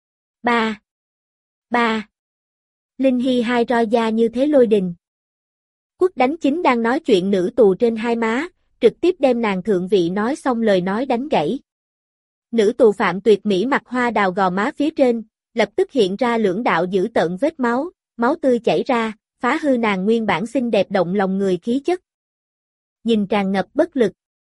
Ba. Linh Hy hai roi da như thế lôi đình. Quất đánh chính đang nói chuyện nữ tù trên hai má, trực tiếp đem nàng thượng vị nói xong lời nói đánh gãy. Nữ tù phạm tuyệt mỹ mặt hoa đào gò má phía trên, lập tức hiện ra lưỡng đạo dữ tợn vết máu, máu tươi chảy ra, phá hư nàng nguyên bản xinh đẹp động lòng người khí chất. Nhìn tràn ngập bất lực.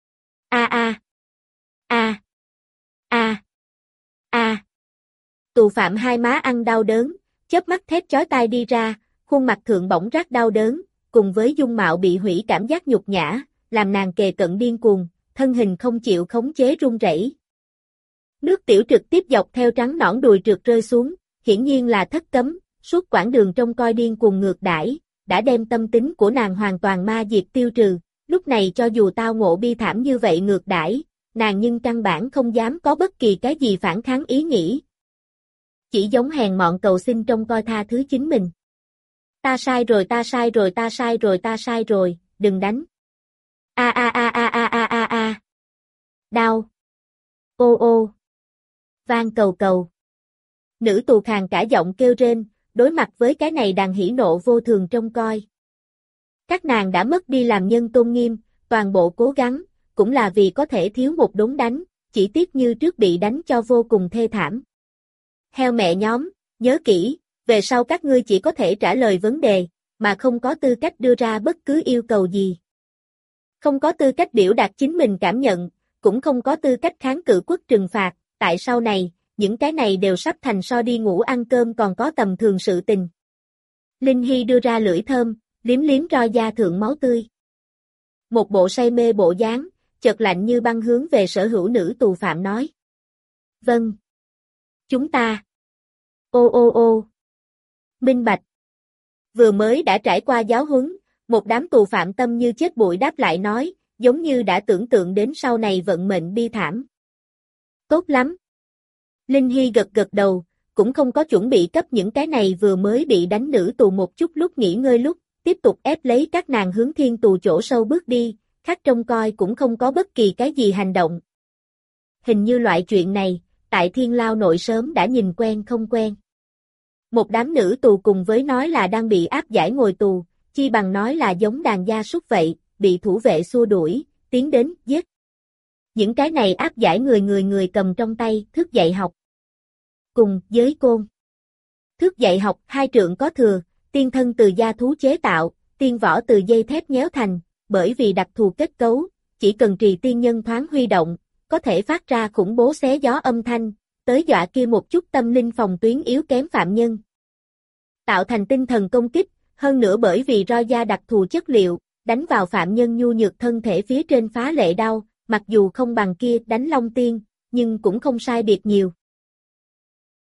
Tù phạm hai má ăn đau đớn, chớp mắt thét chói tai đi ra, khuôn mặt thượng bỗng rát đau đớn, cùng với dung mạo bị hủy cảm giác nhục nhã, làm nàng kề cận điên cuồng, thân hình không chịu khống chế run rẩy. Nước tiểu trực tiếp dọc theo trắng nõn đùi trượt rơi xuống, hiển nhiên là thất cấm, suốt quãng đường trông coi điên cuồng ngược đãi, đã đem tâm tính của nàng hoàn toàn ma diệt tiêu trừ, lúc này cho dù tao ngộ bi thảm như vậy ngược đãi, nàng nhưng căn bản không dám có bất kỳ cái gì phản kháng ý nghĩ. Chỉ giống hèn mọn cầu xin trông coi tha thứ chính mình. Ta sai rồi, đừng đánh. Đau. Ô. Vang cầu. Nữ tù khàn cả giọng kêu rên, đối mặt với cái này đàn hỉ nộ vô thường trông coi. Các nàng đã mất đi làm nhân tôn nghiêm, toàn bộ cố gắng, cũng là vì có thể thiếu một đốn đánh, chỉ tiếc như trước bị đánh cho vô cùng thê thảm. Heo mẹ nhóm, nhớ kỹ, về sau các ngươi chỉ có thể trả lời vấn đề, mà không có tư cách đưa ra bất cứ yêu cầu gì. Không có tư cách biểu đạt chính mình cảm nhận, cũng không có tư cách kháng cự quốc trừng phạt, tại sau này, những cái này đều sắp thành so đi ngủ ăn cơm còn có tầm thường sự tình. Linh Hy đưa ra lưỡi thơm, liếm roi da thượng máu tươi. Một bộ say mê bộ dáng, chợt lạnh như băng hướng về sở hữu nữ tù phạm nói. Vâng. Chúng ta. Ô. Minh bạch. Vừa mới đã trải qua giáo huấn, một đám tù phạm tâm như chết bụi đáp lại nói, giống như đã tưởng tượng đến sau này vận mệnh bi thảm. Tốt lắm. Linh Hy gật đầu, cũng không có chuẩn bị cấp những cái này vừa mới bị đánh nữ tù một chút lúc nghỉ ngơi lúc, tiếp tục ép lấy các nàng hướng thiên tù chỗ sâu bước đi, khác trông coi cũng không có bất kỳ cái gì hành động. Hình như loại chuyện này, tại Thiên Lao nội sớm đã nhìn quen không quen. Một đám nữ tù cùng với nói là đang bị áp giải ngồi tù, chi bằng nói là giống đàn gia súc vậy, bị thủ vệ xua đuổi, tiến đến, giết. Những cái này áp giải người cầm trong tay, thước dạy học. Cùng, giới côn. Thước dạy học, 2 trượng có thừa, tiên thân từ da thú chế tạo, tiên vỏ từ dây thép nhéo thành, bởi vì đặc thù kết cấu, chỉ cần trì tiên nhân thoáng huy động, có thể phát ra khủng bố xé gió âm thanh, tới dọa kia một chút tâm linh phòng tuyến yếu kém phạm nhân. Tạo thành tinh thần công kích, hơn nữa bởi vì roi da đặc thù chất liệu, đánh vào phạm nhân nhu nhược thân thể phía trên phá lệ đau, mặc dù không bằng kia đánh Long Tiên, nhưng cũng không sai biệt nhiều.